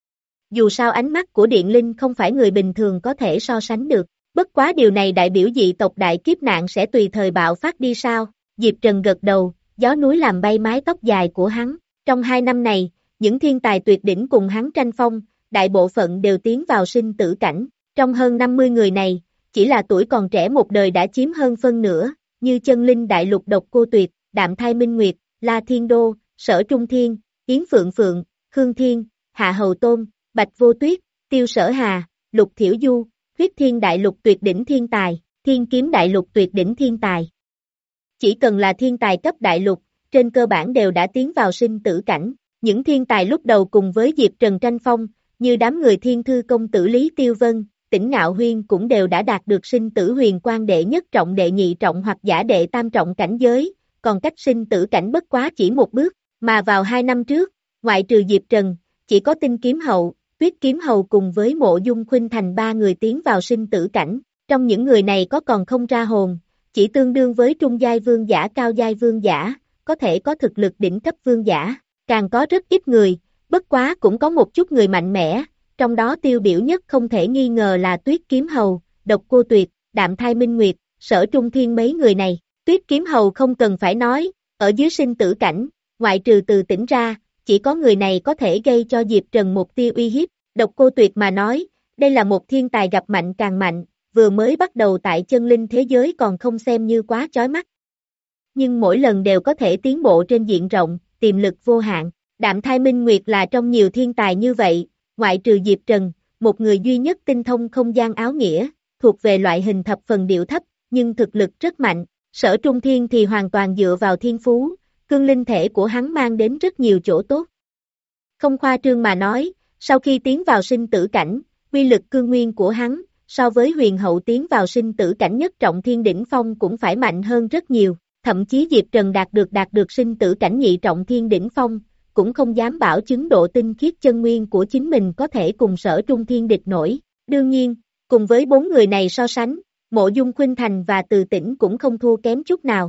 Dù sao ánh mắt của Điện Linh không phải người bình thường có thể so sánh được, bất quá điều này đại biểu dị tộc đại kiếp nạn sẽ tùy thời bạo phát đi sao. Diệp Trần gật đầu, gió núi làm bay mái tóc dài của hắn. Trong hai năm này, những thiên tài tuyệt đỉnh cùng hắn tranh phong, đại bộ phận đều tiến vào sinh tử cảnh. Trong hơn năm mươi người này, chỉ là tuổi còn trẻ một đời đã chiếm hơn phân nửa, như Chân Linh Đại Lục Độc Cô Tuyệt, Đạm Thai Minh Nguyệt, La Thiên Đô, Sở Trung Thiên, Yến Phượng Phượng, Khương Thiên, Hạ Hầu Tôn, Bạch Vô Tuyết, Tiêu Sở Hà, Lục Thiểu Du, Huyết Thiên Đại Lục Tuyệt đỉnh thiên tài, Thiên Kiếm Đại Lục Tuyệt đỉnh thiên tài. Chỉ cần là thiên tài cấp đại lục, trên cơ bản đều đã tiến vào sinh tử cảnh. Những thiên tài lúc đầu cùng với Diệp Trần tranh phong, như đám người Thiên Thư công tử Lý Tiêu Vân, Tỉnh Ngạo Huyên cũng đều đã đạt được sinh tử huyền quan đệ nhất trọng đệ nhị trọng hoặc giả đệ tam trọng cảnh giới, còn cách sinh tử cảnh bất quá chỉ một bước, mà vào hai năm trước, ngoại trừ Diệp Trần, chỉ có Tinh Kiếm Hậu, Tuyết Kiếm Hầu cùng với Mộ Dung Khuynh Thành ba người tiến vào sinh tử cảnh. Trong những người này có còn không ra hồn, chỉ tương đương với trung giai vương giả cao giai vương giả, có thể có thực lực đỉnh cấp vương giả, càng có rất ít người, bất quá cũng có một chút người mạnh mẽ, trong đó tiêu biểu nhất không thể nghi ngờ là Tuyết Kiếm Hầu, Độc Cô Tuyệt, Đạm Thai Minh Nguyệt, Sở Trung Thiên mấy người này. Tuyết Kiếm Hầu không cần phải nói, ở dưới sinh tử cảnh, ngoại trừ Từ Tỉnh ra, chỉ có người này có thể gây cho Diệp Trần một tia uy hiếp. Độc Cô Tuyệt mà nói, đây là một thiên tài gặp mạnh càng mạnh, vừa mới bắt đầu tại chân linh thế giới còn không xem như quá chói mắt. Nhưng mỗi lần đều có thể tiến bộ trên diện rộng, tiềm lực vô hạn. Đạm Thai Minh Nguyệt là trong nhiều thiên tài như vậy, ngoại trừ Diệp Trần, một người duy nhất tinh thông không gian áo nghĩa, thuộc về loại hình thập phần điệu thấp, nhưng thực lực rất mạnh. Sở Trung Thiên thì hoàn toàn dựa vào thiên phú, cương linh thể của hắn mang đến rất nhiều chỗ tốt. Không khoa trương mà nói, sau khi tiến vào sinh tử cảnh, uy lực cương nguyên của hắn, so với huyền hậu tiến vào sinh tử cảnh nhất trọng thiên đỉnh phong cũng phải mạnh hơn rất nhiều, thậm chí Diệp Trần đạt được đạt được sinh tử cảnh nhị trọng thiên đỉnh phong, cũng không dám bảo chứng độ tinh khiết chân nguyên của chính mình có thể cùng Sở Trung Thiên địch nổi. Đương nhiên, cùng với bốn người này so sánh, Mộ Dung Khuynh Thành và Từ Tỉnh cũng không thua kém chút nào.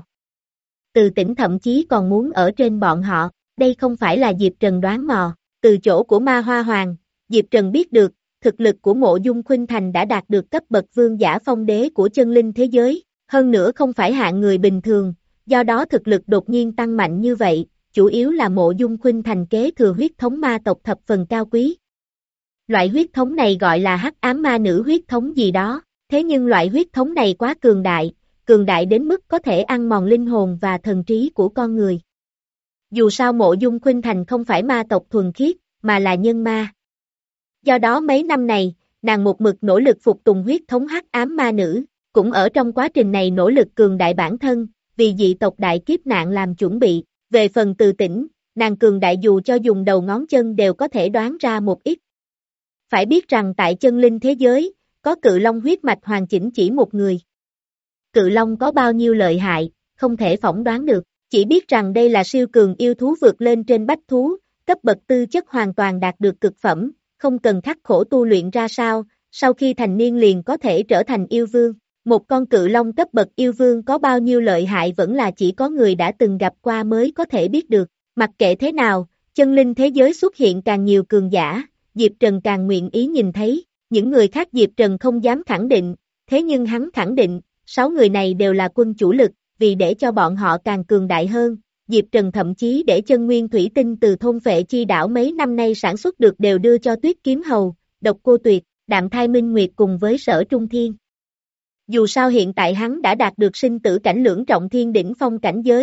Từ Tỉnh thậm chí còn muốn ở trên bọn họ, đây không phải là Diệp Trần đoán mò, từ chỗ của Ma Hoa Hoàng, Diệp Trần biết được, thực lực của Mộ Dung Khuynh Thành đã đạt được cấp bậc vương giả phong đế của chân linh thế giới, hơn nữa không phải hạng người bình thường, do đó thực lực đột nhiên tăng mạnh như vậy, chủ yếu là Mộ Dung Khuynh Thành kế thừa huyết thống ma tộc thập phần cao quý. Loại huyết thống này gọi là hắc ám ma nữ huyết thống gì đó, thế nhưng loại huyết thống này quá cường đại, cường đại đến mức có thể ăn mòn linh hồn và thần trí của con người. Dù sao Mộ Dung Khuynh Thành không phải ma tộc thuần khiết, mà là nhân ma. Do đó mấy năm này, nàng một mực nỗ lực phục tùng huyết thống hắc ám ma nữ, cũng ở trong quá trình này nỗ lực cường đại bản thân, vì dị tộc đại kiếp nạn làm chuẩn bị. Về phần Từ Tỉnh, nàng cường đại dù cho dùng đầu ngón chân đều có thể đoán ra một ít. Phải biết rằng tại chân linh thế giới, có cự long huyết mạch hoàn chỉnh chỉ một người. Cự long có bao nhiêu lợi hại, không thể phỏng đoán được, chỉ biết rằng đây là siêu cường yêu thú vượt lên trên bách thú, cấp bậc tư chất hoàn toàn đạt được cực phẩm, không cần khắc khổ tu luyện ra sao, sau khi thành niên liền có thể trở thành yêu vương. Một con cự long cấp bậc yêu vương có bao nhiêu lợi hại vẫn là chỉ có người đã từng gặp qua mới có thể biết được. Mặc kệ thế nào, chân linh thế giới xuất hiện càng nhiều cường giả, Diệp Trần càng nguyện ý nhìn thấy. Những người khác Diệp Trần không dám khẳng định, thế nhưng hắn khẳng định, sáu người này đều là quân chủ lực, vì để cho bọn họ càng cường đại hơn. Diệp Trần thậm chí để chân nguyên thủy tinh từ thôn Phệ Chi đảo mấy năm nay sản xuất được đều đưa cho Tuyết Kiếm Hầu, Độc Cô Tuyệt, Đạm Thai Minh Nguyệt cùng với Sở Trung Thiên. Dù sao hiện tại hắn đã đạt được sinh tử cảnh lưỡng trọng thiên đỉnh phong cảnh giới,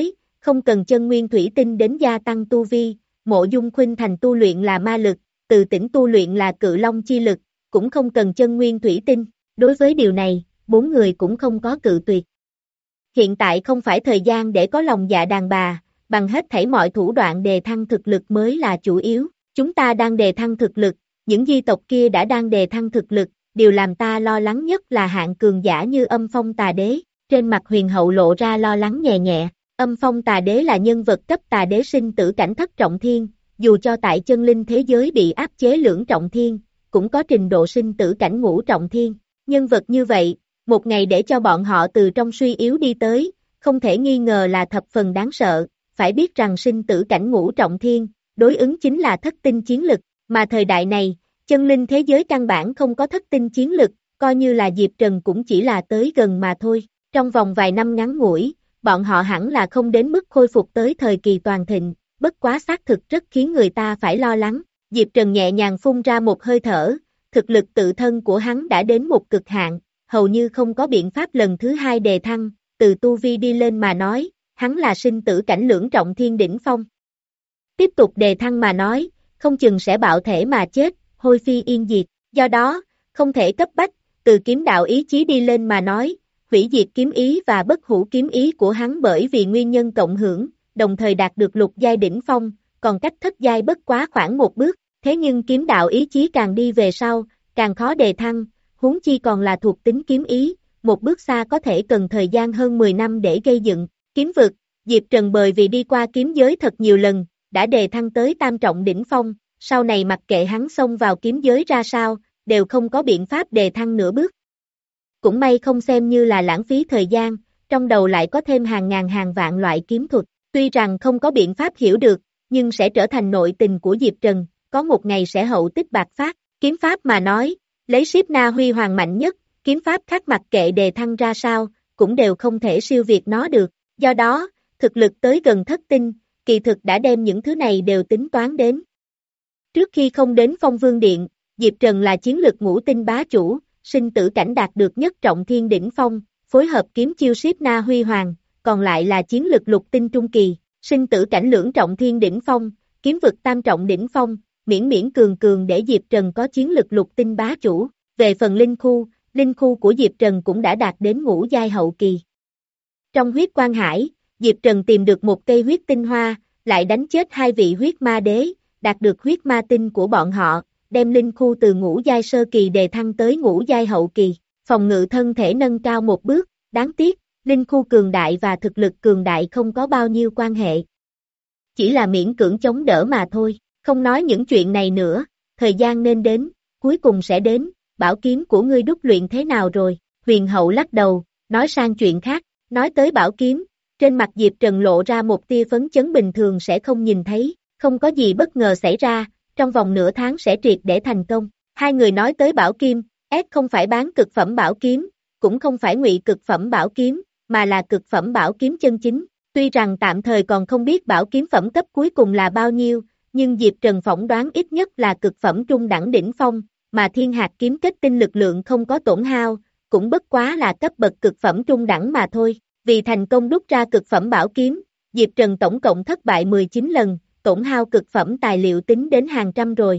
không cần chân nguyên thủy tinh đến gia tăng tu vi, Mộ Dung Khuynh Thành tu luyện là ma lực, Từ Tĩnh tu luyện là cự long chi lực, cũng không cần chân nguyên thủy tinh, đối với điều này, bốn người cũng không có cự tuyệt. Hiện tại không phải thời gian để có lòng dạ đàn bà, bằng hết thảy mọi thủ đoạn đề thăng thực lực mới là chủ yếu, chúng ta đang đề thăng thực lực, những di tộc kia đã đang đề thăng thực lực, điều làm ta lo lắng nhất là hạng cường giả như Âm Phong Tà Đế, trên mặt huyền hậu lộ ra lo lắng nhẹ nhẹ, Âm Phong Tà Đế là nhân vật cấp tà đế sinh tử cảnh thất trọng thiên, dù cho tại chân linh thế giới bị áp chế lưỡng trọng thiên, cũng có trình độ sinh tử cảnh ngũ trọng thiên, nhân vật như vậy, một ngày để cho bọn họ từ trong suy yếu đi tới, không thể nghi ngờ là thập phần đáng sợ, phải biết rằng sinh tử cảnh ngũ trọng thiên, đối ứng chính là thất tinh chiến lực, mà thời đại này, chân linh thế giới căn bản không có thất tinh chiến lực, coi như là Diệp Trần cũng chỉ là tới gần mà thôi, trong vòng vài năm ngắn ngủi, bọn họ hẳn là không đến mức khôi phục tới thời kỳ toàn thịnh, bất quá xác thực rất khiến người ta phải lo lắng, Diệp Trần nhẹ nhàng phun ra một hơi thở, thực lực tự thân của hắn đã đến một cực hạn, hầu như không có biện pháp lần thứ hai đề thăng, từ tu vi đi lên mà nói, hắn là sinh tử cảnh lưỡng trọng thiên đỉnh phong. Tiếp tục đề thăng mà nói, không chừng sẽ bạo thể mà chết, hôi phi yên diệt, do đó, không thể cấp bách, từ kiếm đạo ý chí đi lên mà nói, hủy diệt kiếm ý và bất hủ kiếm ý của hắn bởi vì nguyên nhân cộng hưởng, đồng thời đạt được lục giai đỉnh phong, còn cách thất giai bất quá khoảng một bước, thế nhưng kiếm đạo ý chí càng đi về sau, càng khó đề thăng, huống chi còn là thuộc tính kiếm ý, một bước xa có thể cần thời gian hơn mười năm để gây dựng, kiếm vực, Diệp Trần bởi vì đi qua kiếm giới thật nhiều lần, đã đề thăng tới tam trọng đỉnh phong, sau này mặc kệ hắn xông vào kiếm giới ra sao, đều không có biện pháp đề thăng nửa bước. Cũng may không xem như là lãng phí thời gian, trong đầu lại có thêm hàng ngàn hàng vạn loại kiếm thuật, tuy rằng không có biện pháp hiểu được, nhưng sẽ trở thành nội tình của Diệp Trần, có một ngày sẽ hậu tích bạc phát, kiếm pháp mà nói, lấy Siếp Na huy hoàng mạnh nhất, kiếm pháp khác mặc kệ đề thăng ra sao, cũng đều không thể siêu việt nó được, do đó, thực lực tới gần thất tinh, kỳ thực đã đem những thứ này đều tính toán đến. Trước khi không đến Phong Vương Điện, Diệp Trần là chiến lực ngũ tinh bá chủ, sinh tử cảnh đạt được nhất trọng thiên đỉnh phong, phối hợp kiếm chiêu Siếp Na huy hoàng, còn lại là chiến lực lục tinh trung kỳ, sinh tử cảnh lưỡng trọng thiên đỉnh phong, kiếm vực tam trọng đỉnh phong, miễn miễn cường cường để Diệp Trần có chiến lực lục tinh bá chủ. Về phần linh khu, linh khu của Diệp Trần cũng đã đạt đến ngũ giai hậu kỳ. Trong huyết quan hải, Diệp Trần tìm được một cây huyết tinh hoa, lại đánh chết hai vị huyết ma đế, đạt được huyết ma tinh của bọn họ, đem linh khu từ ngũ giai sơ kỳ đề thăng tới ngũ giai hậu kỳ, phòng ngự thân thể nâng cao một bước, đáng tiếc, linh khu cường đại và thực lực cường đại không có bao nhiêu quan hệ. Chỉ là miễn cưỡng chống đỡ mà thôi, không nói những chuyện này nữa, thời gian nên đến, cuối cùng sẽ đến, bảo kiếm của ngươi đúc luyện thế nào rồi, huyền hậu lắc đầu, nói sang chuyện khác, nói tới bảo kiếm, trên mặt Diệp Trần lộ ra một tia phấn chấn bình thường sẽ không nhìn thấy, không có gì bất ngờ xảy ra, trong vòng nửa tháng sẽ triệt để thành công, hai người nói tới bảo kim, S không phải bán cực phẩm bảo kiếm, cũng không phải ngụy cực phẩm bảo kiếm, mà là cực phẩm bảo kiếm chân chính, tuy rằng tạm thời còn không biết bảo kiếm phẩm cấp cuối cùng là bao nhiêu, nhưng Diệp Trần phỏng đoán ít nhất là cực phẩm trung đẳng đỉnh phong, mà thiên hạt kiếm kết tinh lực lượng không có tổn hao, cũng bất quá là cấp bậc cực phẩm trung đẳng mà thôi, vì thành công đúc ra cực phẩm bảo kiếm, Diệp Trần tổng cộng thất bại mười chín lần, tổn hao cực phẩm tài liệu tính đến hàng trăm rồi.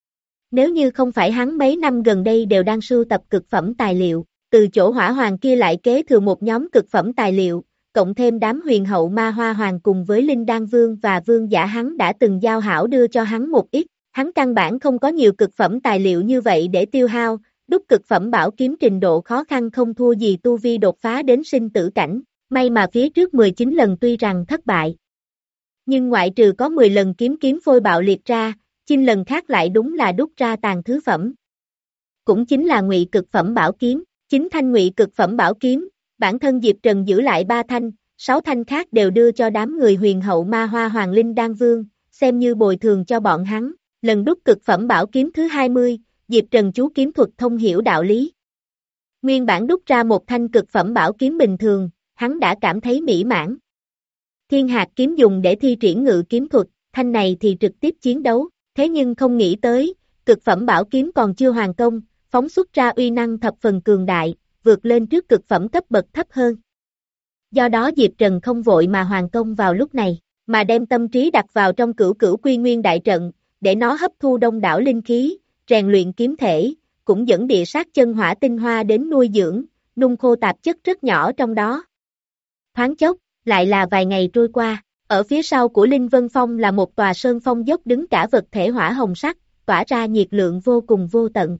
Nếu như không phải hắn mấy năm gần đây đều đang sưu tập cực phẩm tài liệu, từ chỗ hỏa hoàng kia lại kế thừa một nhóm cực phẩm tài liệu, cộng thêm đám huyền hậu ma hoa hoàng cùng với Linh Đan Vương và Vương Giả hắn đã từng giao hảo đưa cho hắn một ít, hắn căn bản không có nhiều cực phẩm tài liệu như vậy để tiêu hao, đúc cực phẩm bảo kiếm trình độ khó khăn không thua gì tu vi đột phá đến sinh tử cảnh, may mà phía trước mười chín lần tuy rằng thất bại. Nhưng ngoại trừ có mười lần kiếm kiếm phôi bạo liệt ra, chín lần khác lại đúng là đúc ra tàn thứ phẩm. Cũng chính là ngụy cực phẩm bảo kiếm, chính thanh ngụy cực phẩm bảo kiếm, bản thân Diệp Trần giữ lại ba thanh, sáu thanh khác đều đưa cho đám người huyền hậu ma hoa hoàng Linh Đan Vương, xem như bồi thường cho bọn hắn. Lần đúc cực phẩm bảo kiếm thứ hai mươi, Diệp Trần chú kiếm thuật thông hiểu đạo lý. Nguyên bản đúc ra một thanh cực phẩm bảo kiếm bình thường, hắn đã cảm thấy mỹ mãn. Thiên hạt kiếm dùng để thi triển ngự kiếm thuật, thanh này thì trực tiếp chiến đấu, thế nhưng không nghĩ tới, cực phẩm bảo kiếm còn chưa hoàn công, phóng xuất ra uy năng thập phần cường đại, vượt lên trước cực phẩm cấp bậc thấp hơn. Do đó Diệp Trần không vội mà hoàn công vào lúc này, mà đem tâm trí đặt vào trong cửu cửu quy nguyên đại trận, để nó hấp thu đông đảo linh khí, rèn luyện kiếm thể, cũng dẫn địa sát chân hỏa tinh hoa đến nuôi dưỡng, nung khô tạp chất rất nhỏ trong đó. Thoáng chốc, lại là vài ngày trôi qua, ở phía sau của Linh Vân Phong là một tòa sơn phong dốc đứng cả vật thể hỏa hồng sắc, tỏa ra nhiệt lượng vô cùng vô tận.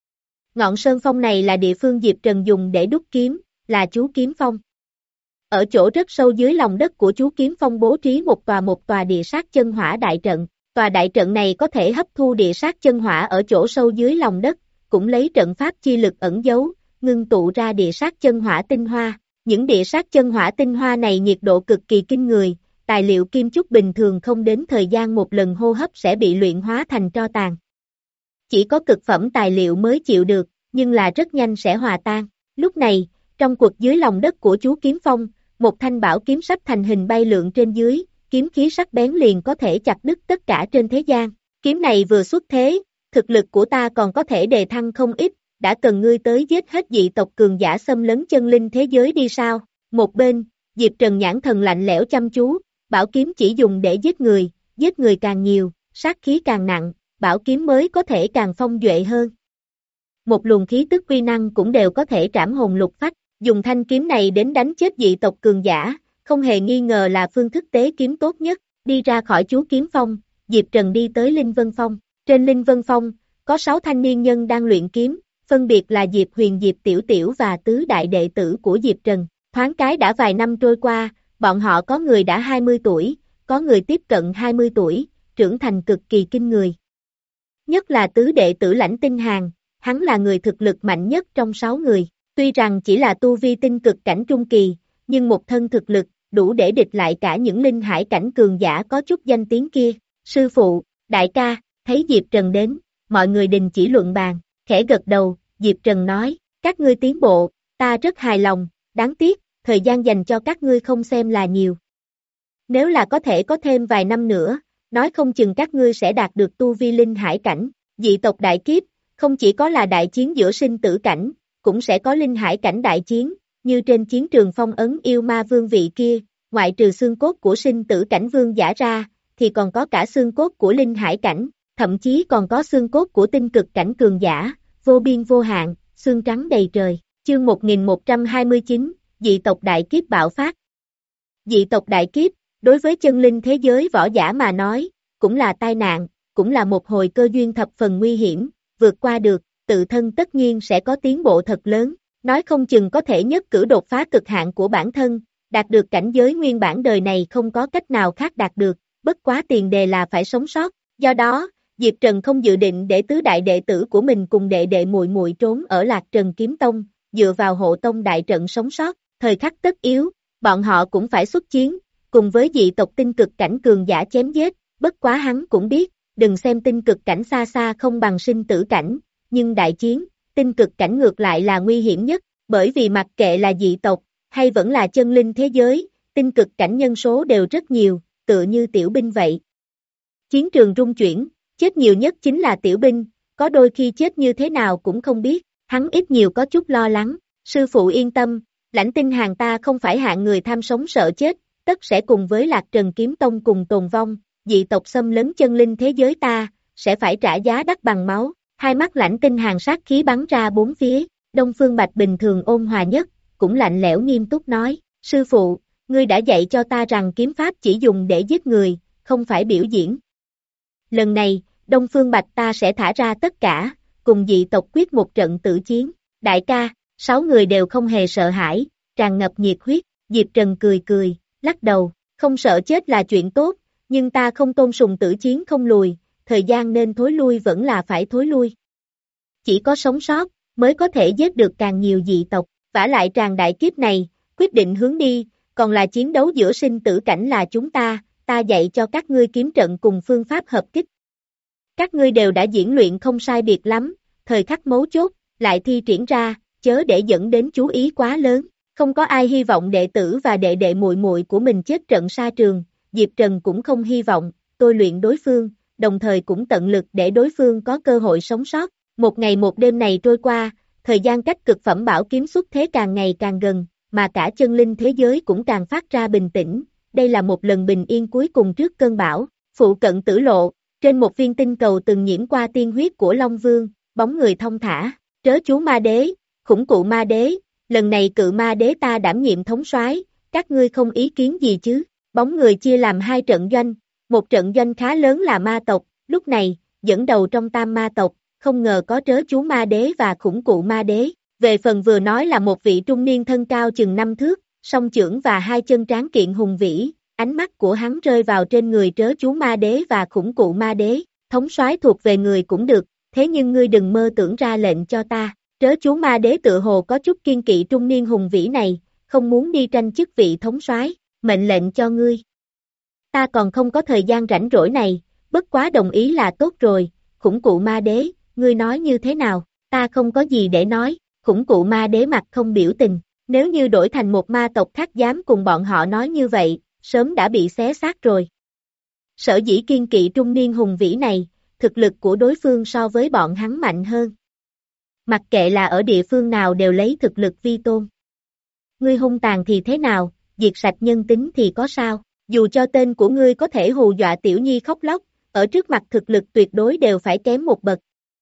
Ngọn sơn phong này là địa phương Diệp Trần dùng để đúc kiếm, là chú kiếm phong. Ở chỗ rất sâu dưới lòng đất của chú kiếm phong bố trí một tòa một tòa địa sát chân hỏa đại trận. Tòa đại trận này có thể hấp thu địa sát chân hỏa ở chỗ sâu dưới lòng đất, cũng lấy trận pháp chi lực ẩn giấu, ngưng tụ ra địa sát chân hỏa tinh hoa. Những địa sát chân hỏa tinh hoa này nhiệt độ cực kỳ kinh người, tài liệu kim chúc bình thường không đến thời gian một lần hô hấp sẽ bị luyện hóa thành tro tàn. Chỉ có cực phẩm tài liệu mới chịu được, nhưng là rất nhanh sẽ hòa tan. Lúc này, trong quật dưới lòng đất của chú kiếm phong, một thanh bảo kiếm sắp thành hình bay lượn trên dưới, kiếm khí sắc bén liền có thể chặt đứt tất cả trên thế gian. Kiếm này vừa xuất thế, thực lực của ta còn có thể đề thăng không ít, đã cần ngươi tới giết hết dị tộc cường giả xâm lấn chân linh thế giới đi sao? Một bên, Diệp Trần nhãn thần lạnh lẽo chăm chú, bảo kiếm chỉ dùng để giết người, giết người càng nhiều, sát khí càng nặng, bảo kiếm mới có thể càng phong duệ hơn. Một luồng khí tức uy năng cũng đều có thể trảm hồn lục phách, dùng thanh kiếm này đến đánh chết dị tộc cường giả, không hề nghi ngờ là phương thức tế kiếm tốt nhất. Đi ra khỏi chú kiếm phong, Diệp Trần đi tới Linh Vân Phong. Trên Linh Vân Phong, có sáu thanh niên nhân đang luyện kiếm, phân biệt là Diệp Huyền, Diệp Tiểu Tiểu và tứ đại đệ tử của Diệp Trần. Thoáng cái đã vài năm trôi qua, bọn họ có người đã hai mươi tuổi, có người tiếp cận hai mươi tuổi, trưởng thành cực kỳ kinh người. Nhất là tứ đệ tử Lãnh Tinh Hàn, hắn là người thực lực mạnh nhất trong sáu người. Tuy rằng chỉ là tu vi tinh cực cảnh trung kỳ, nhưng một thân thực lực, đủ để địch lại cả những linh hải cảnh cường giả có chút danh tiếng kia. Sư phụ, đại ca, thấy Diệp Trần đến, mọi người đình chỉ luận bàn, khẽ gật đầu, Diệp Trần nói, các ngươi tiến bộ, ta rất hài lòng, đáng tiếc, thời gian dành cho các ngươi không xem là nhiều. Nếu là có thể có thêm vài năm nữa, nói không chừng các ngươi sẽ đạt được tu vi linh hải cảnh. Dị tộc đại kiếp, không chỉ có là đại chiến giữa sinh tử cảnh, cũng sẽ có linh hải cảnh đại chiến, như trên chiến trường phong ấn yêu ma vương vị kia, ngoại trừ xương cốt của sinh tử cảnh vương giả ra, thì còn có cả xương cốt của linh hải cảnh, thậm chí còn có xương cốt của tinh cực cảnh cường giả, vô biên vô hạn, xương trắng đầy trời. Chương một nghìn một trăm hai mươi chín, dị tộc đại kiếp bạo phát. Dị tộc đại kiếp, đối với chân linh thế giới võ giả mà nói, cũng là tai nạn, cũng là một hồi cơ duyên thập phần nguy hiểm, vượt qua được, tự thân tất nhiên sẽ có tiến bộ thật lớn, nói không chừng có thể nhất cử đột phá cực hạn của bản thân, đạt được cảnh giới nguyên bản đời này không có cách nào khác đạt được, bất quá tiền đề là phải sống sót. Do đó, Diệp Trần không dự định để tứ đại đệ tử của mình cùng đệ đệ muội muội trốn ở Lạc Trần Kiếm Tông, dựa vào hộ tông đại trận sống sót, thời khắc tất yếu, bọn họ cũng phải xuất chiến, cùng với dị tộc tinh cực cảnh cường giả chém giết, bất quá hắn cũng biết, đừng xem tinh cực cảnh xa xa không bằng sinh tử cảnh, nhưng đại chiến, tinh cực cảnh ngược lại là nguy hiểm nhất, bởi vì mặc kệ là dị tộc, hay vẫn là chân linh thế giới, tinh cực cảnh nhân số đều rất nhiều, tựa như tiểu binh vậy. Chiến trường rung chuyển, chết nhiều nhất chính là tiểu binh, có đôi khi chết như thế nào cũng không biết, hắn ít nhiều có chút lo lắng, sư phụ yên tâm, Lãnh Tinh Hàn ta không phải hạng người tham sống sợ chết, tất sẽ cùng với Lạc Trần Kiếm Tông cùng tồn vong, dị tộc xâm lấn chân linh thế giới ta, sẽ phải trả giá đắt bằng máu. Hai mắt Lãnh Tinh Hàn sát khí bắn ra bốn phía, Đông Phương Bạch bình thường ôn hòa nhất, cũng lạnh lẽo nghiêm túc nói, sư phụ, ngươi đã dạy cho ta rằng kiếm pháp chỉ dùng để giết người, không phải biểu diễn. Lần này, Đông Phương Bạch ta sẽ thả ra tất cả, cùng dị tộc quyết một trận tử chiến. Đại ca, sáu người đều không hề sợ hãi, tràn ngập nhiệt huyết. Diệp Trần cười cười, lắc đầu, không sợ chết là chuyện tốt, nhưng ta không tôn sùng tử chiến không lùi, thời gian nên thối lui vẫn là phải thối lui. Chỉ có sống sót, mới có thể giết được càng nhiều dị tộc, vả lại tràn đại kiếp này, quyết định hướng đi, còn là chiến đấu giữa sinh tử cảnh là chúng ta, ta dạy cho các ngươi kiếm trận cùng phương pháp hợp kích. Các ngươi đều đã diễn luyện không sai biệt lắm, thời khắc mấu chốt, lại thi triển ra, chớ để dẫn đến chú ý quá lớn. Không có ai hy vọng đệ tử và đệ đệ muội muội của mình chết trận sa trường, Diệp Trần cũng không hy vọng, tôi luyện đối phương, đồng thời cũng tận lực để đối phương có cơ hội sống sót. Một ngày một đêm này trôi qua, thời gian cách cực phẩm bảo kiếm xuất thế càng ngày càng gần, mà cả chân linh thế giới cũng càng phát ra bình tĩnh, đây là một lần bình yên cuối cùng trước cơn bão. Phụ cận tử lộ, trên một viên tinh cầu từng nhiễm qua tiên huyết của Long Vương, bóng người thông thả, trớ chú ma đế, khủng cụ ma đế, lần này cự ma đế ta đảm nhiệm thống soái, các ngươi không ý kiến gì chứ? Bóng người chia làm hai trận doanh, một trận doanh khá lớn là ma tộc, lúc này, dẫn đầu trong tam ma tộc, không ngờ có trớ chú ma đế và khủng cụ ma đế. Về phần vừa nói là một vị trung niên thân cao chừng năm thước, song chưởng và hai chân tráng kiện hùng vĩ, ánh mắt của hắn rơi vào trên người trớ chú ma đế và khủng cụ ma đế, thống soái thuộc về người cũng được, thế nhưng ngươi đừng mơ tưởng ra lệnh cho ta. Trớ chú ma đế tự hồ có chút kiên kỵ trung niên hùng vĩ này, không muốn đi tranh chức vị thống soái, mệnh lệnh cho ngươi. Ta còn không có thời gian rảnh rỗi này, bất quá đồng ý là tốt rồi, khủng cụ ma đế, ngươi nói như thế nào, ta không có gì để nói, khủng cụ ma đế mặt không biểu tình, nếu như đổi thành một ma tộc khác dám cùng bọn họ nói như vậy, sớm đã bị xé xác rồi. Sở dĩ kiên kỵ trung niên hùng vĩ này, thực lực của đối phương so với bọn hắn mạnh hơn. Mặc kệ là ở địa phương nào đều lấy thực lực vi tôn. Ngươi hung tàn thì thế nào, diệt sạch nhân tính thì có sao, dù cho tên của ngươi có thể hù dọa tiểu nhi khóc lóc, ở trước mặt thực lực tuyệt đối đều phải kém một bậc.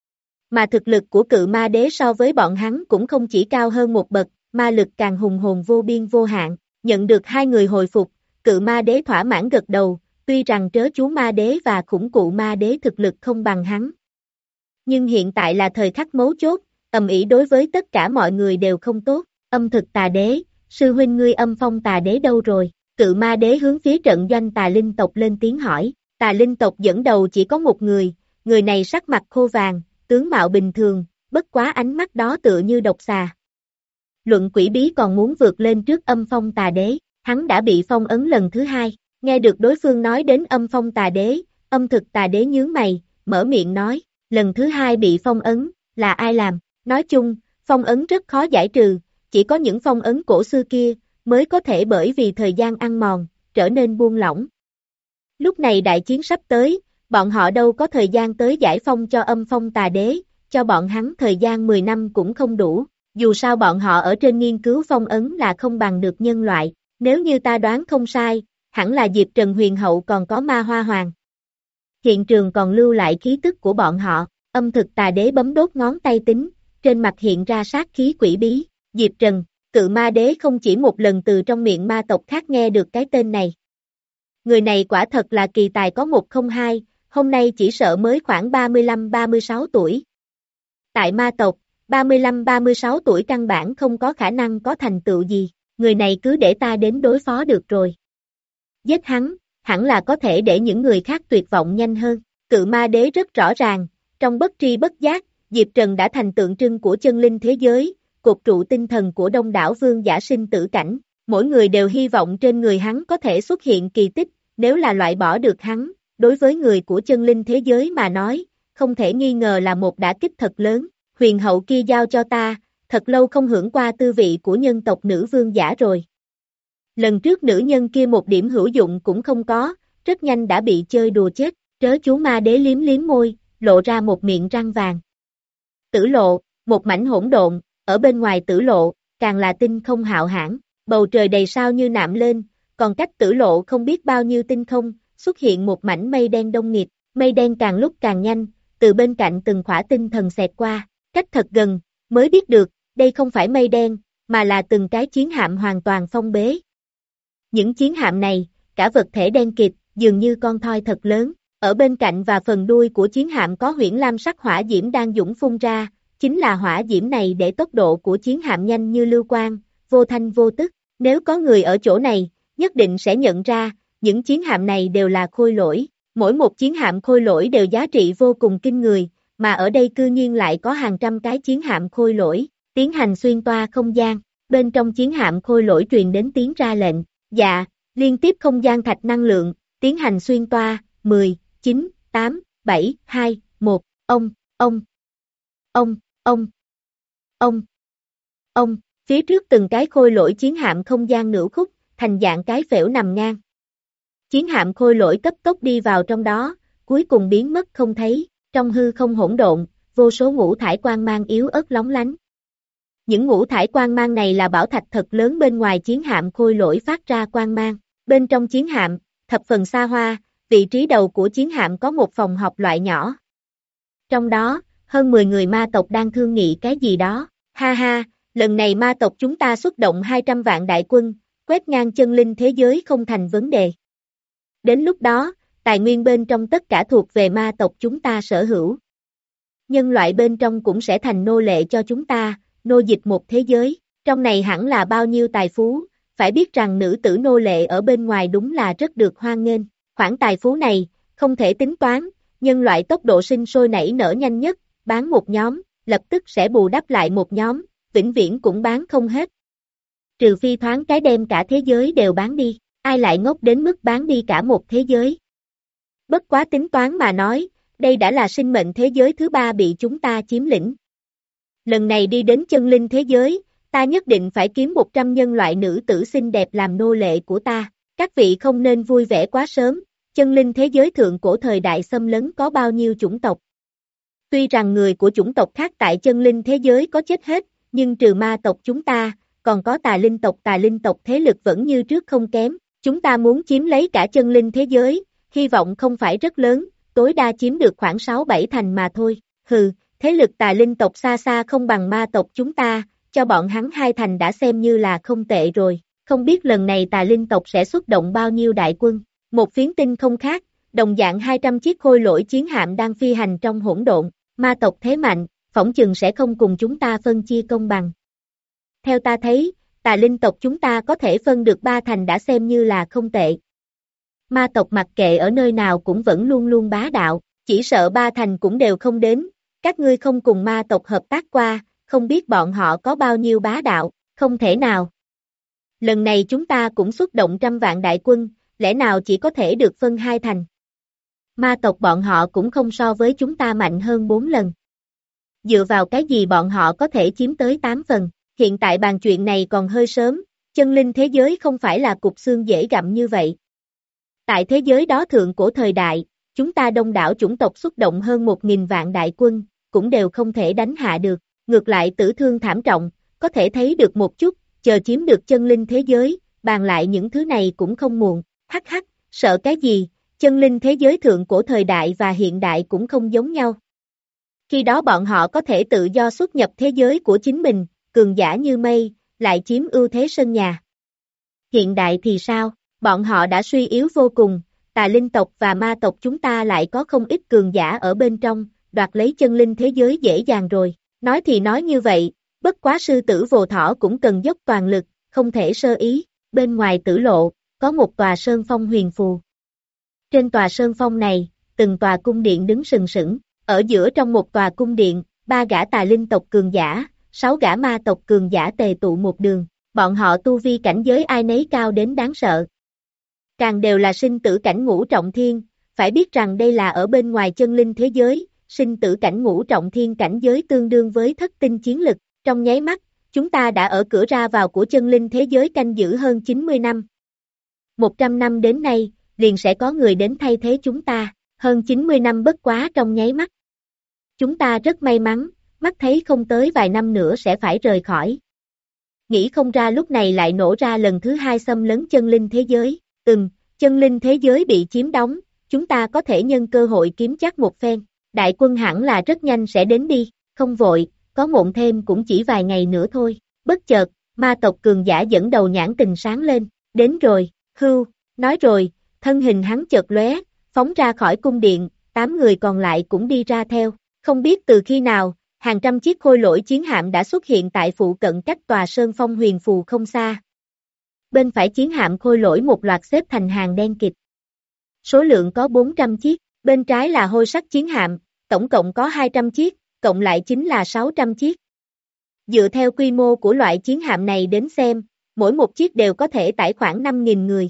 Mà thực lực của cự ma đế so với bọn hắn cũng không chỉ cao hơn một bậc, ma lực càng hùng hồn vô biên vô hạn, nhận được hai người hồi phục, cự ma đế thỏa mãn gật đầu, tuy rằng trớ chú ma đế và khủng cụ ma đế thực lực không bằng hắn. Nhưng hiện tại là thời khắc mấu chốt, ầm ĩ đối với tất cả mọi người đều không tốt, âm thực tà đế, sư huynh ngươi âm phong tà đế đâu rồi, cự ma đế hướng phía trận doanh tà linh tộc lên tiếng hỏi, tà linh tộc dẫn đầu chỉ có một người, người này sắc mặt khô vàng, tướng mạo bình thường, bất quá ánh mắt đó tựa như độc xà. Luận quỷ bí còn muốn vượt lên trước âm phong tà đế, hắn đã bị phong ấn lần thứ hai, nghe được đối phương nói đến âm phong tà đế, âm thực tà đế nhướng mày, mở miệng nói, lần thứ hai bị phong ấn, là ai làm, nói chung, phong ấn rất khó giải trừ, chỉ có những phong ấn cổ xưa kia, mới có thể bởi vì thời gian ăn mòn, trở nên buông lỏng. Lúc này đại chiến sắp tới, bọn họ đâu có thời gian tới giải phong cho âm phong tà đế, cho bọn hắn thời gian mười năm cũng không đủ, dù sao bọn họ ở trên nghiên cứu phong ấn là không bằng được nhân loại, nếu như ta đoán không sai, hẳn là Diệp Trần Huyền Hậu còn có Ma Hoa Hoàng. Hiện trường còn lưu lại khí tức của bọn họ, âm thực tà đế bấm đốt ngón tay tính, trên mặt hiện ra sát khí quỷ bí, Diệp Trần, cự ma đế không chỉ một lần từ trong miệng ma tộc khác nghe được cái tên này. Người này quả thật là kỳ tài có một không hai, hôm nay chỉ sợ mới khoảng ba mươi lăm ba mươi sáu tuổi. Tại ma tộc, ba mươi lăm ba mươi sáu tuổi căn bản không có khả năng có thành tựu gì, người này cứ để ta đến đối phó được rồi. Giết hắn, hẳn là có thể để những người khác tuyệt vọng nhanh hơn. Cự ma đế rất rõ ràng, trong bất tri bất giác, Diệp Trần đã thành tượng trưng của chân linh thế giới, cột trụ tinh thần của đông đảo vương giả sinh tử cảnh. Mỗi người đều hy vọng trên người hắn có thể xuất hiện kỳ tích, nếu là loại bỏ được hắn, đối với người của chân linh thế giới mà nói, không thể nghi ngờ là một đả kích thật lớn. Huyền hậu kia giao cho ta, thật lâu không hưởng qua tư vị của nhân tộc nữ vương giả rồi. Lần trước nữ nhân kia một điểm hữu dụng cũng không có, rất nhanh đã bị chơi đùa chết, trớ chú ma đế liếm liếm môi, lộ ra một miệng răng vàng. Tử lộ, một mảnh hỗn độn, ở bên ngoài tử lộ, càng là tinh không hạo hãn, bầu trời đầy sao như nạm lên, còn cách tử lộ không biết bao nhiêu tinh không, xuất hiện một mảnh mây đen đông nghịt, mây đen càng lúc càng nhanh, từ bên cạnh từng khỏa tinh thần xẹt qua, cách thật gần, mới biết được, đây không phải mây đen, mà là từng cái chiến hạm hoàn toàn phong bế. Những chiến hạm này, cả vật thể đen kịt, dường như con thoi thật lớn, ở bên cạnh và phần đuôi của chiến hạm có huyễn lam sắc hỏa diễm đang dũng phun ra, chính là hỏa diễm này để tốc độ của chiến hạm nhanh như lưu quang, vô thanh vô tức, nếu có người ở chỗ này, nhất định sẽ nhận ra, những chiến hạm này đều là khôi lỗi, mỗi một chiến hạm khôi lỗi đều giá trị vô cùng kinh người, mà ở đây cư nhiên lại có hàng trăm cái chiến hạm khôi lỗi, tiến hành xuyên toa không gian, bên trong chiến hạm khôi lỗi truyền đến tiếng ra lệnh, dạ, liên tiếp không gian thạch năng lượng, tiến hành xuyên toa, mười, chín, tám, bảy, hai, một, ông, ông, ông, ông, ông, ông, phía trước từng cái khôi lỗi chiến hạm không gian nửa khúc, thành dạng cái phễu nằm ngang. Chiến hạm khôi lỗi cấp tốc đi vào trong đó, cuối cùng biến mất không thấy, trong hư không hỗn độn, vô số ngũ thải quang mang yếu ớt lóng lánh. Những ngũ thải quang mang này là bảo thạch thật lớn bên ngoài chiến hạm khôi lỗi phát ra quang mang. Bên trong chiến hạm, thập phần xa hoa, vị trí đầu của chiến hạm có một phòng họp loại nhỏ. Trong đó, hơn mười người ma tộc đang thương nghị cái gì đó. Ha ha, lần này ma tộc chúng ta xuất động hai trăm vạn đại quân, quét ngang chân linh thế giới không thành vấn đề. Đến lúc đó, tài nguyên bên trong tất cả thuộc về ma tộc chúng ta sở hữu. Nhân loại bên trong cũng sẽ thành nô lệ cho chúng ta, nô dịch một thế giới. Trong này hẳn là bao nhiêu tài phú, phải biết rằng nữ tử nô lệ ở bên ngoài đúng là rất được hoan nghênh. Khoản tài phú này, không thể tính toán, nhân loại tốc độ sinh sôi nảy nở nhanh nhất, bán một nhóm, lập tức sẽ bù đắp lại một nhóm, vĩnh viễn cũng bán không hết. Trừ phi thoáng cái đem cả thế giới đều bán đi, ai lại ngốc đến mức bán đi cả một thế giới. Bất quá tính toán mà nói, đây đã là sinh mệnh thế giới thứ ba bị chúng ta chiếm lĩnh. Lần này đi đến chân linh thế giới, ta nhất định phải kiếm một trăm nhân loại nữ tử xinh đẹp làm nô lệ của ta. Các vị không nên vui vẻ quá sớm, chân linh thế giới thượng cổ thời đại xâm lấn có bao nhiêu chủng tộc. Tuy rằng người của chủng tộc khác tại chân linh thế giới có chết hết, nhưng trừ ma tộc chúng ta, còn có tà linh tộc tà linh tộc thế lực vẫn như trước không kém. Chúng ta muốn chiếm lấy cả chân linh thế giới, hy vọng không phải rất lớn, tối đa chiếm được khoảng sáu bảy thành mà thôi. Hừ, thế lực tà linh tộc xa xa không bằng ma tộc chúng ta, cho bọn hắn hai thành đã xem như là không tệ rồi. Không biết lần này tà linh tộc sẽ xuất động bao nhiêu đại quân. Một phiến tinh không khác, đồng dạng hai trăm chiếc khôi lỗi chiến hạm đang phi hành trong hỗn độn. Ma tộc thế mạnh, phỏng chừng sẽ không cùng chúng ta phân chia công bằng. Theo ta thấy, tà linh tộc chúng ta có thể phân được ba thành đã xem như là không tệ. Ma tộc mặc kệ ở nơi nào cũng vẫn luôn luôn bá đạo, chỉ sợ ba thành cũng đều không đến. Các ngươi không cùng ma tộc hợp tác qua, không biết bọn họ có bao nhiêu bá đạo, không thể nào. Lần này chúng ta cũng xuất động trăm vạn đại quân, lẽ nào chỉ có thể được phân hai thành. Ma tộc bọn họ cũng không so với chúng ta mạnh hơn bốn lần. Dựa vào cái gì bọn họ có thể chiếm tới tám phần, hiện tại bàn chuyện này còn hơi sớm, chân linh thế giới không phải là cục xương dễ gặm như vậy. Tại thế giới đó thượng cổ thời đại, chúng ta đông đảo chủng tộc xuất động hơn một nghìn vạn đại quân, cũng đều không thể đánh hạ được, ngược lại tử thương thảm trọng, có thể thấy được một chút, chờ chiếm được chân linh thế giới, bàn lại những thứ này cũng không muộn, hắc hắc, sợ cái gì, chân linh thế giới thượng cổ thời đại và hiện đại cũng không giống nhau. Khi đó bọn họ có thể tự do xuất nhập thế giới của chính mình, cường giả như mây, lại chiếm ưu thế sân nhà. Hiện đại thì sao, bọn họ đã suy yếu vô cùng, tà linh tộc và ma tộc chúng ta lại có không ít cường giả ở bên trong, đoạt lấy chân linh thế giới dễ dàng rồi. Nói thì nói như vậy, bất quá sư tử vồ thỏ cũng cần dốc toàn lực, không thể sơ ý. Bên ngoài tử lộ, có một tòa sơn phong huyền phù. Trên tòa sơn phong này, từng tòa cung điện đứng sừng sững, ở giữa trong một tòa cung điện, ba gã tà linh tộc cường giả, sáu gã ma tộc cường giả tề tụ một đường, bọn họ tu vi cảnh giới ai nấy cao đến đáng sợ. Càng đều là sinh tử cảnh ngũ trọng thiên, phải biết rằng đây là ở bên ngoài chân linh thế giới, sinh tử cảnh ngũ trọng thiên cảnh giới tương đương với thất tinh chiến lực, trong nháy mắt, chúng ta đã ở cửa ra vào của chân linh thế giới canh giữ hơn chín mươi năm. một trăm năm đến nay, liền sẽ có người đến thay thế chúng ta, hơn chín mươi năm bất quá trong nháy mắt. Chúng ta rất may mắn, mắt thấy không tới vài năm nữa sẽ phải rời khỏi. Nghĩ không ra lúc này lại nổ ra lần thứ hai xâm lấn chân linh thế giới, ừm, chân linh thế giới bị chiếm đóng, chúng ta có thể nhân cơ hội kiếm chắc một phen, đại quân hẳn là rất nhanh sẽ đến đi, không vội, có muộn thêm cũng chỉ vài ngày nữa thôi. Bất chợt, ma tộc cường giả dẫn đầu nhãn tình sáng lên, đến rồi, hưu, nói rồi, thân hình hắn chợt lóe, phóng ra khỏi cung điện, tám người còn lại cũng đi ra theo, không biết từ khi nào, hàng trăm chiếc khôi lỗi chiến hạm đã xuất hiện tại phụ cận cách tòa sơn phong huyền phù không xa. Bên phải chiến hạm khôi lỗi một loạt xếp thành hàng đen kịt. Số lượng có bốn trăm chiếc, bên trái là hôi sắc chiến hạm, tổng cộng có hai trăm chiếc, cộng lại chính là sáu trăm chiếc. Dựa theo quy mô của loại chiến hạm này đến xem, mỗi một chiếc đều có thể tải khoảng năm nghìn người.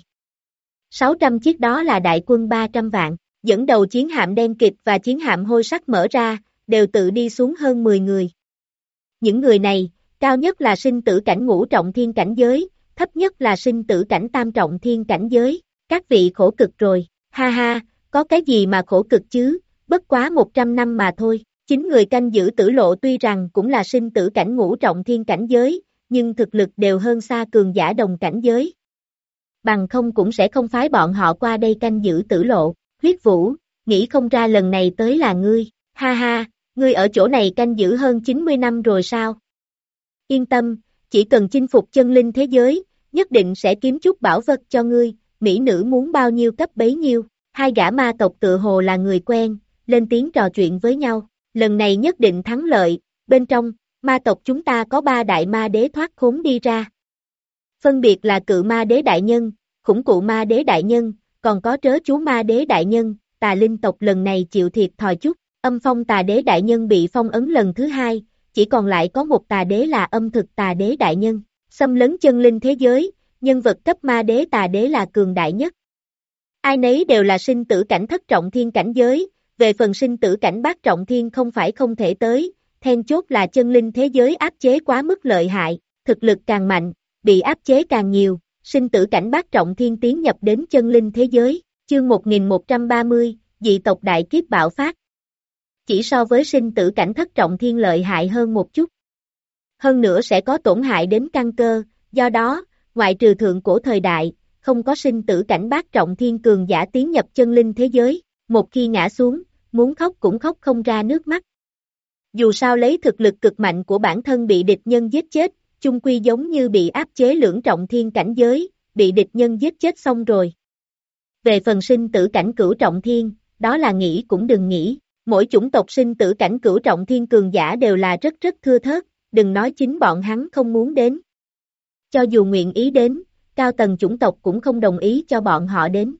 sáu trăm chiếc đó là đại quân ba trăm vạn, dẫn đầu chiến hạm đen kịt và chiến hạm hôi sắc mở ra, đều tự đi xuống hơn mười người. Những người này, cao nhất là sinh tử cảnh ngũ trọng thiên cảnh giới, thấp nhất là sinh tử cảnh tam trọng thiên cảnh giới. Các vị khổ cực rồi, ha ha, có cái gì mà khổ cực chứ, bất quá một trăm năm mà thôi. Chính người canh giữ tử lộ tuy rằng cũng là sinh tử cảnh ngũ trọng thiên cảnh giới, nhưng thực lực đều hơn xa cường giả đồng cảnh giới. Bằng không cũng sẽ không phái bọn họ qua đây canh giữ tử lộ. Huyết Vũ, nghĩ không ra lần này tới là ngươi, ha ha, ngươi ở chỗ này canh giữ hơn chín mươi năm rồi sao? Yên tâm, chỉ cần chinh phục chân linh thế giới, nhất định sẽ kiếm chút bảo vật cho ngươi, mỹ nữ muốn bao nhiêu cấp bấy nhiêu. Hai gã ma tộc tự hồ là người quen, lên tiếng trò chuyện với nhau, lần này nhất định thắng lợi, bên trong, ma tộc chúng ta có ba đại ma đế thoát khốn đi ra. Phân biệt là cự ma đế đại nhân, khủng cụ ma đế đại nhân, còn có trớ chú ma đế đại nhân, tà linh tộc lần này chịu thiệt thòi chút, âm phong tà đế đại nhân bị phong ấn lần thứ hai, chỉ còn lại có một tà đế là âm thực tà đế đại nhân, xâm lấn chân linh thế giới, nhân vật cấp ma đế tà đế là cường đại nhất. Ai nấy đều là sinh tử cảnh thất trọng thiên cảnh giới, về phần sinh tử cảnh bát trọng thiên không phải không thể tới, then chốt là chân linh thế giới áp chế quá mức lợi hại, thực lực càng mạnh, bị áp chế càng nhiều, sinh tử cảnh bát trọng thiên tiến nhập đến chân linh thế giới, chương một nghìn một trăm ba mươi, dị tộc đại kiếp bạo phát. Chỉ so với sinh tử cảnh thất trọng thiên lợi hại hơn một chút. Hơn nữa sẽ có tổn hại đến căn cơ, do đó, ngoại trừ thượng cổ thời đại, không có sinh tử cảnh bát trọng thiên cường giả tiến nhập chân linh thế giới, một khi ngã xuống, muốn khóc cũng khóc không ra nước mắt. Dù sao lấy thực lực cực mạnh của bản thân bị địch nhân giết chết, chung quy giống như bị áp chế lưỡng trọng thiên cảnh giới, bị địch nhân giết chết xong rồi. Về phần sinh tử cảnh cửu trọng thiên, đó là nghĩ cũng đừng nghĩ, mỗi chủng tộc sinh tử cảnh cửu trọng thiên cường giả đều là rất rất thưa thớt, đừng nói chính bọn hắn không muốn đến. Cho dù nguyện ý đến, cao tầng chủng tộc cũng không đồng ý cho bọn họ đến.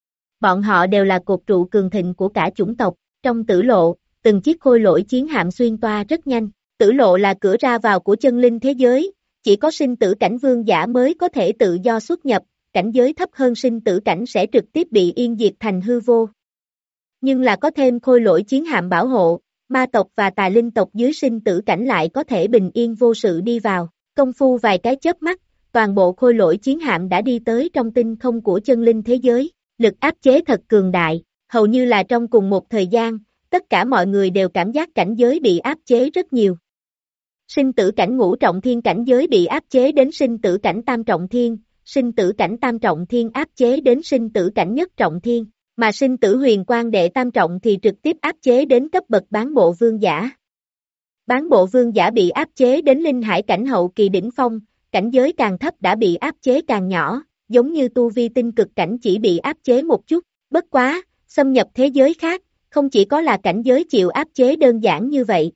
Bọn họ đều là cột trụ cường thịnh của cả chủng tộc, trong tử lộ, từng chiếc khôi lỗi chiến hạm xuyên toa rất nhanh, tử lộ là cửa ra vào của chân linh thế giới, chỉ có sinh tử cảnh vương giả mới có thể tự do xuất nhập, cảnh giới thấp hơn sinh tử cảnh sẽ trực tiếp bị yên diệt thành hư vô. Nhưng là có thêm khôi lỗi chiến hạm bảo hộ, ma tộc và tà linh tộc dưới sinh tử cảnh lại có thể bình yên vô sự đi vào, công phu vài cái chớp mắt, toàn bộ khôi lỗi chiến hạm đã đi tới trong tinh không của chân linh thế giới, lực áp chế thật cường đại, hầu như là trong cùng một thời gian, tất cả mọi người đều cảm giác cảnh giới bị áp chế rất nhiều. Sinh tử cảnh ngũ trọng thiên cảnh giới bị áp chế đến sinh tử cảnh tam trọng thiên, sinh tử cảnh tam trọng thiên áp chế đến sinh tử cảnh nhất trọng thiên, mà sinh tử huyền quang đệ tam trọng thì trực tiếp áp chế đến cấp bậc bán bộ vương giả. Bán bộ vương giả bị áp chế đến linh hải cảnh hậu kỳ đỉnh phong, cảnh giới càng thấp đã bị áp chế càng nhỏ, giống như tu vi tinh cực cảnh chỉ bị áp chế một chút, bất quá, xâm nhập thế giới khác, không chỉ có là cảnh giới chịu áp chế đơn giản như vậy.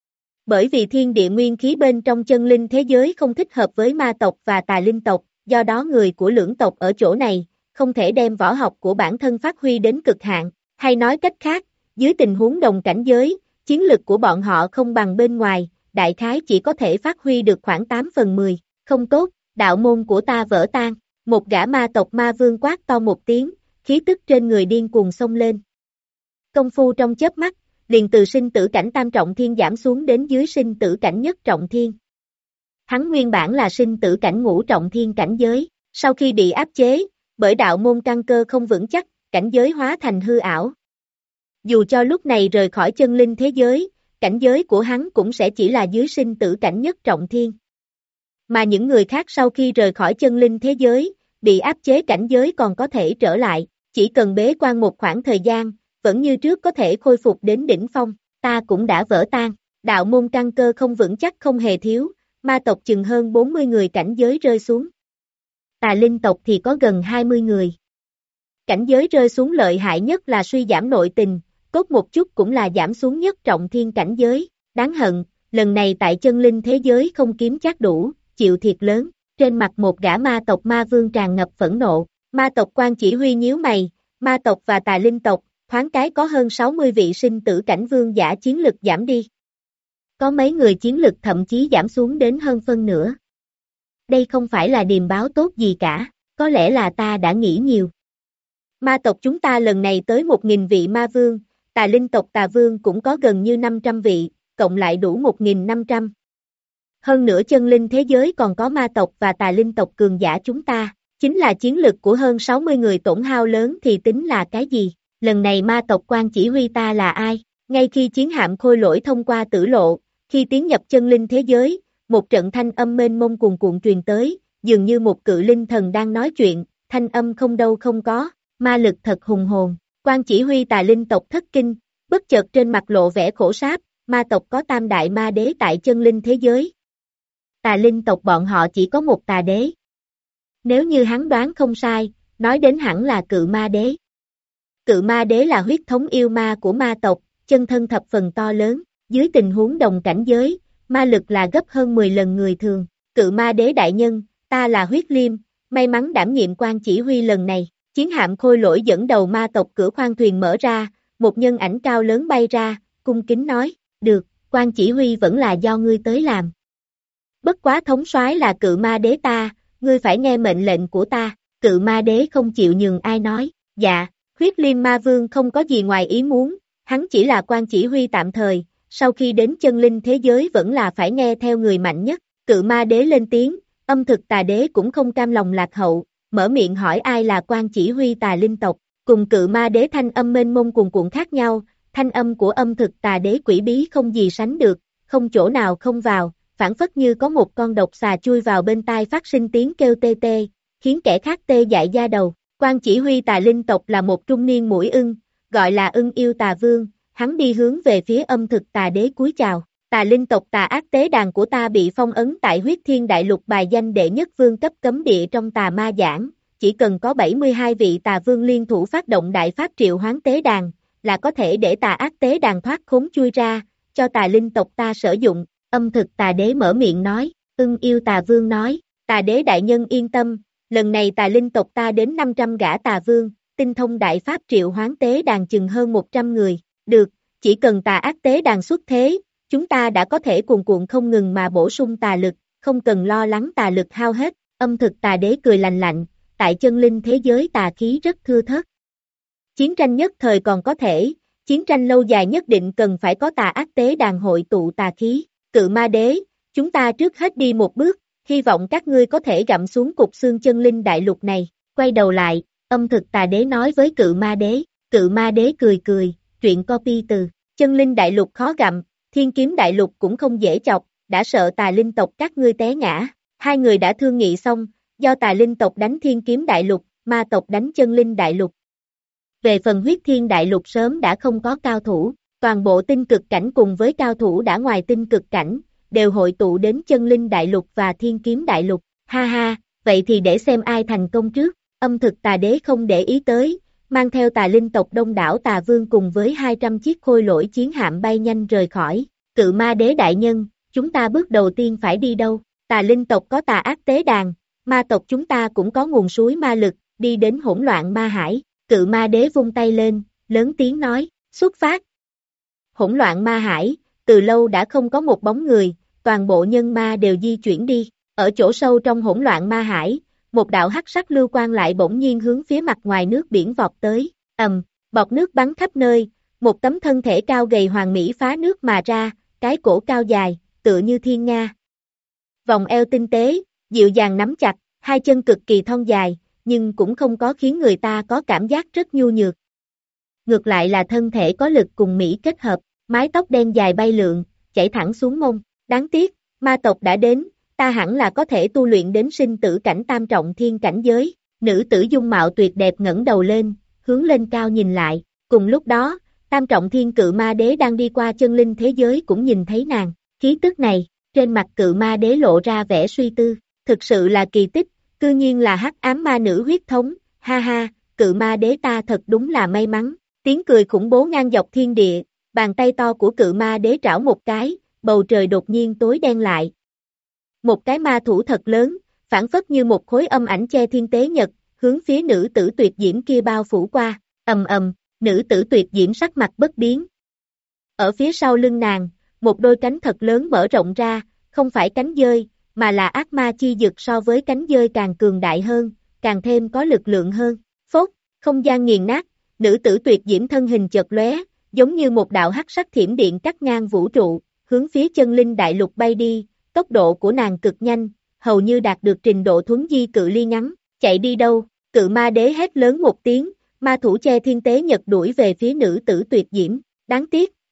Bởi vì thiên địa nguyên khí bên trong chân linh thế giới không thích hợp với ma tộc và tà linh tộc, do đó người của lưỡng tộc ở chỗ này, không thể đem võ học của bản thân phát huy đến cực hạn, hay nói cách khác, dưới tình huống đồng cảnh giới, chiến lực của bọn họ không bằng bên ngoài, đại khái chỉ có thể phát huy được khoảng tám phần mười, không tốt, đạo môn của ta vỡ tan, một gã ma tộc ma vương quát to một tiếng, khí tức trên người điên cuồng xông lên. Công phu trong chớp mắt, liền từ sinh tử cảnh tam trọng thiên giảm xuống đến dưới sinh tử cảnh nhất trọng thiên. Hắn nguyên bản là sinh tử cảnh ngũ trọng thiên cảnh giới, sau khi bị áp chế, bởi đạo môn căn cơ không vững chắc, cảnh giới hóa thành hư ảo. Dù cho lúc này rời khỏi chân linh thế giới, cảnh giới của hắn cũng sẽ chỉ là dưới sinh tử cảnh nhất trọng thiên. Mà những người khác sau khi rời khỏi chân linh thế giới, bị áp chế cảnh giới còn có thể trở lại, chỉ cần bế quan một khoảng thời gian, vẫn như trước có thể khôi phục đến đỉnh phong, ta cũng đã vỡ tan, đạo môn căn cơ không vững chắc không hề thiếu, ma tộc chừng hơn bốn mươi người cảnh giới rơi xuống. Tà linh tộc thì có gần hai mươi người. Cảnh giới rơi xuống lợi hại nhất là suy giảm nội tình, cốt một chút cũng là giảm xuống nhất trọng thiên cảnh giới, đáng hận, lần này tại chân linh thế giới không kiếm chắc đủ, chịu thiệt lớn, trên mặt một gã ma tộc ma vương tràn ngập phẫn nộ, ma tộc quan chỉ huy nhíu mày, ma tộc và tà linh tộc, thoáng cái có hơn sáu mươi vị sinh tử cảnh vương giả chiến lực giảm đi. Có mấy người chiến lực thậm chí giảm xuống đến hơn phân nửa. Đây không phải là điềm báo tốt gì cả, có lẽ là ta đã nghĩ nhiều. Ma tộc chúng ta lần này tới một nghìn vị ma vương, tà linh tộc tà vương cũng có gần như năm trăm vị, cộng lại đủ một nghìn năm trăm. Hơn nữa chân linh thế giới còn có ma tộc và tà linh tộc cường giả chúng ta, chính là chiến lực của hơn sáu mươi người tổn hao lớn thì tính là cái gì? Lần này ma tộc quan chỉ huy ta là ai? Ngay khi chiến hạm khôi lỗi thông qua tử lộ, khi tiến nhập chân linh thế giới, một trận thanh âm mênh mông cuồn cuộn truyền tới, dường như một cự linh thần đang nói chuyện, thanh âm không đâu không có, ma lực thật hùng hồn. Quan chỉ huy tà linh tộc thất kinh, bất chợt trên mặt lộ vẻ khổ sáp, ma tộc có tam đại ma đế tại chân linh thế giới. Tà linh tộc bọn họ chỉ có một tà đế. Nếu như hắn đoán không sai, nói đến hẳn là cự ma đế. Cự ma đế là huyết thống yêu ma của ma tộc, chân thân thập phần to lớn, dưới tình huống đồng cảnh giới, ma lực là gấp hơn mười lần người thường. Cự ma đế đại nhân, ta là huyết liêm, may mắn đảm nhiệm quan chỉ huy lần này. Chiến hạm khôi lỗi dẫn đầu ma tộc cửa khoang thuyền mở ra, một nhân ảnh cao lớn bay ra, cung kính nói, được, quan chỉ huy vẫn là do ngươi tới làm. Bất quá thống soái là cự ma đế ta, ngươi phải nghe mệnh lệnh của ta. Cự ma đế không chịu nhường ai nói, dạ, huyết liêm ma vương không có gì ngoài ý muốn, hắn chỉ là quan chỉ huy tạm thời, sau khi đến chân linh thế giới vẫn là phải nghe theo người mạnh nhất. Cự ma đế lên tiếng, âm thực tà đế cũng không cam lòng lạc hậu, mở miệng hỏi ai là quan chỉ huy tà linh tộc. Cùng cự ma đế thanh âm mênh mông cuồn cuộn khác nhau, thanh âm của âm thực tà đế quỷ bí không gì sánh được, không chỗ nào không vào, phản phất như có một con độc xà chui vào bên tai phát sinh tiếng kêu tê tê, khiến kẻ khác tê dại da đầu. Quan chỉ huy tà linh tộc là một trung niên mũi ưng, gọi là ưng yêu tà vương, hắn đi hướng về phía âm thực tà đế cúi chào. Tà linh tộc tà ác tế đàn của ta bị phong ấn tại huyết thiên đại lục bài danh đệ nhất vương cấp cấm địa trong tà ma giảng, chỉ cần có bảy mươi hai vị tà vương liên thủ phát động đại pháp triệu hoán tế đàn, là có thể để tà ác tế đàn thoát khốn chui ra, cho tà linh tộc ta sử dụng. Âm thực tà đế mở miệng nói, ưng yêu tà vương nói, tà đế đại nhân yên tâm, lần này tà linh tộc ta đến năm trăm gã tà vương, tinh thông đại pháp triệu hoán tế đàn chừng hơn một trăm người, được, chỉ cần tà ác tế đàn xuất thế, chúng ta đã có thể cuồn cuộn không ngừng mà bổ sung tà lực, không cần lo lắng tà lực hao hết. Âm thực tà đế cười lành lạnh, tại chân linh thế giới tà khí rất thưa thớt. Chiến tranh nhất thời còn có thể, chiến tranh lâu dài nhất định cần phải có tà ác tế đàn hội tụ tà khí. Cự ma đế, chúng ta trước hết đi một bước, hy vọng các ngươi có thể gặm xuống cục xương chân linh đại lục này. Quay đầu lại, âm thực tà đế nói với cự ma đế, cự ma đế cười cười, truyện copy từ chân linh đại lục khó gặm, thiên kiếm đại lục cũng không dễ chọc, đã sợ tà linh tộc các ngươi té ngã. Hai người đã thương nghị xong, do tà linh tộc đánh thiên kiếm đại lục, ma tộc đánh chân linh đại lục. Về phần huyết thiên đại lục sớm đã không có cao thủ, toàn bộ tinh cực cảnh cùng với cao thủ đã ngoài tinh cực cảnh, đều hội tụ đến chân linh đại lục và thiên kiếm đại lục. Ha ha, vậy thì để xem ai thành công trước. Âm thực tà đế không để ý tới, mang theo tà linh tộc đông đảo tà vương cùng với hai trăm chiếc khôi lỗi chiến hạm bay nhanh rời khỏi. Cự ma đế đại nhân, chúng ta bước đầu tiên phải đi đâu? Tà linh tộc có tà ác tế đàn, ma tộc chúng ta cũng có nguồn suối ma lực, đi đến hỗn loạn ma hải. Cự ma đế vung tay lên, lớn tiếng nói, xuất phát. Hỗn loạn ma hải, từ lâu đã không có một bóng người, toàn bộ nhân ma đều di chuyển đi. Ở chỗ sâu trong hỗn loạn ma hải, một đạo hắc sắc lưu quang lại bỗng nhiên hướng phía mặt ngoài nước biển vọt tới, ầm, bọt nước bắn khắp nơi, một tấm thân thể cao gầy hoàn mỹ phá nước mà ra, cái cổ cao dài, tựa như thiên nga. Vòng eo tinh tế, dịu dàng nắm chặt, hai chân cực kỳ thon dài, nhưng cũng không có khiến người ta có cảm giác rất nhu nhược. Ngược lại là thân thể có lực cùng mỹ kết hợp, mái tóc đen dài bay lượn, chảy thẳng xuống mông. Đáng tiếc, ma tộc đã đến, ta hẳn là có thể tu luyện đến sinh tử cảnh tam trọng thiên cảnh giới. Nữ tử dung mạo tuyệt đẹp ngẩng đầu lên, hướng lên cao nhìn lại. Cùng lúc đó, tam trọng thiên cự ma đế đang đi qua chân linh thế giới cũng nhìn thấy nàng. Khí tức này, trên mặt cự ma đế lộ ra vẻ suy tư. Thực sự là kỳ tích, cư nhiên là hắc ám ma nữ huyết thống. Ha ha, cự ma đế ta thật đúng là may mắn. Tiếng cười khủng bố ngang dọc thiên địa, bàn tay to của cự ma đế trảo một cái, bầu trời đột nhiên tối đen lại. Một cái ma thủ thật lớn, phản phất như một khối âm ảnh che thiên tế nhật, hướng phía nữ tử tuyệt diễm kia bao phủ qua, ầm ầm, nữ tử tuyệt diễm sắc mặt bất biến. Ở phía sau lưng nàng, một đôi cánh thật lớn mở rộng ra, không phải cánh dơi, mà là ác ma chi dực so với cánh dơi càng cường đại hơn, càng thêm có lực lượng hơn. Phốt, không gian nghiền nát, nữ tử tuyệt diễm thân hình chợt lóe, giống như một đạo hắc sắc thiểm điện cắt ngang vũ trụ, hướng phía chân linh đại lục bay đi, tốc độ của nàng cực nhanh, hầu như đạt được trình độ thuấn di cự ly ngắn, chạy đi đâu? Cự ma đế hét lớn một tiếng, ma thủ che thiên tế nhật đuổi về phía nữ tử tuyệt diễm, đáng tiếc,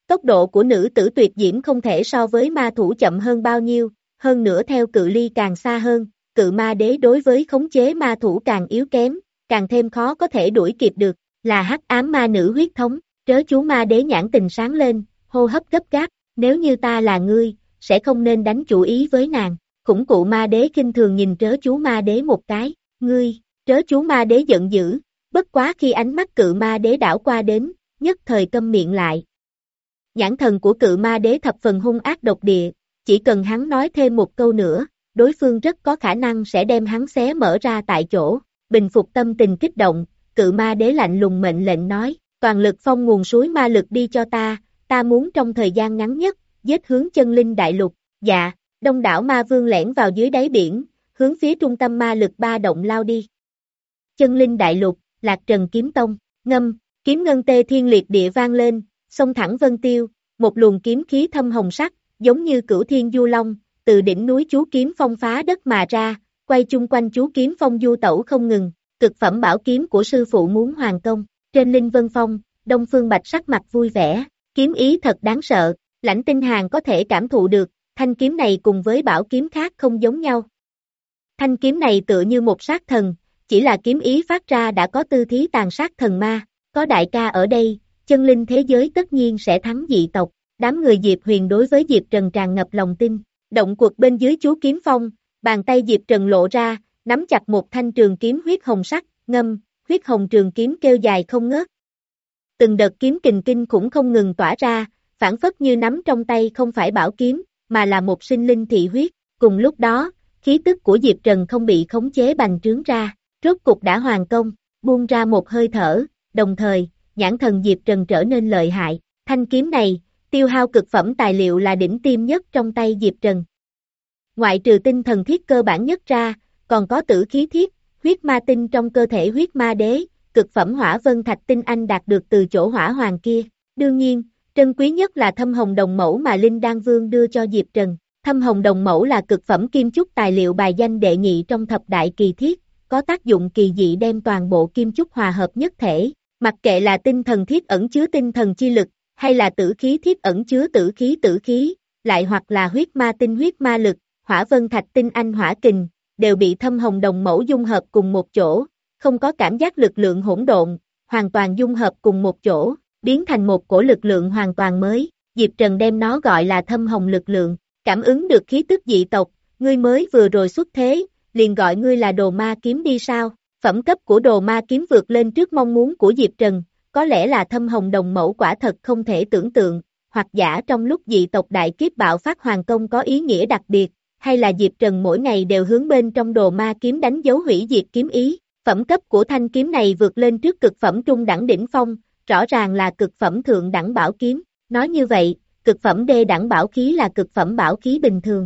Tốc độ của nữ tử tuyệt diễm không thể so với ma thủ chậm hơn bao nhiêu, hơn nữa theo cự ly càng xa hơn, cự ma đế đối với khống chế ma thủ càng yếu kém, càng thêm khó có thể đuổi kịp được, là hắc ám ma nữ huyết thống, trớ chú ma đế nhãn tình sáng lên, hô hấp gấp gáp, nếu như ta là ngươi, sẽ không nên đánh chủ ý với nàng, khủng cụ ma đế kinh thường nhìn trớ chú ma đế một cái, ngươi, trớ chú ma đế giận dữ, bất quá khi ánh mắt cự ma đế đảo qua đến, nhất thời câm miệng lại. Nhãn thần của cự ma đế thập phần hung ác độc địa, chỉ cần hắn nói thêm một câu nữa, đối phương rất có khả năng sẽ đem hắn xé mở ra tại chỗ, bình phục tâm tình kích động, cự ma đế lạnh lùng mệnh lệnh nói, toàn lực phong nguồn suối ma lực đi cho ta, ta muốn trong thời gian ngắn nhất, giết hướng chân linh đại lục, dạ, đông đảo ma vương lẻn vào dưới đáy biển, hướng phía trung tâm ma lực ba động lao đi. Chân linh đại lục, Lạc Trần kiếm tông, ngâm, kiếm ngân tê thiên liệt địa vang lên, xông thẳng vân tiêu, một luồng kiếm khí thâm hồng sắc, giống như cửu thiên du long, từ đỉnh núi chú kiếm phong phá đất mà ra, quay chung quanh chú kiếm phong du tẩu không ngừng, cực phẩm bảo kiếm của sư phụ muốn hoàn công, trên linh vân phong, Đông Phương Bạch sắc mặt vui vẻ, kiếm ý thật đáng sợ, Lãnh Tinh Hàn có thể cảm thụ được, thanh kiếm này cùng với bảo kiếm khác không giống nhau. Thanh kiếm này tựa như một sát thần, chỉ là kiếm ý phát ra đã có tư thí tàn sát thần ma, có đại ca ở đây, chân linh thế giới tất nhiên sẽ thắng dị tộc, đám người Diệp Huyền đối với Diệp Trần tràn ngập lòng tin, động quật bên dưới chú kiếm phong, bàn tay Diệp Trần lộ ra, nắm chặt một thanh trường kiếm huyết hồng sắc, ngâm, huyết hồng trường kiếm kêu dài không ngớt. Từng đợt kiếm kình kinh khủng không ngừng tỏa ra, phản phất như nắm trong tay không phải bảo kiếm, mà là một sinh linh thị huyết, cùng lúc đó, khí tức của Diệp Trần không bị khống chế bành trướng ra, rốt cục đã hoàn công, buông ra một hơi thở, đồng thời, nhãn thần Diệp Trần trở nên lợi hại, thanh kiếm này, tiêu hao cực phẩm tài liệu là đỉnh tiêm nhất trong tay Diệp Trần. Ngoại trừ tinh thần thiết cơ bản nhất ra, còn có tử khí thiết, huyết ma tinh trong cơ thể huyết ma đế, cực phẩm hỏa vân thạch tinh anh đạt được từ chỗ hỏa hoàng kia. Đương nhiên, trân quý nhất là thâm hồng đồng mẫu mà Linh Đan Vương đưa cho Diệp Trần. Thâm hồng đồng mẫu là cực phẩm kim chúc tài liệu bài danh đệ nhị trong thập đại kỳ thiết, có tác dụng kỳ dị đem toàn bộ kim chúc hòa hợp nhất thể. Mặc kệ là tinh thần thiết ẩn chứa tinh thần chi lực, hay là tử khí thiết ẩn chứa tử khí tử khí, lại hoặc là huyết ma tinh huyết ma lực, hỏa vân thạch tinh anh hỏa kình, đều bị thâm hồng đồng mẫu dung hợp cùng một chỗ, không có cảm giác lực lượng hỗn độn, hoàn toàn dung hợp cùng một chỗ, biến thành một cổ lực lượng hoàn toàn mới, Diệp Trần đem nó gọi là thâm hồng lực lượng, cảm ứng được khí tức dị tộc, ngươi mới vừa rồi xuất thế, liền gọi ngươi là đồ ma kiếm đi sao, phẩm cấp của đồ ma kiếm vượt lên trước mong muốn của Diệp Trần, có lẽ là thâm hồng đồng mẫu quả thật không thể tưởng tượng, hoặc giả trong lúc dị tộc đại kiếp bạo phát hoàng công có ý nghĩa đặc biệt, hay là Diệp Trần mỗi ngày đều hướng bên trong đồ ma kiếm đánh dấu hủy diệt kiếm ý, phẩm cấp của thanh kiếm này vượt lên trước cực phẩm trung đẳng đỉnh phong, rõ ràng là cực phẩm thượng đẳng bảo kiếm, nói như vậy, cực phẩm đê đẳng bảo khí là cực phẩm bảo khí bình thường.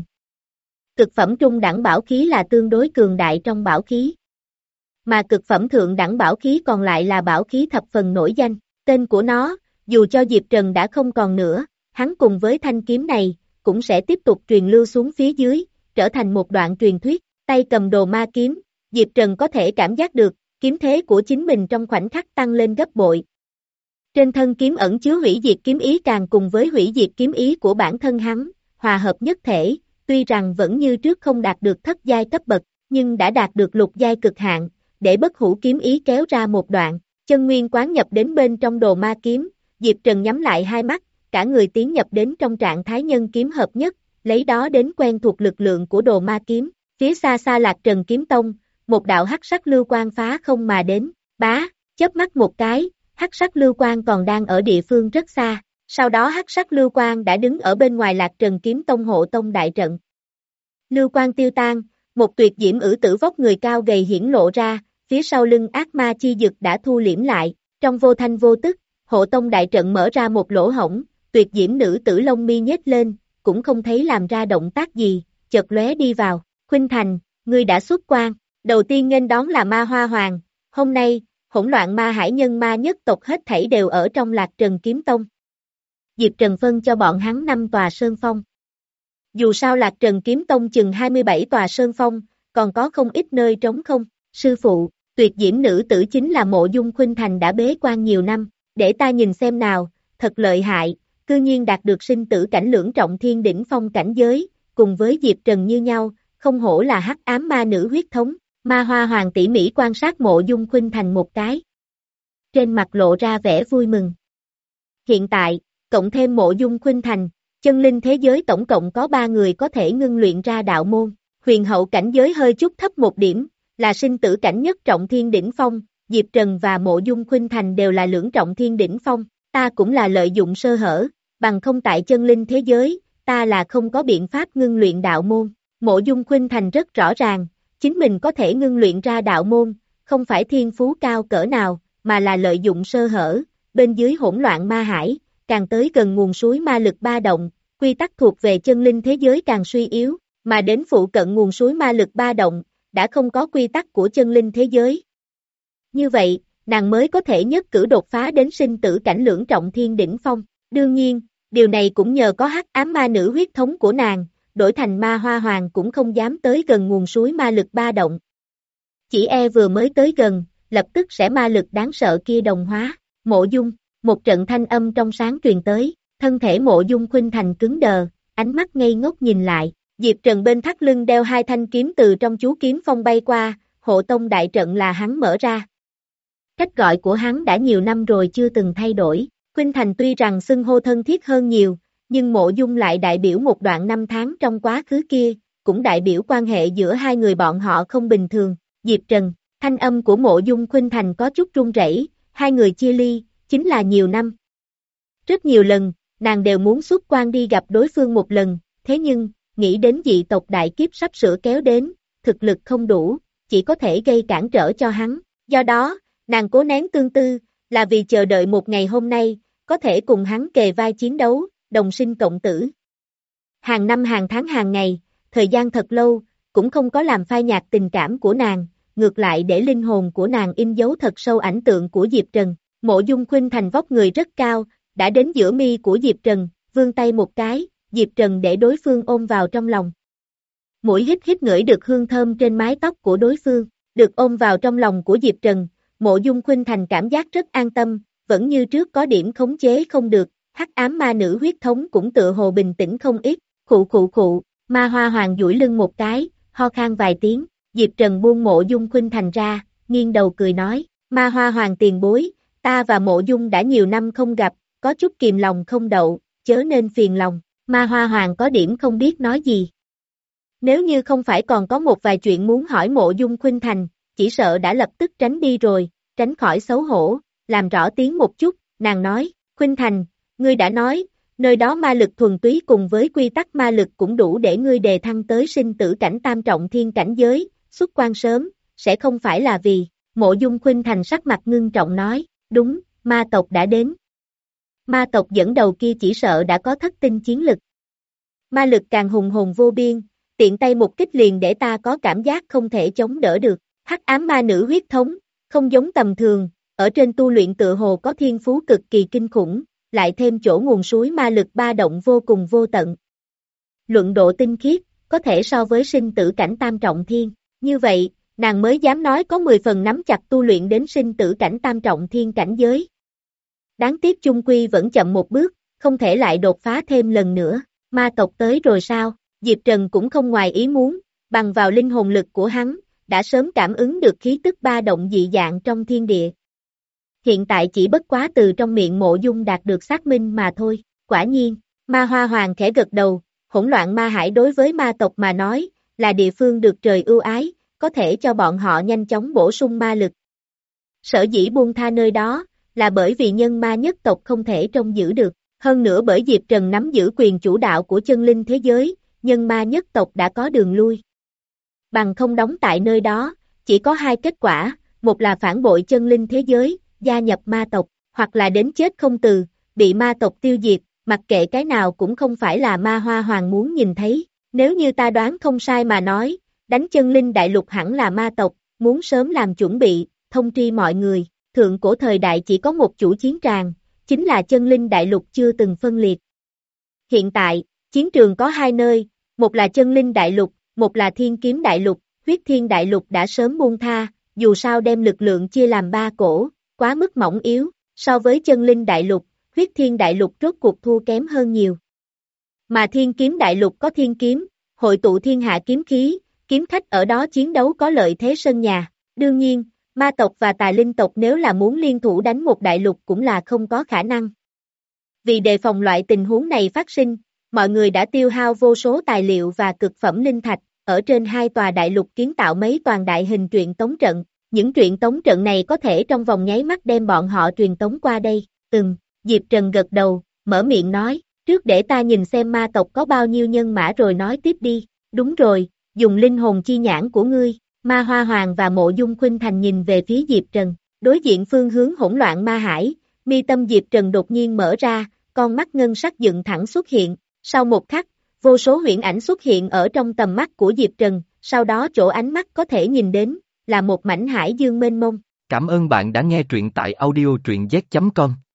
Cực phẩm trung đẳng bảo khí là tương đối cường đại trong bảo khí. Mà cực phẩm thượng đẳng bảo khí còn lại là bảo khí thập phần nổi danh, tên của nó, dù cho Diệp Trần đã không còn nữa, hắn cùng với thanh kiếm này, cũng sẽ tiếp tục truyền lưu xuống phía dưới, trở thành một đoạn truyền thuyết, tay cầm đồ ma kiếm, Diệp Trần có thể cảm giác được, kiếm thế của chính mình trong khoảnh khắc tăng lên gấp bội. Trên thân kiếm ẩn chứa hủy diệt kiếm ý càng cùng với hủy diệt kiếm ý của bản thân hắn, hòa hợp nhất thể, tuy rằng vẫn như trước không đạt được thất giai cấp bậc, nhưng đã đạt được lục giai cực hạn, để bất hủ kiếm ý kéo ra một đoạn, chân nguyên quán nhập đến bên trong đồ ma kiếm, Diệp Trần nhắm lại hai mắt, cả người tiến nhập đến trong trạng thái nhân kiếm hợp nhất, lấy đó đến quen thuộc lực lượng của đồ ma kiếm, phía xa xa Lạc Trần kiếm tông, một đạo hắc sắc lưu quang phá không mà đến, bá, chớp mắt một cái, hắc sắc lưu quang còn đang ở địa phương rất xa, sau đó hắc sắc lưu quang đã đứng ở bên ngoài Lạc Trần kiếm tông hộ tông đại trận. Lưu quang tiêu tan, một tuyệt diễm ử tử vóc người cao gầy hiển lộ ra, phía sau lưng ác ma chi dực đã thu liễm lại, trong vô thanh vô tức, hộ tông đại trận mở ra một lỗ hổng, tuyệt diễm nữ tử lông mi nhếch lên, cũng không thấy làm ra động tác gì, chợt lóe đi vào, Khuynh Thành, ngươi đã xuất quan, đầu tiên nghênh đón là ma hoa hoàng, hôm nay, hỗn loạn ma hải nhân ma nhất tộc hết thảy đều ở trong Lạc Trần kiếm tông. Diệp Trần phân cho bọn hắn năm tòa sơn phong. Dù sao Lạc Trần kiếm tông chừng hai mươi bảy tòa sơn phong, còn có không ít nơi trống không, sư phụ, tuyệt diễm nữ tử chính là Mộ Dung Khuynh Thành đã bế quan nhiều năm, để ta nhìn xem nào, thật lợi hại, cư nhiên đạt được sinh tử cảnh lưỡng trọng thiên đỉnh phong cảnh giới, cùng với Diệp Trần như nhau, không hổ là hắc ám ma nữ huyết thống. Ma Hoa Hoàng tỉ mỉ quan sát Mộ Dung Khuynh Thành một cái. Trên mặt lộ ra vẻ vui mừng. Hiện tại, cộng thêm Mộ Dung Khuynh Thành, chân linh thế giới tổng cộng có ba người có thể ngưng luyện ra đạo môn. Huyền hậu cảnh giới hơi chút thấp một điểm, là sinh tử cảnh nhất trọng thiên đỉnh phong, Diệp Trần và Mộ Dung Khuynh Thành đều là lưỡng trọng thiên đỉnh phong, ta cũng là lợi dụng sơ hở, bằng không tại chân linh thế giới, ta là không có biện pháp ngưng luyện đạo môn. Mộ Dung Khuynh Thành rất rõ ràng, chính mình có thể ngưng luyện ra đạo môn, không phải thiên phú cao cỡ nào, mà là lợi dụng sơ hở, bên dưới hỗn loạn ma hải, càng tới gần nguồn suối ma lực ba động, quy tắc thuộc về chân linh thế giới càng suy yếu, mà đến phụ cận nguồn suối ma lực ba động, đã không có quy tắc của chân linh thế giới. Như vậy, nàng mới có thể nhất cử đột phá đến sinh tử cảnh lưỡng trọng thiên đỉnh phong. Đương nhiên, điều này cũng nhờ có hắc ám ma nữ huyết thống của nàng, đổi thành Ma Hoa Hoàng cũng không dám tới gần nguồn suối ma lực ba động. Chỉ e vừa mới tới gần, lập tức sẽ ma lực đáng sợ kia đồng hóa. Mộ Dung, một trận thanh âm trong sáng truyền tới, thân thể Mộ Dung Khuynh Thành cứng đờ, ánh mắt ngây ngốc nhìn lại. Diệp Trần bên thắt lưng đeo hai thanh kiếm từ trong chú kiếm phong bay qua, hộ tông đại trận là hắn mở ra. Cách gọi của hắn đã nhiều năm rồi chưa từng thay đổi. Khuynh Thành tuy rằng xưng hô thân thiết hơn nhiều, nhưng Mộ Dung lại đại biểu một đoạn năm tháng trong quá khứ kia, cũng đại biểu quan hệ giữa hai người bọn họ không bình thường. Diệp Trần, thanh âm của Mộ Dung Khuynh Thành có chút run rẩy, hai người chia ly, chính là nhiều năm. Rất nhiều lần, nàng đều muốn xuất quan đi gặp đối phương một lần, thế nhưng, nghĩ đến dị tộc đại kiếp sắp sửa kéo đến, thực lực không đủ, chỉ có thể gây cản trở cho hắn. Do đó, nàng cố nén tương tư, là vì chờ đợi một ngày hôm nay, có thể cùng hắn kề vai chiến đấu, đồng sinh cộng tử. Hàng năm hàng tháng hàng ngày, thời gian thật lâu, cũng không có làm phai nhạt tình cảm của nàng, ngược lại để linh hồn của nàng in dấu thật sâu ảnh tượng của Diệp Trần. Mộ Dung Khuynh Thành vóc người rất cao, đã đến giữa mi của Diệp Trần, vươn tay một cái, Diệp Trần để đối phương ôm vào trong lòng. Mũi hít hít ngửi được hương thơm trên mái tóc của đối phương, được ôm vào trong lòng của Diệp Trần, Mộ Dung Khuynh Thành cảm giác rất an tâm, vẫn như trước có điểm khống chế không được, hắc ám ma nữ huyết thống cũng tựa hồ bình tĩnh không ít, khụ khụ khụ, Ma Hoa Hoàng duỗi lưng một cái, ho khan vài tiếng, Diệp Trần buông Mộ Dung Khuynh Thành ra, nghiêng đầu cười nói, Ma Hoa Hoàng tiền bối, ta và Mộ Dung đã nhiều năm không gặp, có chút kìm lòng không đậu, chớ nên phiền lòng. Ma Hoa Hoàng có điểm không biết nói gì. Nếu như không phải còn có một vài chuyện muốn hỏi Mộ Dung Khuynh Thành, chỉ sợ đã lập tức tránh đi rồi, tránh khỏi xấu hổ, làm rõ tiếng một chút, nàng nói, Khuynh Thành, ngươi đã nói, nơi đó ma lực thuần túy cùng với quy tắc ma lực cũng đủ để ngươi đề thăng tới sinh tử cảnh tam trọng thiên cảnh giới, xuất quan sớm, sẽ không phải là vì, Mộ Dung Khuynh Thành sắc mặt ngưng trọng nói, đúng, ma tộc đã đến. Ma tộc dẫn đầu kia chỉ sợ đã có thất tinh chiến lực. Ma lực càng hùng hồn vô biên, tiện tay một kích liền để ta có cảm giác không thể chống đỡ được. Hắc ám ma nữ huyết thống, không giống tầm thường, ở trên tu luyện tựa hồ có thiên phú cực kỳ kinh khủng, lại thêm chỗ nguồn suối ma lực ba động vô cùng vô tận. Luận độ tinh khiết, có thể so với sinh tử cảnh tam trọng thiên, như vậy, nàng mới dám nói có mười phần nắm chặt tu luyện đến sinh tử cảnh tam trọng thiên cảnh giới. Đáng tiếc chung quy vẫn chậm một bước, không thể lại đột phá thêm lần nữa. Ma tộc tới rồi sao? Diệp Trần cũng không ngoài ý muốn, bằng vào linh hồn lực của hắn, đã sớm cảm ứng được khí tức ba động dị dạng trong thiên địa. Hiện tại chỉ bất quá từ trong miệng Mộ Dung đạt được xác minh mà thôi. Quả nhiên, Ma Hoa Hoàng khẽ gật đầu, hỗn loạn ma hải đối với ma tộc mà nói, là địa phương được trời ưu ái, có thể cho bọn họ nhanh chóng bổ sung ma lực. Sở dĩ buông tha nơi đó, là bởi vì nhân ma nhất tộc không thể trông giữ được, hơn nữa bởi Diệp Trần nắm giữ quyền chủ đạo của chân linh thế giới, nhân ma nhất tộc đã có đường lui. Bằng không đóng tại nơi đó, chỉ có hai kết quả, một là phản bội chân linh thế giới, gia nhập ma tộc, hoặc là đến chết không từ, bị ma tộc tiêu diệt, mặc kệ cái nào cũng không phải là Ma Hoa Hoàng muốn nhìn thấy. Nếu như ta đoán không sai mà nói, đánh chân linh đại lục hẳn là ma tộc, muốn sớm làm chuẩn bị, thông tri mọi người. Thượng cổ thời đại chỉ có một chủ chiến tràng, chính là chân linh đại lục chưa từng phân liệt. Hiện tại, chiến trường có hai nơi, một là chân linh đại lục, một là thiên kiếm đại lục, huyết thiên đại lục đã sớm buông tha, dù sao đem lực lượng chia làm ba cổ, quá mức mỏng yếu, so với chân linh đại lục, huyết thiên đại lục rốt cuộc thua kém hơn nhiều. Mà thiên kiếm đại lục có thiên kiếm, hội tụ thiên hạ kiếm khí, kiếm khách ở đó chiến đấu có lợi thế sân nhà. Đương nhiên, ma tộc và tà linh tộc nếu là muốn liên thủ đánh một đại lục cũng là không có khả năng. Vì đề phòng loại tình huống này phát sinh, mọi người đã tiêu hao vô số tài liệu và cực phẩm linh thạch, ở trên hai tòa đại lục kiến tạo mấy toàn đại hình truyện tống trận. Những truyện tống trận này có thể trong vòng nháy mắt đem bọn họ truyền tống qua đây. Ừm, Diệp Trần gật đầu, mở miệng nói, trước để ta nhìn xem ma tộc có bao nhiêu nhân mã rồi nói tiếp đi. Đúng rồi, dùng linh hồn chi nhãn của ngươi. Ma Hoa Hoàng và Mộ Dung Khuynh Thành nhìn về phía Diệp Trần, đối diện phương hướng hỗn loạn ma hải, mi tâm Diệp Trần đột nhiên mở ra, con mắt ngân sắc dựng thẳng xuất hiện, sau một khắc, vô số huyễn ảnh xuất hiện ở trong tầm mắt của Diệp Trần, sau đó chỗ ánh mắt có thể nhìn đến, là một mảnh hải dương mênh mông. Cảm ơn bạn đã nghe truyện tại audio truyện z chấm com.